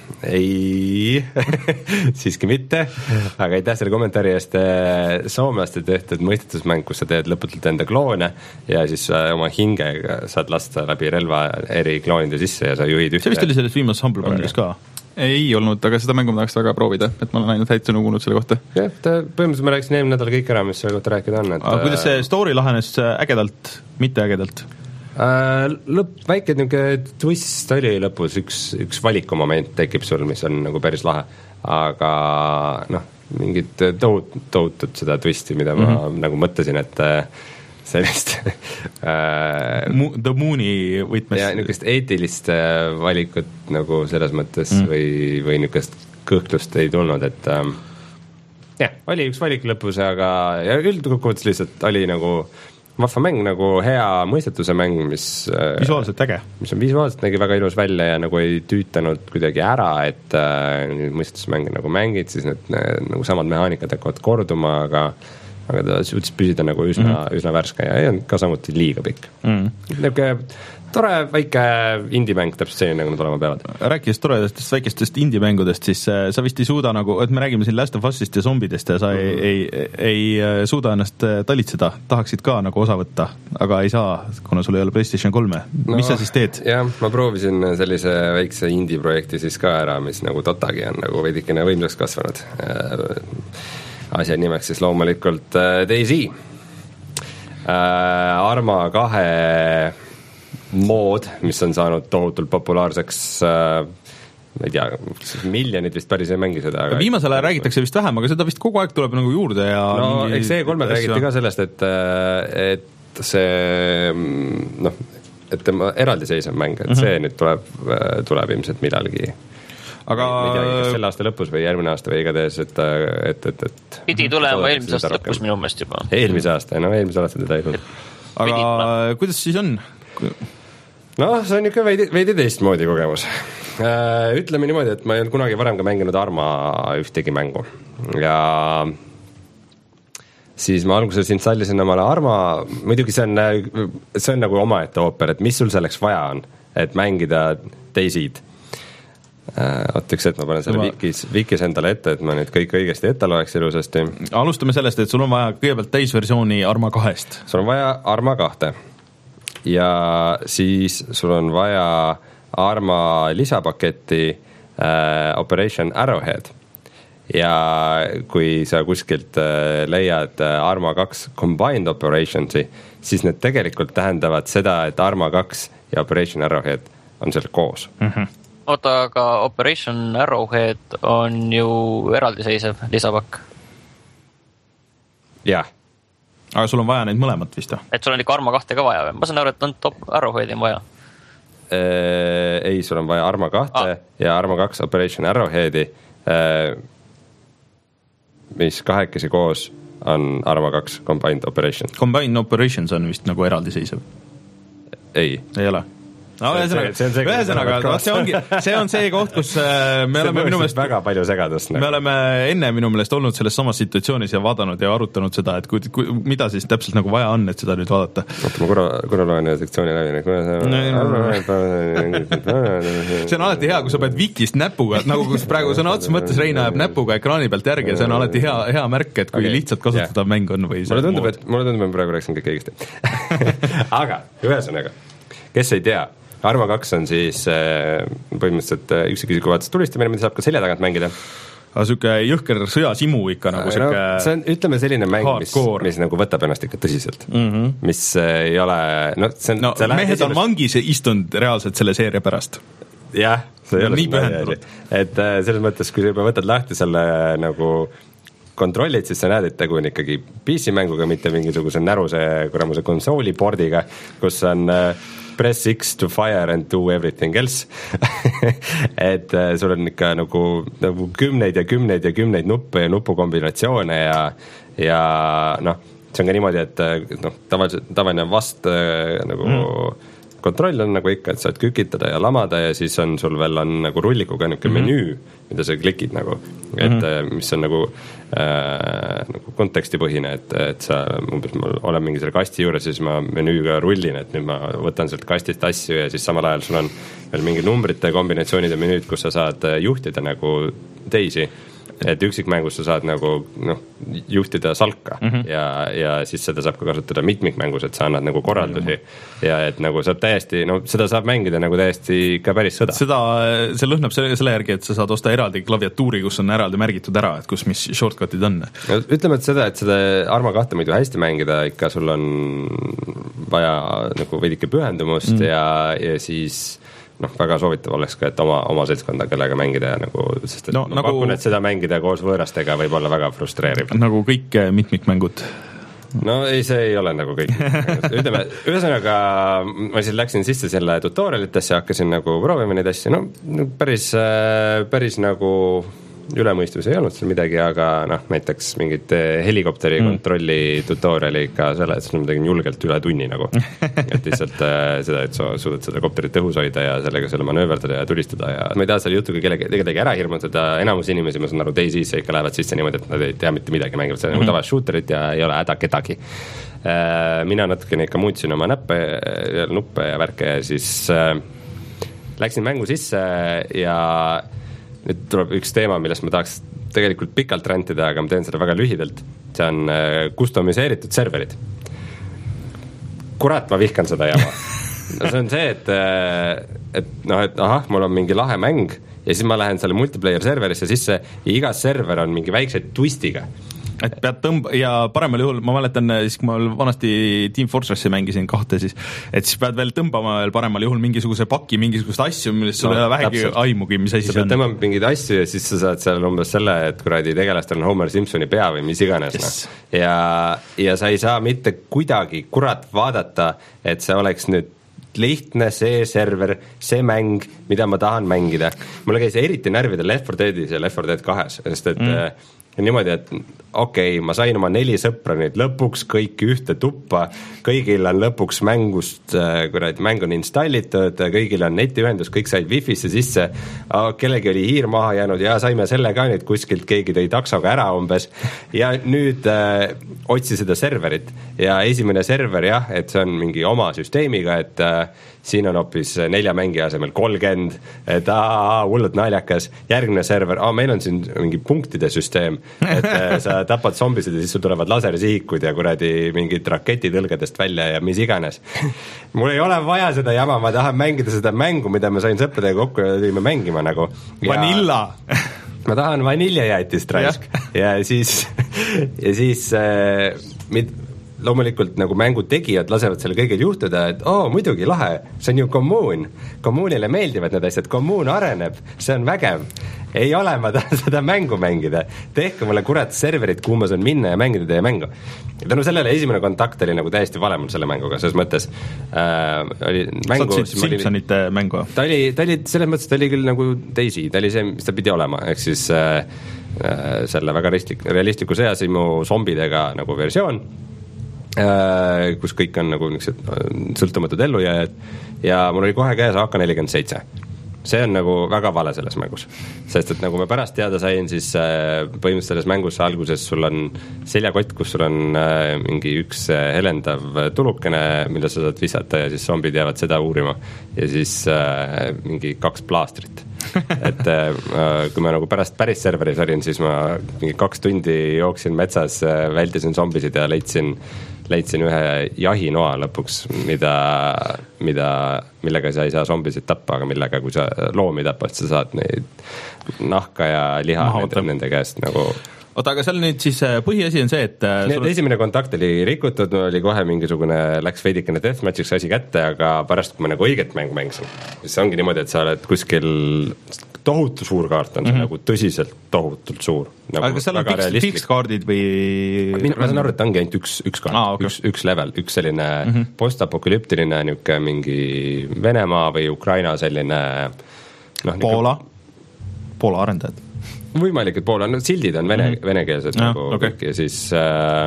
Ei, siiski mitte, aga aitäh selle kommentaari eest. Soomlaste tehtud mõistetusmäng, kus sa teed lõputult enda kloone ja siis oma hingega saad lasta läbi relva eri kloonide sisse ja sa juhid ühte. See vist oli selles viimases Humble Bundle'is ka? Ei olnud, aga seda mängu ma tahaks väga proovida, et ma olen ainult häid sõnu kuulnud selle kohta. Jah, põhimõtteliselt ma rääkisin eelmine nädal kõik ära, mis selle kohta rääkida on. Et... Aga kuidas see story lahenes ägedalt, mitte ägedalt? Uh, lõpp, väike niisugune twist oli lõpus, üks, üks valikumoment tekib sul, mis on nagu päris lahe, aga noh, mingit tohut, tohutut seda twisti, mida ma mm-hmm. nagu mõtlesin, et sellist äh, The Mooni võtmes. Ja niisugust eetilist valikut nagu selles mõttes mm. või, või niisugust kõhklust ei tulnud, et äh, jah, oli üks valik lõpus, aga ja üldkokkuvõttes lihtsalt oli nagu vahva mäng, nagu hea mõistetuse mäng, mis visuaalselt äge. Mis on visuaalselt nägi väga ilus välja ja nagu ei tüütanud kuidagi ära, et äh, mõistetuse mänge nagu mängid, siis need nagu samad mehaanikad hakkavad korduma, aga aga ta suutis püsida nagu üsna, mm-hmm. üsna värske ja ei on ka samuti liiga pikk. Mm. Niisugune tore väike indie-mäng täpselt selline, nagu nad olema peavad. Rääkides toredastest väikestest indie-mängudest, siis sa vist ei suuda nagu, et me räägime siin Last of Usist ja zombidest ja sa mm. ei, ei, ei suuda ennast talitseda, tahaksid ka nagu osa võtta, aga ei saa, kuna sul ei ole PlayStation kolme. No, mis sa siis teed? Jah, ma proovisin sellise väikse indie-projekti siis ka ära, mis nagu Dotagi on nagu veidikene võimsaks kasvanud. Asja nimeks siis loomulikult DayZ. Arma kahe mood, mis on saanud tohutult populaarseks, ma ei tea, miljonid vist päris ei mängi seda. Aga viimasel ajal räägitakse vist vähem, aga seda vist kogu aeg tuleb nagu juurde ja no eks see kolme räägiti ka sellest, et, et see noh, et tema eraldiseisev mäng, et see mm-hmm. nüüd tuleb, tuleb ilmselt millalgi aga ei tea, kas selle aasta lõpus või järgmine aasta või igatahes, et, et, et, et pidi tulema eelmise aasta lõpus minu meelest juba. Eelmise aasta, no eelmise aasta teda ei tulnud. Aga kuidas siis on? Noh, see on ikka veidi, veidi teistmoodi kogemus. Ütleme niimoodi, et ma ei olnud kunagi varem ka mänginud Arma ühtegi mängu ja siis ma alguses installisin omale Arma, muidugi see on, see on nagu omaette ooper, et mis sul selleks vaja on, et mängida DayZ-d. Oot, üks hetk ma panen selle Vikis, Vikis endale ette, et ma nüüd kõik õigesti ette loeks ilusasti. Alustame sellest, et sul on vaja kõigepealt täisversiooni Arma kahest. Sul on vaja Arma kahte ja siis sul on vaja Arma lisapaketti äh, Operation Arrowhead ja kui sa kuskilt äh, leiad äh, Arma kaks Combined Operationsi, siis need tegelikult tähendavad seda, et Arma kaks ja Operation Arrowhead on seal koos. Mhm. Oota, aga Operation Arrowhead on ju eraldiseisev lisapakk. Jah. Aga sul on vaja neid mõlemat vist? Et sul on ikka Arma kahte ka vaja. Ma saan aru, et on top Arrowheadi on vaja. Ei, sul on vaja Arma kahte ah. ja Arma kaks Operation Arrowheadi, mis kahekesi koos on Arma kaks Combined Operations. Combined Operations on vist nagu eraldiseisev? Ei. Ei ole? No, ühesõnaga, see, ongi, see on see koht, kus me oleme minu meelest väga palju segadust. Me oleme enne minu meelest olnud selles samas situatsioonis ja vaadanud ja arutanud seda, et kui, kui, mida siis täpselt nagu vaja on, et seda nüüd vaadata. Oota, ma korra, korra loen ühe sektsiooni läbi. See on alati hea, kui sa pead Vikist näpuga, nagu kus praegu sõna otsa mõttes Reina jääb näpuga ekraani pealt järgi ja see on alati hea, hea märk, et kui okay. lihtsalt kasutada yeah. mäng on või mulle tundub, et, mulle tundub, et praegu rääksin kõik õigesti. Aga ühesõnaga, kes ei tea, Arma kaks on siis põhimõtteliselt üksikisiku vaates tulistamine, mida saab ka selja tagant mängida. Aga süke jõhker sõjasimu ikka nagu no, süke see on, ütleme, selline mäng, mis, mis nagu võtab ennast ikka tõsiselt. Mm-hmm. Mis ei ole no, see on, no mehed esimest... on vangis istunud reaalselt selle seeria pärast. Jah, see ei ole nii pühendunud. Et selles mõttes, kui sa juba võtad lahti selle nagu kontrollid, siis sa näed, et tegu on ikkagi P C-mänguga, mitte mingisuguse näruse kuramuse konsoolipordiga, kus on press X to fire and do everything else. et sul on ikka nagu, nagu kümneid ja kümneid ja kümneid nuppe ja nupukombinatsioone ja, ja noh, see on ka niimoodi, et noh, tavaliselt, tavaline vast nagu mm. kontroll on nagu ikka, et saad kükitada ja lamada ja siis on sul veel on nagu rullikuga niisugune mm-hmm. menüü, mida sa klikid nagu, et mm-hmm. mis on nagu, äh, nagu kontekstipõhine, et, et sa umbes mul olen mingi selle kasti juures, siis ma menüüga rullin, et nüüd ma võtan sealt kastist asju ja siis samal ajal sul on veel mingi numbrite kombinatsioonide menüüd, kus sa saad juhtida nagu teisi. Et üksikmängus sa saad nagu noh, juhtida salka mm-hmm. ja, ja siis seda saab ka kasutada mitmikmängus, et sa annad nagu korraldusi mm-hmm. ja et nagu saab täiesti, no seda saab mängida nagu täiesti ka päris sõda. Seda, see lõhnab selle, selle järgi, et sa saad osta eraldi klaviatuuri, kus on eraldi märgitud ära, et kus mis shortcutid on. No, ütleme, et seda, et seda Arma kahte muidu hästi mängida, ikka sul on vaja nagu veidike pühendumust mm. ja, ja siis noh, väga soovitav oleks ka, et oma, oma seltskonda, kellega mängida ja nagu, sest et no, no, nagu... pakun, et seda mängida koos võõrastega võib olla väga frustreeriv. Nagu kõik mitmikmängud. No ei, see ei ole nagu kõik. Ütleme, ühesõnaga ma siis läksin sisse selle tutorialitesse, hakkasin nagu proovima neid asju, no päris, päris nagu ülemõistus ei olnud seal midagi, aga noh, näiteks mingit helikopteri mm. kontrolli tutoriali ikka selle, et sul ma tegin julgelt üle tunni nagu. Et lihtsalt seda, et sa suudad seda kopterit õhus hoida ja sellega selle manööverdada ja tulistada ja ma ei taha selle jutuga kellegi, kellegi ära hirmutada, enamus inimesi, ma saan aru, DayZ'sse ikka lähevad sisse niimoodi, et nad ei tea mitte midagi, mängivad seda mm. nagu tavalist shooterit ja ei ole häda kedagi. Mina natukene ikka muutsin oma näppe, nuppe ja värke ja siis äh, läksin mängu sisse ja nüüd tuleb üks teema, millest ma tahaks tegelikult pikalt rantida, aga ma teen seda väga lühidalt. See on kustomiseeritud serverid. Kurat, ma vihkan seda jama. No see on see, et, et, noh, et ahah, mul on mingi lahe mäng ja siis ma lähen selle multiplayer serverisse sisse ja iga server on mingi väikse twistiga. Et pead tõmb- ja paremal juhul, ma mäletan siis, kui ma vanasti Team Fortress'i mängisin kahte, siis et siis pead veel tõmbama veel paremal juhul mingisuguse paki, mingisugust asju, millest sul no, ei ole vähegi aimugi, mis asi see on. Sa pead tõmbama mingeid asju ja siis sa saad seal umbes selle, et kuradi tegelastel on Homer Simpsoni pea või mis iganes yes. no. ja, ja sa ei saa mitte kuidagi kurat vaadata, et see oleks nüüd lihtne see server, see mäng, mida ma tahan mängida. Mulle käis eriti närvidel Left four Deadis ja Left four Dead kahes, sest et mm. ja niimoodi, et okei okay,, ma sain oma neli sõpra nüüd lõpuks kõik ühte tuppa, kõigil on lõpuks mängust, kuradi mäng on installitud, kõigil on netiühendus, kõik said Wi-Fi'sse sisse, kellegi oli hiir maha jäänud ja saime selle ka nüüd kuskilt, keegi tõi taksoga ära umbes ja nüüd äh, otsi seda serverit ja esimene server jah, et see on mingi oma süsteemiga, et äh, siin on hoopis nelja mängija asemel kolmkümmend, et aa, hullult naljakas, järgmine server, aa, meil on siin mingi punktide süsteem, et äh, sa tapad zombisid ja siis sul tulevad lasersihikud ja kuradi mingid raketid õlgadest välja ja mis iganes. Mul ei ole vaja seda jama, ma tahan mängida seda mängu, mida ma sain sõppedega kokku ja tõime mängima nagu. Vanilla! Ma tahan vaniljajäätist raisk ja siis, ja siis äh, mid, loomulikult nagu mängu tegijad lasevad selle kõigil juhtuda, et oo, muidugi lahe, see on ju kommuun. Kommuunile meeldivad need asjad, kommuun areneb, see on vägev. Ei ole, ma tahan seda mängu mängida. Tehke mulle kurat serverit, kuhu ma saan minna ja mängida teie mängu. Tänu sellele esimene kontakt oli nagu täiesti vale mul selle mänguga, selles mõttes äh, oli mängu... Saad Simpsonite oli, mängu? Ta oli, ta oli, selles mõttes ta oli küll nagu DayZ, ta oli see, mis ta pidi olema, ehk siis äh, selle väga realistlik, realistliku sõjasimu zombidega nagu versioon, kus kõik on nagu niisugused sõltumatud ellujääjad ja mul oli kohe käes A K nelikümmend seitse. See on nagu väga vale selles mängus, sest et nagu ma pärast teada sain, siis põhimõtteliselt selles mängus alguses sul on seljakott, kus sul on mingi üks helendav tulukene, mille sa saad visata ja siis zombid jäävad seda uurima ja siis mingi kaks plaastrit. Et kui ma nagu pärast päris serveris olin, siis ma mingi kaks tundi jooksin metsas, vältisin zombisid ja leidsin leidsin ühe jahinoa lõpuks, mida, mida, millega sa ei saa zombisid tappa, aga millega, kui sa loomi tapad, sa saad neid nahka ja liha nende, nende käest nagu... Oota, aga seal nüüd siis põhiasi on see, et... Need sul... esimene kontakt oli rikutud, oli kohe mingisugune, läks veidikene deathmatchiks asi kätte, aga pärast, kui ma nagu õiget mängu mängisin, siis ongi niimoodi, et sa oled kuskil... tohutu suur kaart on see mm -hmm. nagu tõsiselt tohutult suur nagu. Aga kas seal on fix, fix kaardid või? Ma saan aru, et ongi ainult üks, üks kaart, ah, okay. üks, üks level, üks selline mm -hmm. postapokalüptiline niuke mingi Venemaa või Ukraina selline noh, Poola niuke... Poola arendajad võimalik, et Poola, no sildid on vene, mm -hmm. venekeelsed ja, nagu okay. kõik ja siis äh,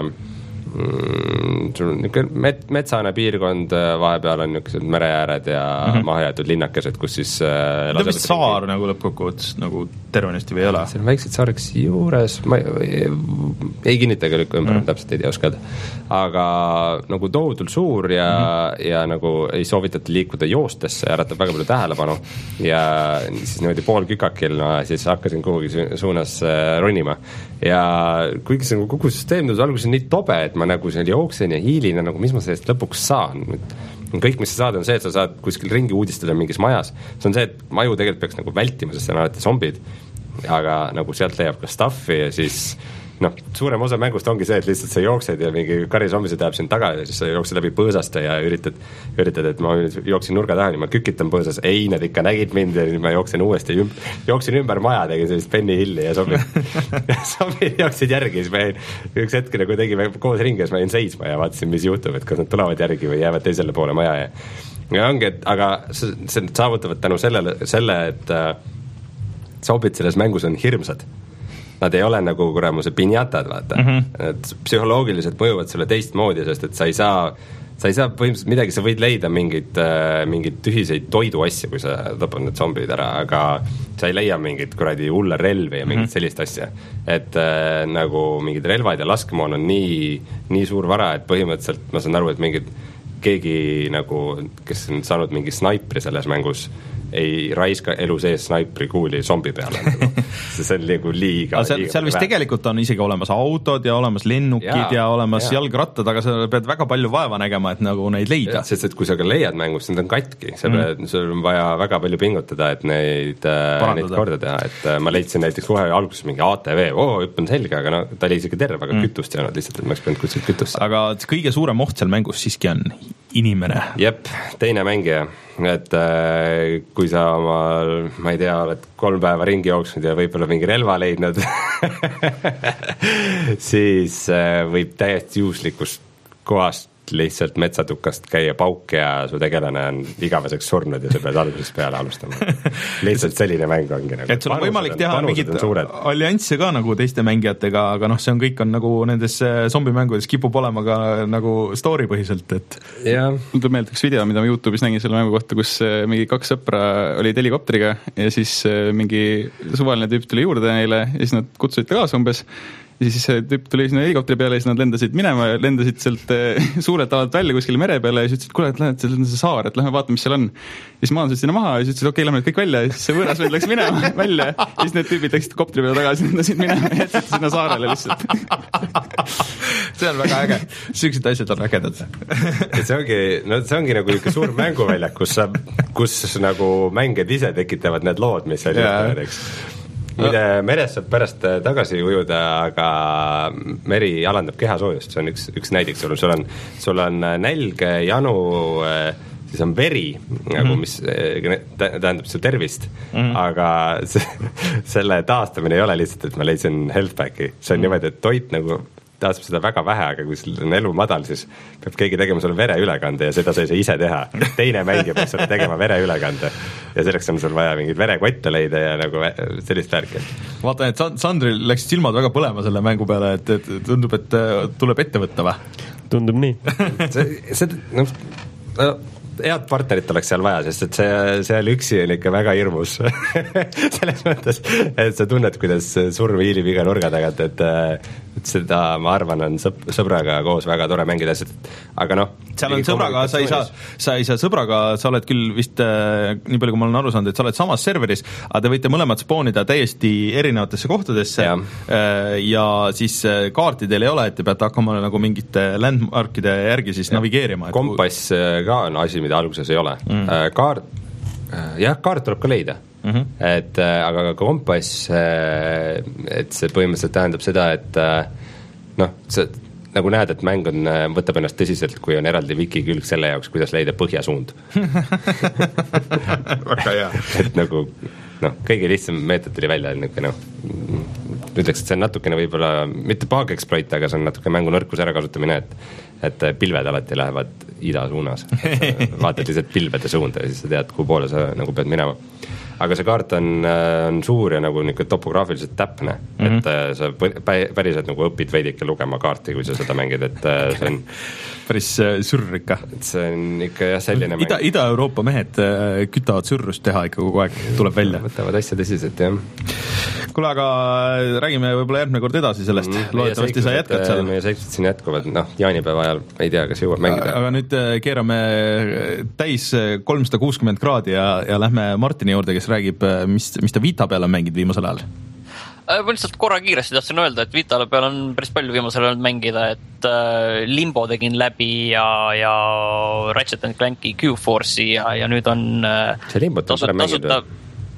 mm, sul on niisugune met, metsane piirkond, vahepeal on niisugused mereääred ja mm -hmm. mahajäetud linnakesed, kus siis äh, ta vist saar mingi... nagu lõppkokkuvõttes nagu tervenisti või ei ole? See on väiksed saareks juures, ma ei, ei, ei kinnita ega lükka ümber mm, -hmm. täpselt ei tea oskada, aga nagu tohutult suur ja mm, -hmm. ja nagu ei soovitata liikuda joostesse, äratab väga palju tähelepanu ja siis niimoodi pool kükakil, no siis hakkasin kuhugi suunas äh, ronima ja kuigi see nagu kogu süsteem tundus alguses nii tobe, et ma nagu seal jooksen ja hiilin ja nagu mis ma sellest lõpuks saan. Kõik, mis sa saad, on see, et sa saad kuskil ringi uudistada mingis majas. See on see, et maju tegelikult peaks nagu vältima, sest see on alati zombid, aga nagu sealt leiab ka stuffi ja siis noh, suurem osa mängust ongi see, et lihtsalt sa jooksed ja mingi karisommised jääb sind taga ja siis sa jooksed läbi põõsaste ja üritad, üritad, et ma jooksin nurga taha, nii ma kükitan põõsas, ei, nad ikka nägid mind ja nii ma jooksin uuesti, ümb, jooksin ümber maja, tegin sellist Benny Hilli ja zombid zombid jooksid järgi, siis ma jäin üks hetk, nagu tegime koos ringi, siis ma jäin seisma ja vaatasin, mis juhtub, et kas nad tulevad järgi või jäävad teisele poole maja ja ja ongi, et aga see saavutavad tänu sellele, selle, et äh, zombid selles mängus on hirmsad. Nad ei ole nagu kuramuse pinjatad, vaata mm. -hmm. Et psühholoogiliselt mõjuvad sulle teistmoodi, sest et sa ei saa, sa ei saa põhimõtteliselt midagi, sa võid leida mingid, äh, mingid tühiseid toiduasja, kui sa tapad need zombid ära, aga sa ei leia mingit kuradi hulle relvi ja mingit mm -hmm. sellist asja. Et äh, nagu mingid relvad ja laskemoon on nii, nii suur vara, et põhimõtteliselt ma saan aru, et mingid keegi nagu, kes on saanud mingi snaipri selles mängus, ei raiska elu sees snaipri kuuli zombi peale nagu. See on nagu liiga, seal, liiga seal vist vähe. Tegelikult on isegi olemas autod ja olemas lennukid ja, ja olemas ja. jalgrattad, aga sa pead väga palju vaeva nägema, et nagu neid leida. Sest et kui sa ka leiad mängus, need on katki, sa pead, mm. sul on vaja väga palju pingutada, et neid, neid korda teha, et ma leidsin näiteks kohe alguses mingi A T V, oo, hüppen selge, aga no ta oli isegi terve, aga mm. kütust ei olnud lihtsalt, et ma oleks pidanud kutsilt kütust. Aga kõige suurem oht seal mängus siiski on inimene. Jep, teine mängija, et äh, kui sa oma, ma ei tea, oled kolm päeva ringi jooksnud ja võib-olla mingi relva leidnud siis äh, võib täiesti juhuslikust kohast lihtsalt metsatukast käia pauk ja su tegelane on igaveseks surnud ja sa pead algusest peale alustama. Lihtsalt selline mäng ongi nagu. Et sul on võimalik teha mingid alliansse ka nagu teiste mängijatega, aga noh, see on kõik on nagu nendes zombimängudes kipub olema ka nagu story põhiselt, et ja mul tuleb meelde üks video, mida ma YouTube'is nägin selle mängu kohta, kus mingi kaks sõpra olid helikopteriga ja siis mingi suvaline tüüp tuli juurde neile ja siis nad kutsusid ta kaasa umbes. Ja siis see tüüp tuli sinna helikopteri peale ja siis nad lendasid minema ja lendasid sealt suurelt alalt välja kuskile mere peale ja siis ütlesid, kuule, et lähed see saar, et lähme vaatame, mis seal on. Ja siis maandasid sinna maha ja siis ütlesid, okei, lähme kõik välja ja siis see võõras vend läks minema välja ja siis need tüübid läksid kopteri peale tagasi, lendasid minema ja jätsid sinna saarele lihtsalt. See on väga äge. Süüksed asjad on ägedad. See ongi, no see ongi nagu ikka suur mänguväljak, kus, sa, kus nagu mängijad ise tekitavad need lood, mis seal juhtavad, eks. Mille meres saab pärast tagasi ujuda, aga meri alandab kehasoojust, see on üks, üks näidik sul, sul on, sul on nälg, janu, siis on veri, nagu mis tähendab su tervist, mm. aga see, selle taastamine ei ole lihtsalt, et ma leidsin health packi, see on mm. niimoodi, et toit nagu taastab seda väga vähe, aga kui sul on elu madal, siis peab keegi tegema sulle vereülekande ja seda sa ei saa ise teha. Teine mängija peab sulle tegema vereülekande ja selleks on sul vaja mingid verekotte leida ja nagu sellist värki. Vaatan, et Sandril läksid silmad väga põlema selle mängu peale, et, et tundub, et tuleb ette võtta või? Tundub nii. see, see, no, no, head partnerit oleks seal vaja, sest et see, seal üksi on ikka väga hirmus. Selles mõttes, et sa tunned, kuidas surm hiilib iga nurga tagant, et, et seda, ma arvan, on sõp, sõbraga koos väga tore mängida, sest aga noh. Seal on sõbraga, sa ei saa, sa ei saa sõbraga, sa oled küll vist, nii palju kui ma olen aru saanud, et sa oled samas serveris, aga te võite mõlemad spoonida täiesti erinevatesse kohtadesse ja, ja siis kaarti teil ei ole, et te peate hakkama nagu mingite landmarkide järgi siis ja. navigeerima. Kompass ka on asi, mida alguses ei ole. Mm. Kaart, jah, kaart tuleb ka leida. Mm-hmm. Et aga kompass, et see põhimõtteliselt tähendab seda, et noh, see nagu näed, et mäng on, võtab ennast tõsiselt, kui on eraldi wiki külg selle jaoks, kuidas leida põhjasuund. Väga hea. Et nagu, noh, kõige lihtsam meetod tuli välja, noh, ütleks, et see on natukene võib-olla, mitte bug exploit, aga see on natuke mängu nõrkus ära kasutamine, et, et pilved alati lähevad ida suunas. Vaatad lihtsalt pilvede suunda ja siis sa tead, kuhu poole sa nagu pead minema. Aga see kaart on, on suur ja nagu niisugune topograafiliselt täpne, mm-hmm. et sa päriselt nagu õpid veidike lugema kaarti, kui sa seda mängid, et see on päris sürr ikka. See on ikka jah selline Ida, mäng. Ida-Euroopa mehed kütavad sürrust teha ikka kogu aeg, tuleb välja. Võtavad asja tõsiselt, jah. Kuule, aga räägime võib-olla järgmine kord edasi sellest. Loodetavasti sa jätkad seal. Meie seiksused siin jätkuvad, noh, jaanipäeva ajal ei tea, kas jõuab mängida. Aga nüüd keerame täis kolmsada kuuskümmend kraadi ja, ja lähme Martini juurde, kes räägib, mis, mis ta Vita peal on mängid viimasel ajal? Ma lihtsalt korra kiiresti tahtsin öelda, et Vitale peal on päris palju viimasel ajal mängida, et Limbo tegin läbi ja, ja Ratchet and Clanki Q-Force'i ja, ja nüüd on see Limbot on parem mängida.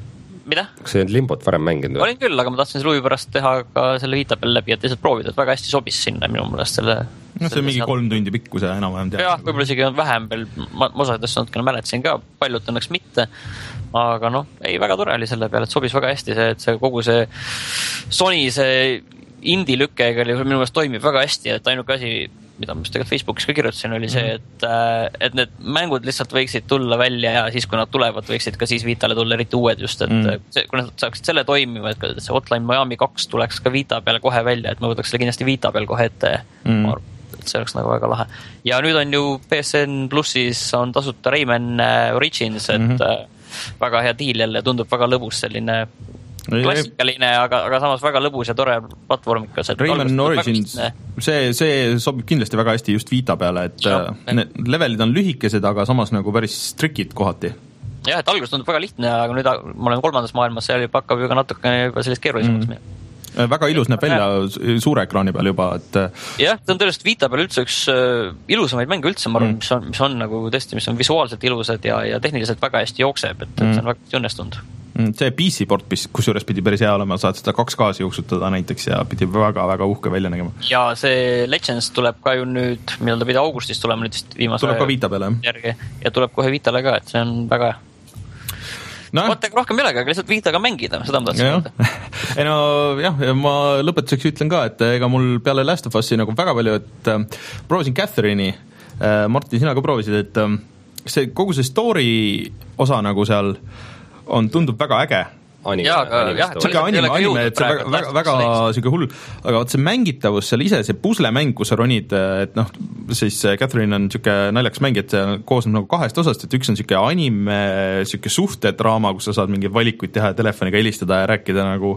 mida? kas sa ei olnud Limbot varem mänginud? Olin küll, aga ma tahtsin selle huvi pärast teha ka selle Vita peal läbi, et lihtsalt proovida, et väga hästi sobis sinna minu mõelest selle. No see on mingi kolm tundi pikku, see enam-vähem teha. Jah, võib-olla isegi on vähem veel, ma, ma osades natukene mäletasin ka, paljud õnneks mitte, aga noh, ei, väga tore oli selle peale, et sobis väga hästi see, et see kogu see Sony see indie-lükkega oli minu meelest toimib väga hästi, et ainuke asi, mida ma just tegelikult Facebookis ka kirjutasin, oli see, et, et need mängud lihtsalt võiksid tulla välja ja siis, kui nad tulevad, võiksid ka siis Vitale tulla eriti uued just, et mm. see, kui nad saaksid selle toimima, et see Hotline Miami kaks tuleks ka Vita peale kohe välja, et ma võtaks selle kindlasti Vita peal kohe ette mm. ma arvan, et see oleks nagu väga lahe. Ja nüüd on ju P S N plussis on tasuta Rayman Origins, et mm-hmm. väga hea diil jälle, tundub väga lõbus selline klassikaline, aga, aga samas väga lõbus ja tore platvormikas. Rayman Origins, see, see sobib kindlasti väga hästi just Vita peale, et ja, need levelid on lühikesed, aga samas nagu päris trikid kohati. Jah, et alguses tundub väga lihtne, aga nüüd ma olen kolmandas maailmas, seal juba hakkab ju ka natukene juba sellist keerulisemaks mm. minna. Väga ilus näeb välja suure ekraani peal juba, et jah, see on tõesti Vita peal üldse üks ilusamaid mänge üldse, ma arvan, mm. mis, on, mis on nagu tõesti, mis on visuaalselt ilusad ja, ja tehniliselt väga hästi jookseb, et, et see on väga hästi õnnestunud. See P C port, kus juures pidi päris hea olema, saad seda kaks K-s jooksutada näiteks ja pidi väga-väga uhke välja nägema. Ja see Legends tuleb ka ju nüüd, millal ta pidi augustis tulema nüüd vist viimase tuleb ka Vita peale järgi ja tuleb kohe Vitale ka, et see on väga hea. No. Vaatega rohkem millega, aga lihtsalt Vitaga mängida, seda ma tahtsin öelda. Ei no jah, ma lõpetuseks ütlen ka, et ega mul peale Last of Us'i nagu väga palju, et äh, proovisin Catherine'i, äh, Martin, sina ka proovisid, et äh, see, kogu see story osa nagu seal on, tundub väga äge. Anime, ja, aga, jah, siuke anime, anime, et see väga, väga, väga siuke hull, aga vaat see mängitavus seal ise, see puslemäng, kus sa ronid, et noh, siis Catherine on siuke naljakas mäng, et see koosneb nagu kahest osast, et üks on siuke anime, siuke suhtedraama, kus sa saad mingeid valikuid teha ja telefoniga helistada ja rääkida nagu,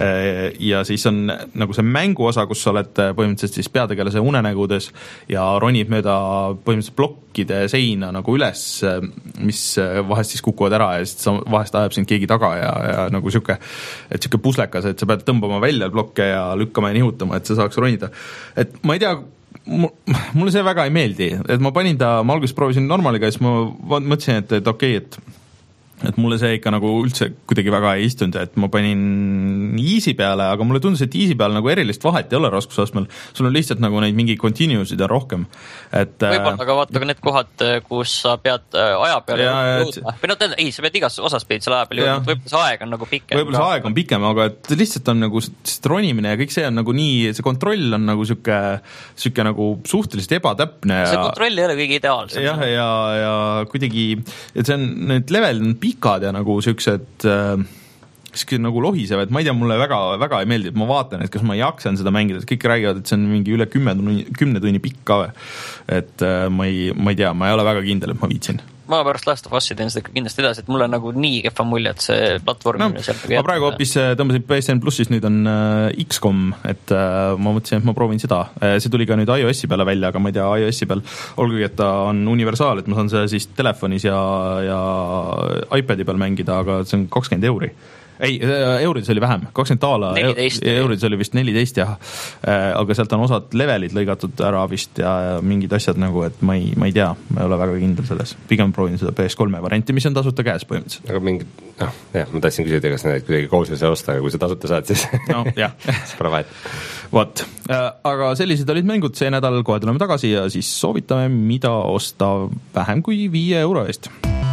ja siis on nagu see mängu osa, kus sa oled põhimõtteliselt siis peategelase unenägudes ja ronid mööda põhimõtteliselt plokkide seina nagu üles, mis vahest siis kukuvad ära ja siis vahest ajab sind keegi taga ja, ja nagu siuke, et siuke puslekas, et sa pead tõmbama välja blokke ja lükkama ja nihutama, et sa saaks ronida. Et ma ei tea, mulle see väga ei meeldi, et ma panin ta, ma alguses proovisin normaliga ja siis ma mõtlesin, et, et okei, et et mulle see ikka nagu üldse kuidagi väga ei istunud, et ma panin easy peale, aga mulle tundus, et easy peale nagu erilist vahet ei ole raskusastmel, sul on lihtsalt nagu neid mingi continuousid on rohkem. Et, võib-olla, aga vaata ka need kohad, kus sa pead aja peale jõudma. Või no, ei, sa pead igas osas peid selle aja peale jõudma, võib-olla see aeg on nagu pikem. Võib-olla see aeg on pikem, aga et lihtsalt on nagu ronimine ja kõik see on nagu nii, see kontroll on nagu siuke, siuke nagu suhteliselt ebatäpne. See kontroll ei ole kõige ideaalsem. Jah, ja, ja kuidagi, et see on, need level on pikad ja nagu siuksed äh, nagu lohisevad, ma ei tea, mulle väga, väga ei meeldi, et ma vaatan, et kas ma jaksan seda mängida, kõik räägivad, et see on mingi üle kümme tunni, kümne tunni pikk ka või. Et äh, ma ei, ma ei tea, ma ei ole väga kindel, et ma viitsin. Ma pärast Last of Us'i teen seda kindlasti edasi, et mulle on nagu nii kehva mulje, et see platvormimine no, ma praegu hoopis tõmbasin P S N plussis, nüüd on äh, X COM, et äh, ma mõtlesin, et ma proovin seda. See tuli ka nüüd iOS-i peale välja, aga ma ei tea, iOS-i peal, olgugi, et ta on universaal, et ma saan seda siis telefonis ja, ja iPadi peal mängida, aga see on kakskümmend euri. Ei, eurides oli vähem, kakskümmend daala, eurides oli vist neliteist jah, aga sealt on osad levelid lõigatud ära vist ja mingid asjad nagu, et ma ei, ma ei tea, ma ei ole väga kindel selles. Pigem proovin seda P S kolme varianti, mis on tasuta käes põhimõtteliselt. Aga mingi, noh, jah, ma tahtsin küsida, kas need kuidagi kooslusi osta, aga kui sa tasuta saad, siis no, jah. siis pole vahet. Vot, aga sellised olid mängud see nädal, kohe tuleme tagasi ja siis soovitame, mida osta vähem kui viie euro eest.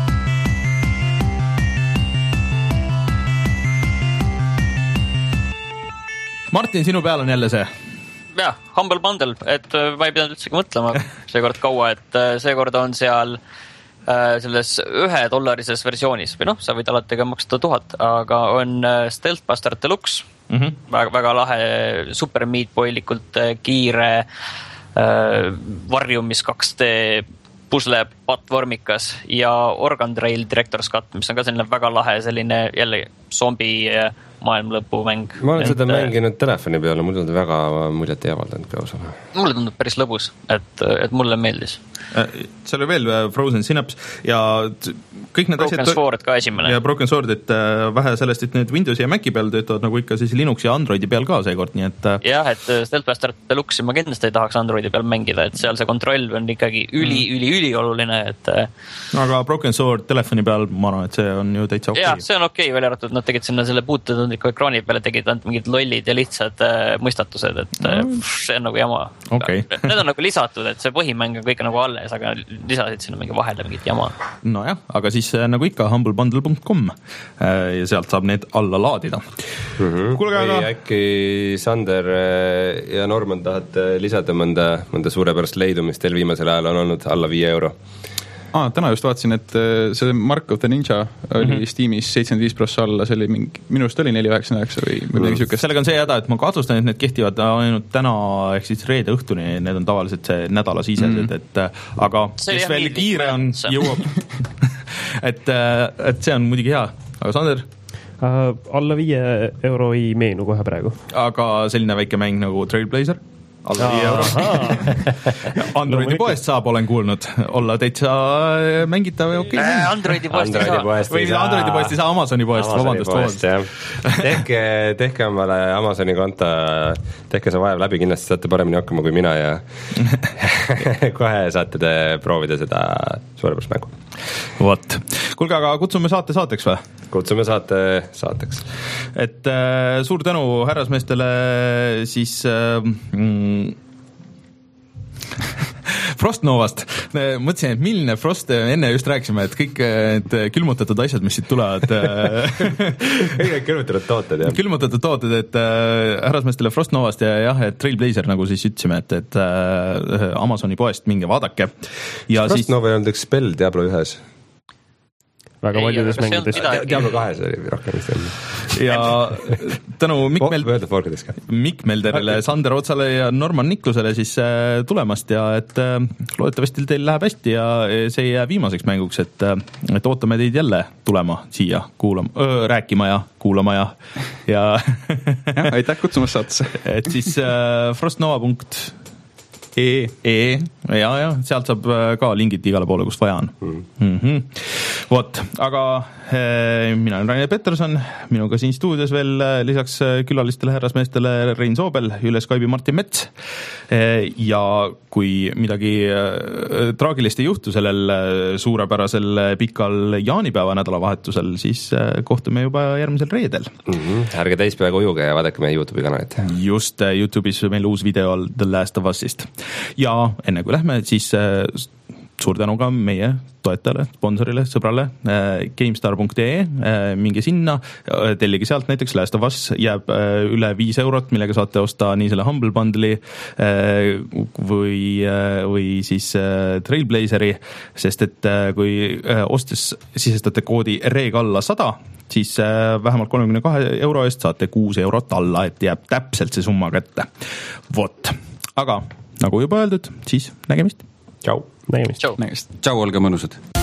Martin, sinu peal on jälle see? Jah, Humble Bundle, et ma ei pidanud üldsegi mõtlema seekord kaua, et seekord on seal selles ühe dollarises versioonis või noh, sa võid alati ka maksta tuhat, aga on Stealth Buster Deluxe, mm-hmm. väga, väga lahe super meatboilikult kiire varjumis kaks D pusle platvormikas ja Organ Trail Director's Cut, mis on ka selline väga lahe selline jälle zombi maailmalõpu mäng. Ma olen seda mänginud telefoni peale, mulle tundub väga muljet ei avaldanud ka osana. Mulle tundub päris lõbus, et, et mulle meeldis. Seal oli veel Frozen Synapse ja kõik need Broken asjad... Sword ka esimene. Ja Broken Sword, et vähe sellest, et need Windowsi ja Maci peal töötavad nagu ikka siis Linuxi ja Androidi peal ka seekord, nii et... Jah, et Stealth Buster Deluxe'i ma kindlasti ei tahaks Androidi peal mängida, et seal see kontroll on ikkagi üli, mm. üli, üli oluline, et aga Broken Sword telefoni peal, ma arvan, et see on ju täitsa okei. jah, see on okei, välja arvatud, nad tegid sinna selle puutetundliku ekraani peale, tegid ainult mingid lollid ja lihtsad äh, mõistatused, et mm. see on nagu jama okay. Need on nagu lisatud, et see põhimäng on kõik nagu alles, aga lisasid sinna mingi vahele mingit jama. Nojah, aga siis nagu ikka humblebundle punkt com ja sealt saab need alla laadida mm-hmm. Kuulge, aga või äkki Sander ja Norman tahate lisada mõnda, mõnda suurepärast leidu, mis teil viimasel ajal on olnud alla viie euro? Ah, täna just vaatasin, et see Mark of the Ninja oli mm-hmm. Steamis seitsekümmend viis prossa alla, see oli mingi, minust oli neli üheksakümmend üheksa või midagi mm. sükest. Sellega on see häda, et ma kahtlustan, et need kehtivad ainult täna ehk siis reede õhtuni, need on tavaliselt see nädala sisesed, mm. et aga see kes veel kiire on, jõuab et, et see on muidugi hea, aga Sander? Uh, alla viie euro ei meenu kohe praegu. Aga selline väike mäng nagu Trailblazer? Alla viie euro. Androidi poest saab, olen kuulnud, olla täitsa mängitav ja okei. Okay. Androidi poest ei saa. Või Androidi poest ei saa, Amazoni poest, vabandust, vabandust. Tehke, tehke omale Amazoni konto, tehke see vaev läbi, kindlasti saate paremini hakkama kui mina ja kohe saate te proovida seda suurepärast mängu. Vot. Kuulge, aga kutsume saate saateks või? Kutsume saate saateks. Et äh, suur tänu härrasmeestele siis äh, mm, Frostnovast. Mõtlesin, et milline Frost, enne just rääkisime, et kõik need külmutatud asjad, mis siit tulevad kõik külmutatud tooted, jah. Külmutatud tooted, et äh, härrasmeestele Frostnovast ja jah, et Trailblazer, nagu siis ütlesime, et, et äh, Amazoni poest minge vaadake. Frostnova ei olnud üks spell Diablo ühes. Väga paljudes mängudes. Diablo kahes oli rohkem vist enne. Ja tänu Mikk Meld- Mikk Melderile, Sander Otsale ja Norman Niklusele siis tulemast ja et loodetavasti teil läheb hästi ja see ei jää viimaseks mänguks, et, et ootame teid jälle tulema siia kuulama, öö, rääkima ja kuulama ja, ja ja aitäh kutsumast saatesse. Et siis frostnova punkt E, e, ja, ja, sealt saab ka lingid igale poole, kust vaja on. Mm. Mm-hmm. Vot, aga eh, mina olen Rainer Peterson, minuga siin stuudios veel lisaks külalistele härrasmeestele Rein Soobel, üle Skype'i Martin Mets eh, ja kui midagi eh, traagilist ei juhtu sellel suurepärasel pikal jaanipäeva nädalavahetusel, siis eh, kohtume juba järgmisel reedel. Mm-hmm. Ärge teispäeva ujuge ja vaadake meie YouTube'i kanalit. Just, YouTube'is meil uus video The Last of Us'ist. Ja enne kui lähme, siis äh, suur tänu ka meie toetajale, sponsorile, sõbrale äh, GameStar punkt ee äh,, minge sinna, tellige sealt näiteks Last of Us jääb äh, üle viis eurot, millega saate osta nii selle Humble Bundle'i äh, või, äh, või siis äh, Trailblazeri, sest et äh, kui äh, ostes sisestate koodi reeg alla sada, siis äh, vähemalt kolmekümne kahe euro eest saate kuus eurot alla, et jääb täpselt see summa kätte. Vot, aga nagu juba öeldud, siis nägemist. Tšau. Nägemist. Tšau. Nägemist. Tšau, olge mõnusad.